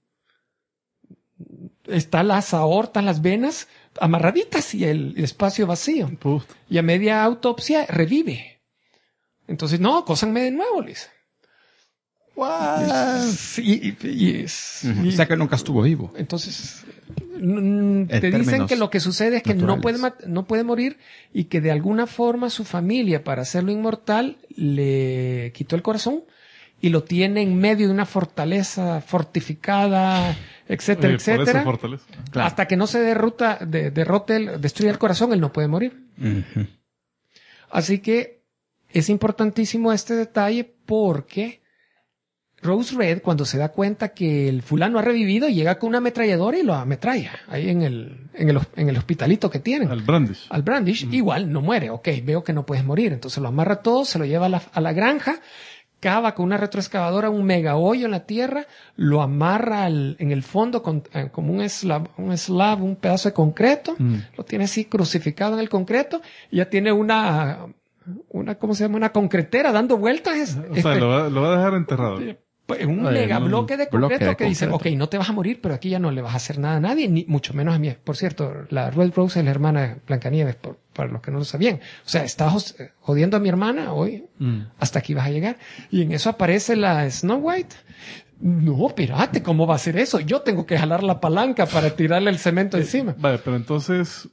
Están las aortas, las venas amarraditas y el espacio vacío. Uf. Y a media autopsia revive. Entonces, no, cósanme de nuevo, Liz. What? O sea que nunca estuvo vivo. Entonces, te dicen que lo que sucede es que no puede morir y que de alguna forma su familia, para hacerlo inmortal, le quitó el corazón y lo tiene en medio de una fortaleza fortificada, etcétera, etcétera. Claro. Hasta que no se destruya el corazón, él no puede morir. Uh-huh. Así que es importantísimo este detalle porque Rose Red, cuando se da cuenta que el fulano ha revivido, llega con una ametralladora y lo ametralla ahí en el hospitalito que tienen. Al Brandish. Igual no muere. Ok, veo que no puedes morir. Entonces lo amarra todo, se lo lleva a la granja, cava con una retroexcavadora un mega hoyo en la tierra, lo amarra en el fondo como un slab, un pedazo de concreto, lo tiene así crucificado en el concreto, y ya tiene una ¿cómo se llama? Una concretera dando vueltas. O sea, lo va a dejar enterrado. Un mega bloque de concreto que dice, ok, no te vas a morir, pero aquí ya no le vas a hacer nada a nadie, ni mucho menos a mí. Por cierto, la Red Rose es la hermana de Blancanieves, para los que no lo sabían. O sea, estabas jodiendo a mi hermana hoy, hasta aquí vas a llegar. Y en eso aparece la Snow White. No, espérate, ¿cómo va a ser eso? Yo tengo que jalar la palanca para tirarle el cemento encima. Vale, pero entonces,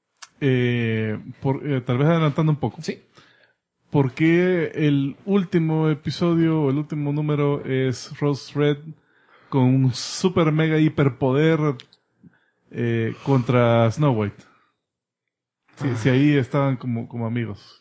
tal vez adelantando un poco. Sí. ¿Por qué el último episodio o el último número es Rose Red con un super mega hiperpoder contra Snow White? Si ahí estaban como amigos.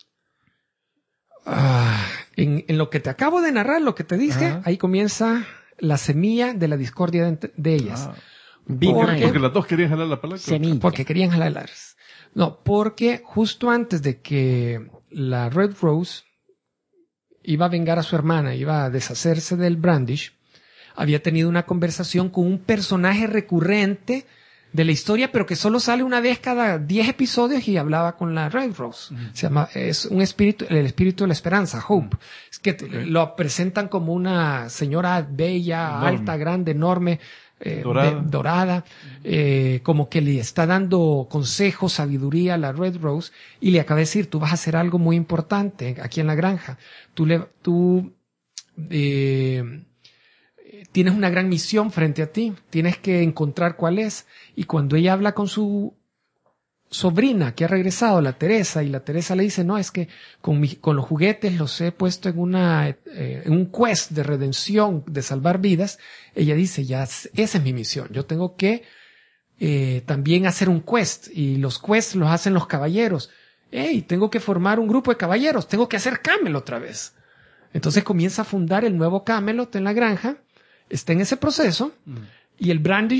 En lo que te acabo de narrar, lo que te dije, ahí comienza la semilla de la discordia de ellas. Porque las dos querían jalar la palanca. Semilla. Porque querían jalarlas. No, porque justo antes de que la Red Rose iba a vengar a su hermana, iba a deshacerse del Brandish, había tenido una conversación con un personaje recurrente de la historia, pero que solo sale una vez cada 10 episodios y hablaba con la Red Rose. Es un espíritu, el espíritu de la esperanza, Hope. Es que lo presentan como una señora bella, enorme, alta, grande, enorme, dorada, como que le está dando consejos, sabiduría a la Red Rose, y le acaba de decir, tú vas a hacer algo muy importante aquí en la granja. Tú tienes una gran misión frente a ti, tienes que encontrar cuál es. Y cuando ella habla con su sobrina que ha regresado, la Teresa, y la Teresa le dice, no, es que con los juguetes los he puesto en un quest de redención, de salvar vidas. Ella dice, esa es mi misión, yo tengo que también hacer un quest, y los quests los hacen los caballeros. Tengo que formar un grupo de caballeros, tengo que hacer Camelot otra vez. Entonces comienza a fundar el nuevo Camelot en la granja, está en ese proceso, y el Brandish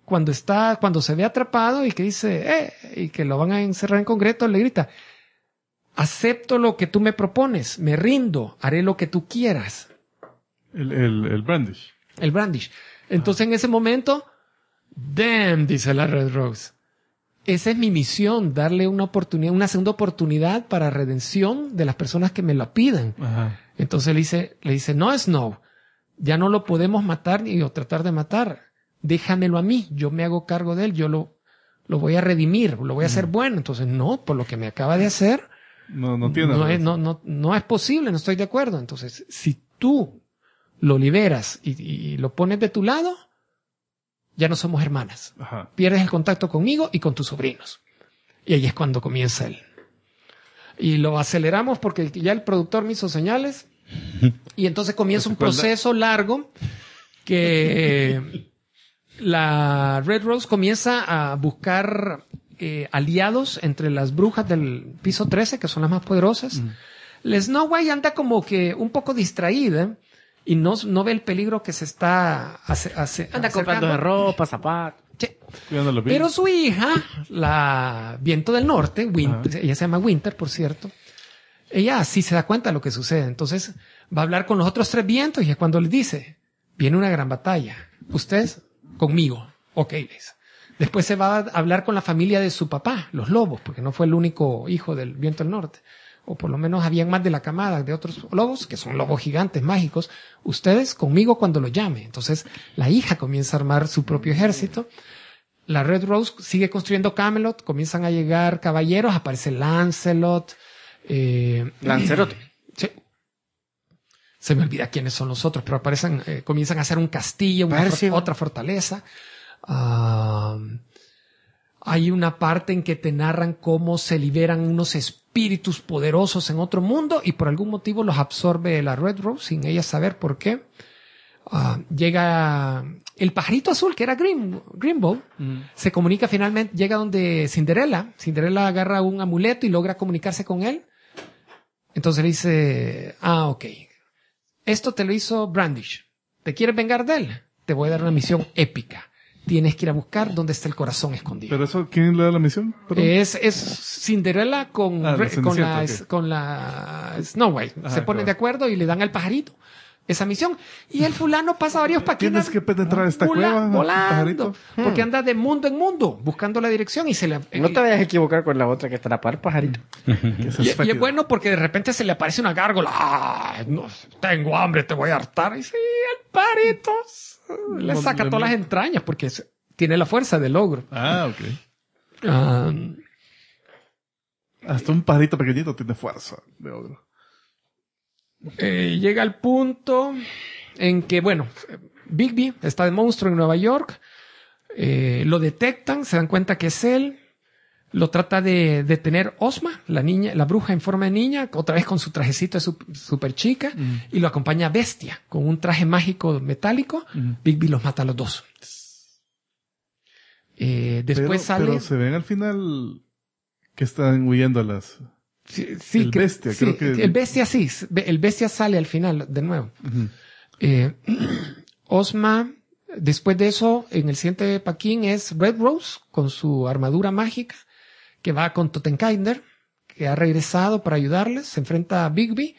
cuando se ve atrapado y que dice, y que lo van a encerrar en concreto, le grita, acepto lo que tú me propones, me rindo, haré lo que tú quieras. El Brandish. El Brandish. Entonces en ese momento, damn, dice la Red Rose. Esa es mi misión, darle una segunda oportunidad para redención de las personas que me la pidan. Ajá. Entonces le dice, no, Snow, ya no lo podemos matar o tratar de matar. Déjamelo a mí, yo me hago cargo de él, yo lo voy a redimir, lo voy a hacer bueno. Entonces, no, por lo que me acaba de hacer, no es posible, no estoy de acuerdo. Entonces, si tú lo liberas y lo pones de tu lado, ya no somos hermanas. Ajá. Pierdes el contacto conmigo y con tus sobrinos. Y ahí es cuando comienza él. Y lo aceleramos porque ya el productor me hizo señales. Y entonces comienza un proceso largo que la Red Rose comienza a buscar aliados entre las brujas del piso 13, que son las más poderosas. La Snow White anda como que un poco distraída y no ve el peligro que se está Anda comprando de ropa, zapatos. Sí. Cuidándolo bien. Pero su hija, la Viento del Norte, ella se llama Winter, por cierto, ella sí se da cuenta de lo que sucede. Entonces va a hablar con los otros 3 vientos y es cuando les dice, viene una gran batalla. Ustedes conmigo. Ok, les. Después se va a hablar con la familia de su papá, los lobos, porque no fue el único hijo del Viento del Norte. O por lo menos habían más de la camada de otros lobos, que son lobos gigantes mágicos. Ustedes conmigo cuando lo llame. Entonces la hija comienza a armar su propio ejército. La Red Rose sigue construyendo Camelot, comienzan a llegar caballeros, aparece Lancelot. Lancerote. Sí. Se me olvida quiénes son los otros, pero aparecen, comienzan a hacer un castillo, otra fortaleza. Hay una parte en que te narran cómo se liberan unos espíritus poderosos en otro mundo y por algún motivo los absorbe la Red Rose sin ella saber por qué. Llega el pajarito azul que era Grimble, se comunica finalmente, llega donde Cinderella agarra un amuleto y logra comunicarse con él. Entonces le dice, ok, esto te lo hizo Brandish, ¿te quieres vengar de él? Te voy a dar una misión épica. Tienes que ir a buscar dónde está el corazón escondido. ¿Pero eso quién le da la misión? Perdón. Es Cinderella con la Snow White. Ajá, se ponen claro. de acuerdo y le dan al pajarito esa misión. Y el fulano pasa varios paquines. Tienes que penetrar esta cueva, volando. pajarito. Porque anda de mundo en mundo buscando la dirección y se le... No te vayas a equivocar con la otra que está a la par, pajarito. Y es bueno porque de repente se le aparece una gárgola. No, tengo hambre, te voy a hartar. Y sí, el pajarito le saca todas las entrañas porque tiene la fuerza del ogro. Ok. Hasta un pajarito pequeñito tiene fuerza de ogro. Llega al punto en que, Bigby está de monstruo en Nueva York. Lo detectan, se dan cuenta que es él. Lo trata de detener Ozma, la bruja en forma de niña, otra vez con su trajecito de super chica, y lo acompaña Bestia con un traje mágico metálico. Bigby los mata a los dos. Después sale. Pero se ven al final que están huyendo las. Sí, el Bestia, creo que. El Bestia sí. El Bestia sale al final de nuevo. Ozma. Después de eso, en el siguiente paquín es Red Rose con su armadura mágica, que va con Tottenkinder, que ha regresado para ayudarles, se enfrenta a Bigby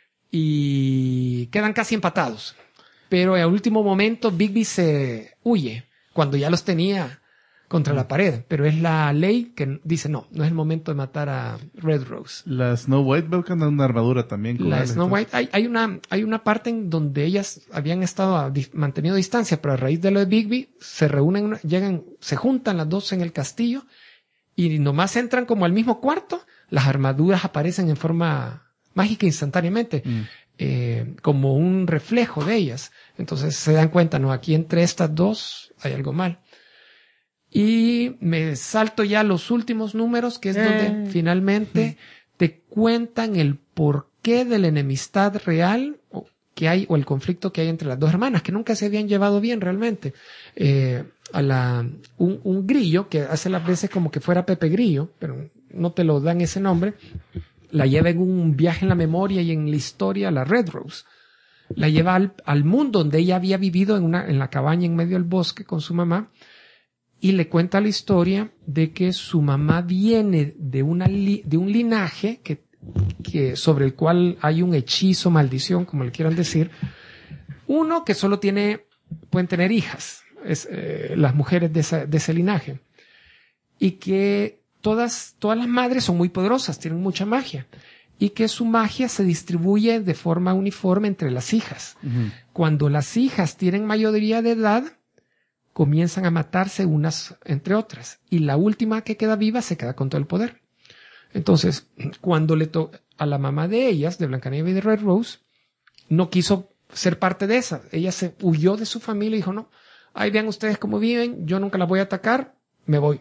y quedan casi empatados. Pero al último momento Bigby se huye cuando ya los tenía contra la pared. Pero es la ley que dice no es el momento de matar a Red Rose. La Snow White veo que anda una armadura también. Con La Snow White, hay una parte en donde ellas habían estado mantenido distancia, pero a raíz de lo de Bigby se reúnen, se juntan las dos en el castillo y nomás entran como al mismo cuarto, las armaduras aparecen en forma mágica instantáneamente, como un reflejo de ellas. Entonces se dan cuenta, no, aquí entre estas dos hay algo mal. Y me salto ya los últimos números, que es donde finalmente te cuentan el porqué de la enemistad real que hay, o el conflicto que hay entre las dos hermanas, que nunca se habían llevado bien realmente. Un grillo, que hace las veces como que fuera Pepe Grillo, pero no te lo dan ese nombre, la lleva en un viaje en la memoria y en la historia, la Red Rose. La lleva al mundo donde ella había vivido en la cabaña en medio del bosque con su mamá. y le cuenta la historia de que su mamá viene de de un linaje que sobre el cual hay un hechizo, maldición, como le quieran decir. Uno, que solo pueden tener hijas, las mujeres de ese linaje. Y que todas las madres son muy poderosas, tienen mucha magia. Y que su magia se distribuye de forma uniforme entre las hijas. Ujú. Cuando las hijas tienen mayoría de edad, comienzan a matarse unas entre otras. Y la última que queda viva se queda con todo el poder. Entonces, cuando a la mamá de ellas, de Blancanieves y de Red Rose, no quiso ser parte de esa. Ella se huyó de su familia y dijo, no, ahí vean ustedes cómo viven, yo nunca las voy a atacar, me voy.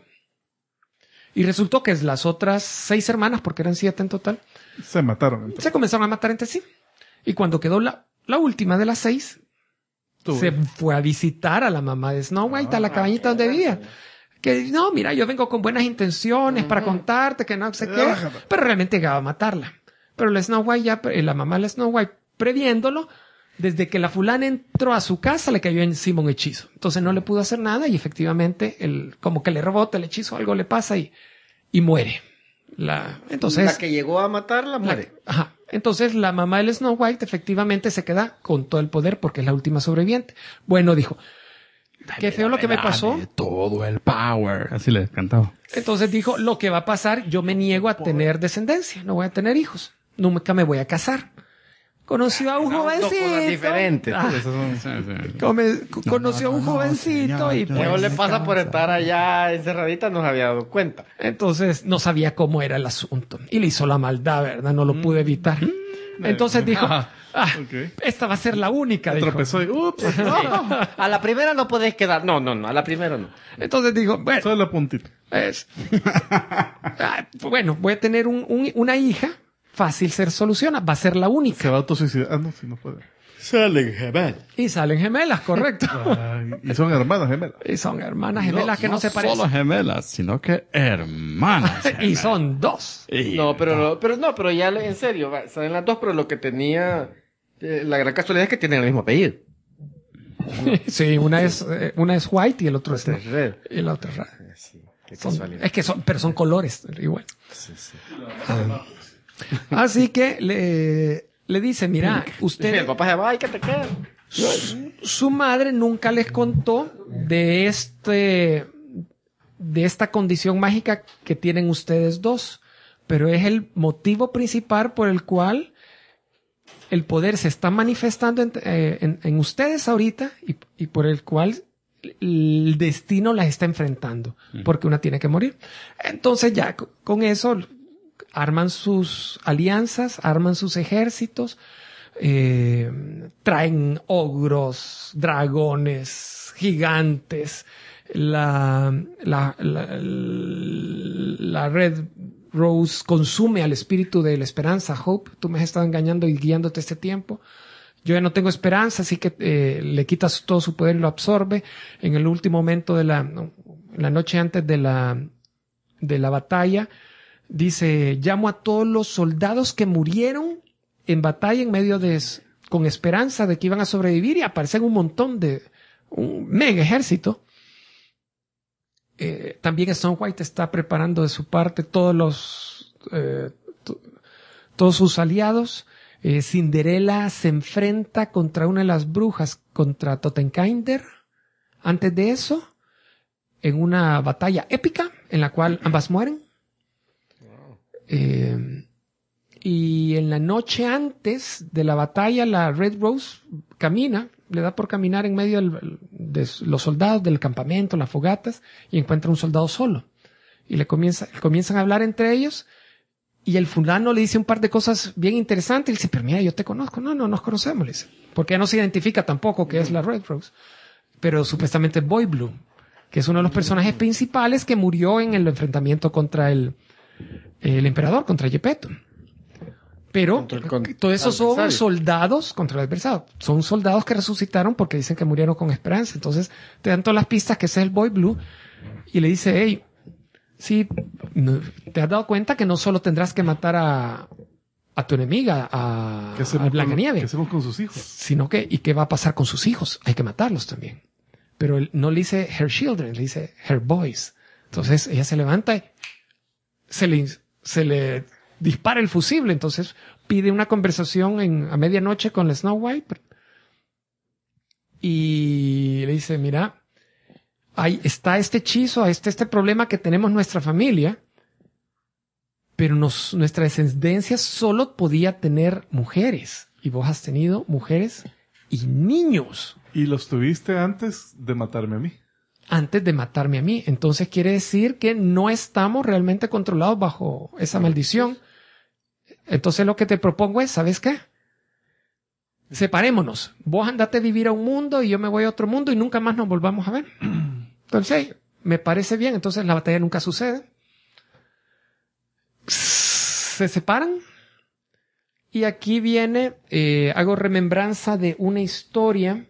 Y resultó que las otras 6 hermanas, porque eran 7 en total, Se mataron. Entonces. se comenzaron a matar entre sí. Y cuando quedó la última de las 6, se fue a visitar a la mamá de Snow White a la cabañita donde vivía. Que no, mira, yo vengo con buenas intenciones para contarte que no sé qué, pero realmente llegaba a matarla. Pero la Snow White la mamá de la Snow White, previéndolo, desde que la fulana entró a su casa le cayó encima un hechizo. Entonces no le pudo hacer nada y efectivamente como que le rebota el hechizo, algo le pasa y muere. Entonces, la que llegó a matarla muere. Ajá. Entonces la mamá del Snow White efectivamente se queda con todo el poder porque es la última sobreviviente. Bueno, dijo, qué feo lo que me pasó. Todo el power. Así le cantaba. Entonces dijo, lo que va a pasar, yo me niego a tener descendencia, no voy a tener hijos, nunca me voy a casar. Conoció a un jovencito. Diferentes. Ah, conoció a un jovencito y Luego le pasa por estar allá encerradita, no se había dado cuenta. entonces no sabía cómo era el asunto y le hizo la maldad, ¿verdad? No lo pude evitar. Entonces dijo, Ok. esta va a ser la única. Dijo. Tropezó y ups. A la primera no podés quedar. No, a la primera no. Entonces dijo, bueno, Solo puntito. bueno, voy a tener una hija, fácil se soluciona, va a ser la única. Se va a autosuicidar. Ah, no, si no puede. Y salen gemelas, correcto. Ay, y son hermanas gemelas. Y son hermanas gemelas que no se solo parecen. gemelas, sino que hermanas. Y son 2. No, pero ya en serio, salen las dos, pero lo que tenía, la gran casualidad es que tienen el mismo apellido. Sí, una es white y el otro es Este es red. y la otra es red. Sí, qué casualidad. Pero son colores igual. Así que le dice, mira, El usted, papá se va, ay, que te queda. su madre nunca les contó de esta condición mágica que tienen ustedes dos, pero es el motivo principal por el cual el poder se está manifestando en ustedes ahorita y por el cual el destino las está enfrentando, porque una tiene que morir. Entonces ya con eso arman sus alianzas, arman sus ejércitos, traen ogros, dragones, gigantes. La Red Rose consume al espíritu de la esperanza, Hope. Tú me has estado engañando y guiándote este tiempo. Yo ya no tengo esperanza, así que le quitas todo su poder y lo absorbe. En el último momento la noche antes de la batalla, dice, llamo a todos los soldados que murieron en batalla en medio con esperanza de que iban a sobrevivir, y aparecen un mega ejército. También Snow White está preparando de su parte todos sus aliados. Cinderella se enfrenta contra una de las brujas, contra Tottenkinder. Antes de eso, en una batalla épica en la cual ambas mueren. Y en la noche antes de la batalla, la Red Rose le da por caminar en medio de los soldados del campamento, las fogatas, y encuentra un soldado solo. Y comienzan a hablar entre ellos, y el fulano le dice un par de cosas bien interesantes, y le dice, pero mira, yo te conozco. No nos conocemos, le dice. Porque ella no se identifica tampoco que es la Red Rose. Pero supuestamente es Boy Blue, que es uno de los personajes principales que murió en el enfrentamiento contra el emperador, contra Gepetto. Pero todos esos son soldados contra el adversario. Son soldados que resucitaron porque dicen que murieron con esperanza. Entonces te dan todas las pistas que ese es el Boy Blue. Y le dice, hey, sí, te has dado cuenta que no solo tendrás que matar a tu enemiga, a Blancanieves. ¿Qué hacemos con sus hijos? Sino que, ¿y qué va a pasar con sus hijos? Hay que matarlos también. pero no le dice her children, le dice her boys. Entonces ella se levanta y se le dispara el fusible. Entonces pide una conversación a medianoche con la Snow White y le dice, mira, ahí está este hechizo, este problema que tenemos nuestra familia, pero nuestra descendencia solo podía tener mujeres y vos has tenido mujeres y niños. Y los tuviste antes de matarme a mí. Antes de matarme a mí. Entonces quiere decir que no estamos realmente controlados bajo esa maldición. Entonces lo que te propongo es, ¿sabes qué? Separémonos. Vos andate a vivir a un mundo y yo me voy a otro mundo y nunca más nos volvamos a ver. Entonces, me parece bien. Entonces la batalla nunca sucede. Se separan. Y aquí viene, hago remembranza de una historia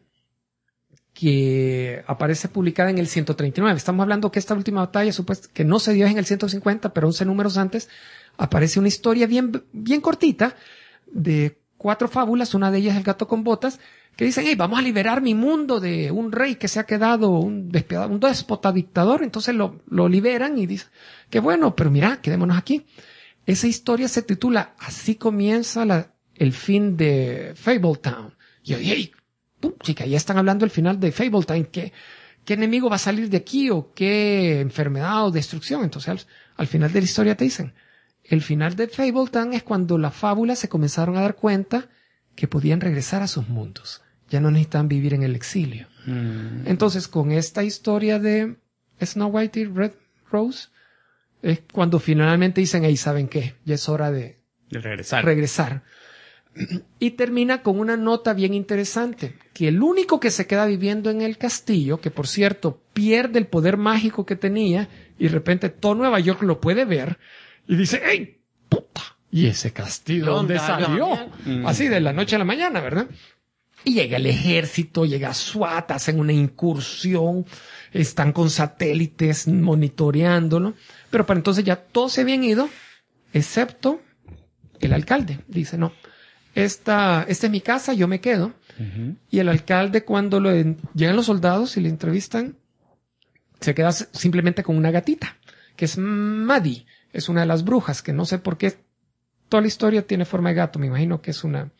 que aparece publicada en el 139. Estamos hablando que esta última batalla, que no se dio en el 150, pero 11 números antes, aparece una historia bien cortita de 4 fábulas, una de ellas El gato con botas, que dicen, hey, vamos a liberar mi mundo de un rey que se ha quedado un déspota dictador. Entonces lo liberan y dicen, qué bueno, pero mira, quedémonos aquí. Esa historia se titula Así comienza el fin de Fabletown. Y yo dije, hey, chica, ya están hablando del final de Fabletown. ¿Qué enemigo va a salir de aquí? ¿O qué enfermedad o destrucción? Entonces al final de la historia te dicen, el final de Fabletown es cuando las fábulas se comenzaron a dar cuenta que podían regresar a sus mundos. Ya no necesitaban vivir en el exilio. Entonces, con esta historia de Snow White y Red Rose, es cuando finalmente dicen, hey, ¿saben qué? Ya es hora de regresar. Y termina con una nota bien interesante, que el único que se queda viviendo en el castillo, que por cierto pierde el poder mágico que tenía, y de repente todo Nueva York lo puede ver, y dice, ¡ey, puta! ¿Y ese castillo dónde salió? Así de la noche a la mañana, ¿verdad? Y llega el ejército, llega SWAT, hacen una incursión, están con satélites monitoreándolo, pero para entonces ya todos se habían ido, excepto el alcalde. Dice, no, esta es mi casa, yo me quedo. Y el alcalde, cuando llegan los soldados y le entrevistan, se queda simplemente con una gatita, que es Maddie. Es una de las brujas, que no sé por qué toda la historia tiene forma de gato. Me imagino que es un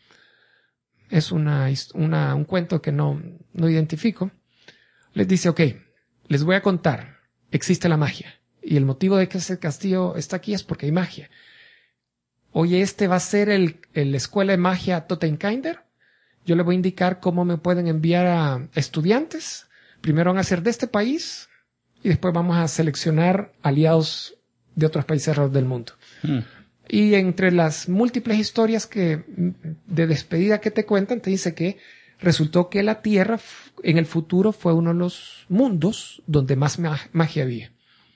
cuento que no identifico. Les dice, ok, les voy a contar. Existe la magia. Y el motivo de que ese castillo está aquí es porque hay magia. Oye, este va a ser la escuela de magia Totenkinder. Yo le voy a indicar cómo me pueden enviar a estudiantes. Primero van a ser de este país y después vamos a seleccionar aliados de otros países alrededor del mundo. Y entre las múltiples historias de despedida que te cuentan, te dice que resultó que la Tierra en el futuro fue uno de los mundos donde más magia había.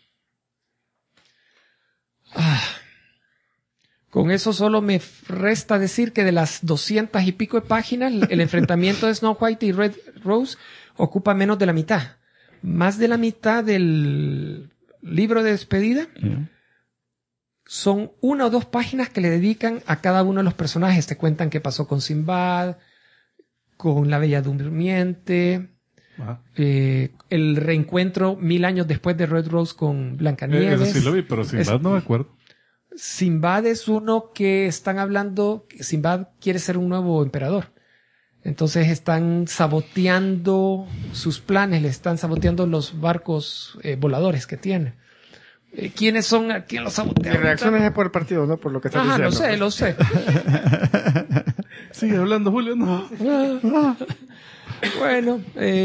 Con eso solo me resta decir que de las 200 y pico de páginas, el enfrentamiento de Snow White y Red Rose ocupa menos de la mitad. Más de la mitad del libro de despedida son 1 o 2 páginas que le dedican a cada uno de los personajes. Te cuentan qué pasó con Sinbad, con la Bella Durmiente, el reencuentro 1000 años después de Red Rose con Blancanieves. Eso sí lo vi, pero Sinbad no me acuerdo. Sinbad es uno que están hablando, Sinbad quiere ser un nuevo emperador. Entonces están saboteando sus planes, le están saboteando los barcos voladores que tiene. ¿Quiénes son? ¿Quién los sabotea? Mi reacción es por el partido, ¿no? Por lo que estás diciendo. Lo sé. Sigue hablando, Julio, no. Bueno,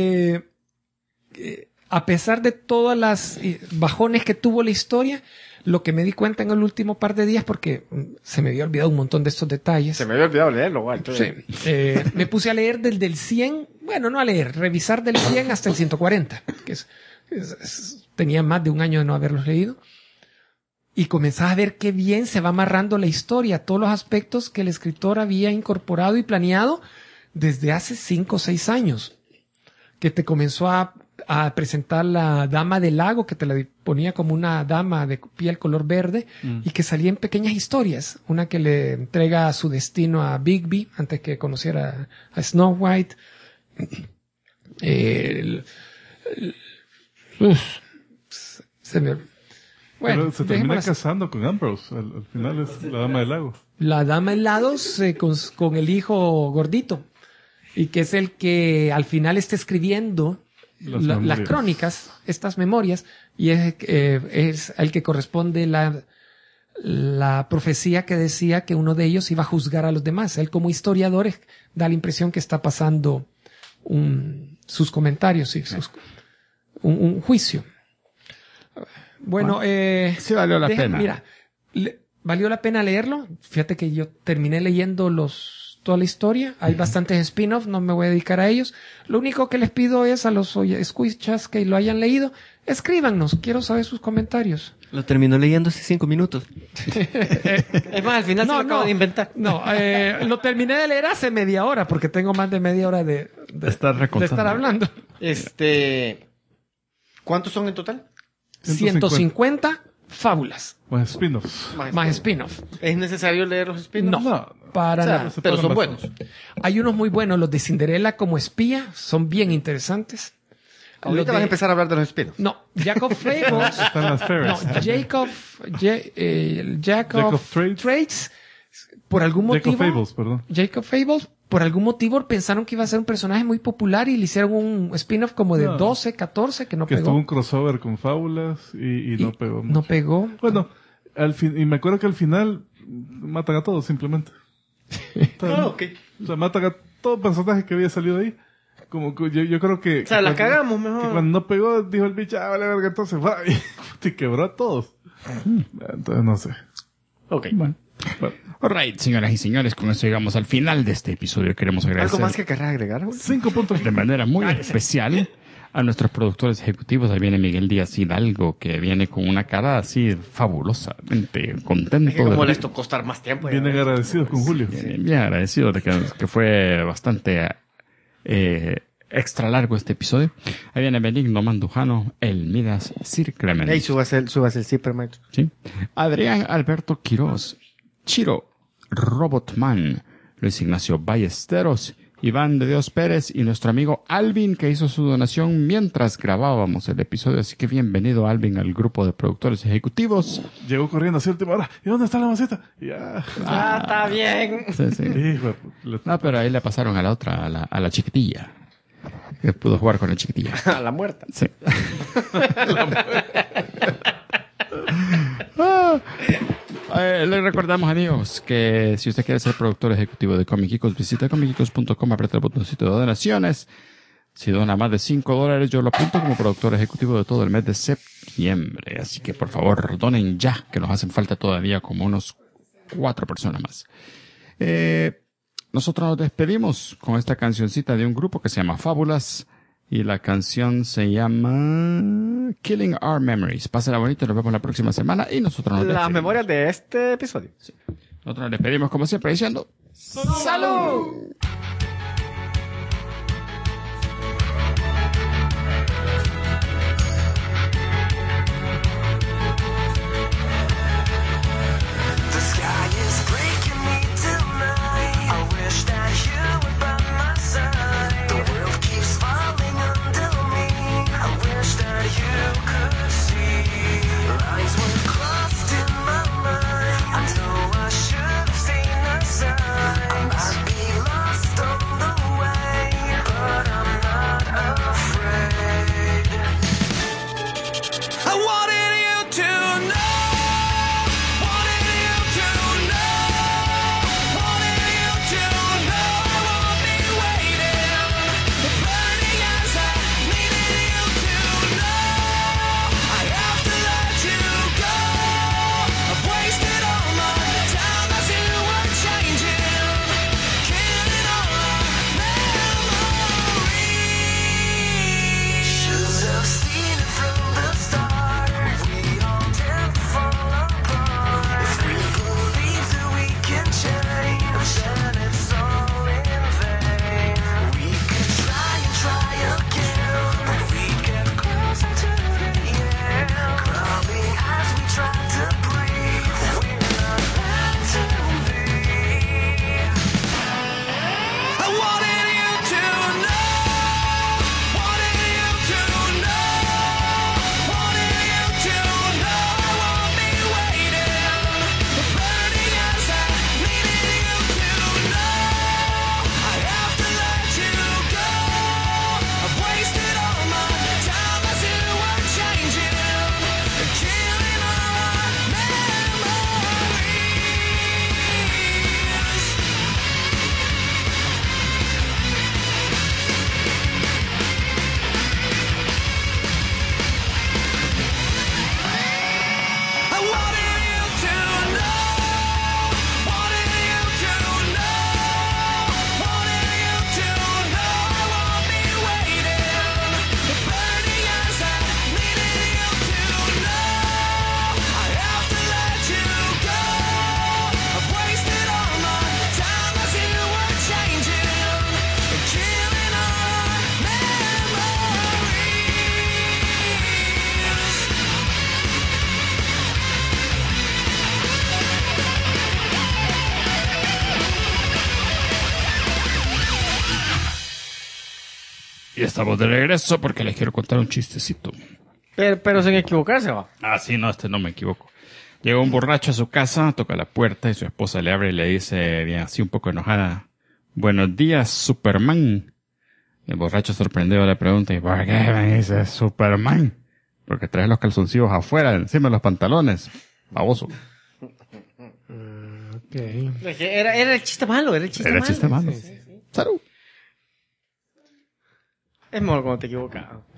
a pesar de todas las bajones que tuvo la historia, lo que me di cuenta en el último par de días, porque se me había olvidado un montón de estos detalles. Se me había olvidado leerlo, igual. Sí. Me puse a leer desde el 100, bueno, no a leer, revisar del 100 hasta el 140, que tenía más de un año de no haberlos leído. Y comenzaba a ver qué bien se va amarrando la historia, todos los aspectos que el escritor había incorporado y planeado desde hace 5 o 6 años. Que te comenzó a presentar la dama del lago, que te la ponía como una dama de piel color verde y que salía en pequeñas historias. Una que le entrega su destino a Bigby antes que conociera a Snow White. Se me... Bueno, Pero se termina dejémoslas. casando con Ambrose. Al final es la dama del lago. La dama helados con el hijo gordito. Y que es el que al final está escribiendo Las las memorias. crónicas, estas memorias, y es el que corresponde la profecía que decía que uno de ellos iba a juzgar a los demás. Él como historiador da la impresión que está pasando sus comentarios y un juicio. Bueno, Sí valió la pena. Mira, valió la pena leerlo. Fíjate que yo terminé leyendo toda la historia. Hay bastantes spin-offs, no me voy a dedicar a ellos. Lo único que les pido es a los escuchas que lo hayan leído, escríbanos, quiero saber sus comentarios. Lo terminó leyendo hace 5 minutos. Es más, al final se lo acabo de inventar. No, lo terminé de leer hace media hora, porque tengo más de media hora de estar hablando. ¿Cuántos son en total? 150 fábulas, Más spin-offs. más spin-off. ¿Es necesario leer los spin-offs? No, para O sea, nada. se pero pagan son bastante. buenos. Hay unos muy buenos, los de Cinderella como espía, son bien interesantes. Ahorita Los de- van a empezar a hablar de los spin-offs. No, Jacob Fables. Están las No, fairies. Jacob Trades. Trades, por algún motivo. Jacob Fables, perdón. Jacob Fables, por algún motivo pensaron que iba a ser un personaje muy popular y le hicieron un spin-off como de No. 12, 14 que no Que estuvo pegó. un crossover con Fábulas y no pegó mucho. No pegó. Bueno, y me acuerdo que al final matan a todos simplemente. Ok. O sea, matan a todo personaje que había salido ahí. Como que yo creo que... O sea, la cuando- cagamos Que mejor. cuando no pegó, dijo el bicho, vale verga, entonces va. Y quebró a todos. Entonces no sé. Ok. Bueno. Alright, señoras y señores, con eso llegamos al final de este episodio. Queremos ¿Algo agradecer más que querrás agregar, güey? 5 puntos. de manera muy especial a nuestros productores ejecutivos. Ahí viene Miguel Díaz Hidalgo, que viene con una cara así fabulosamente contento. Es que como de- les tocó estar más tiempo. Bien agradecidos con Julio. Bien agradecido de que fue bastante extra largo este episodio. Ahí viene Benigno Mandujano, el Midas Sir Clement. Ey, súbase el zipper, maestro. ¿Sí? Adrián Alberto Quiroz, Chiro Robotman, Luis Ignacio Ballesteros, Iván de Dios Pérez y nuestro amigo Alvin, que hizo su donación mientras grabábamos el episodio. Así que bienvenido, Alvin, al grupo de productores ejecutivos. Llegó corriendo a última hora. ¿Y dónde está la maceta? Y ya. Está bien. Sí, sí. Hijo de puta. No, pero ahí le pasaron a la otra, a la chiquitilla. Que pudo jugar con la chiquitilla. A la muerta. Sí. Les recordamos, amigos, que si usted quiere ser productor ejecutivo de Comic Geekos, visita comicgeekos.com, aprieta el botoncito de donaciones. Si dona más de $5, yo lo apunto como productor ejecutivo de todo el mes de septiembre. Así que, por favor, donen ya, que nos hacen falta todavía como unos 4 personas más. Nosotros nos despedimos con esta cancioncita de un grupo que se llama Fábulas. Y la canción se llama Killing Our Memories. Pásenla bonita, nos vemos la próxima semana. Y nosotros nos Las despedimos. memorias de este episodio. Nosotros nos despedimos como siempre diciendo ¡Salud! The sky is breaking me tonight. I wish that you were by my side. The world keeps falling under me. I wish that you could see. Lines were crossed in my mind. I know I should have seen the signs. I might be lost Y estamos de regreso porque les quiero contar un chistecito. Pero sin equivocarse, va. Ah, sí, no, no me equivoco. Llega un borracho a su casa, toca la puerta y su esposa le abre y le dice, bien así un poco enojada, buenos días, Superman. Y el borracho sorprendido le pregunta, ¿y por qué me dices Superman? Porque traes los calzoncillos afuera, encima de los pantalones. Baboso. Ok. Era el chiste malo, era el chiste Era malo. chiste malo. Sí, sí, sí. Salud. Es mejor cuando te equivocas.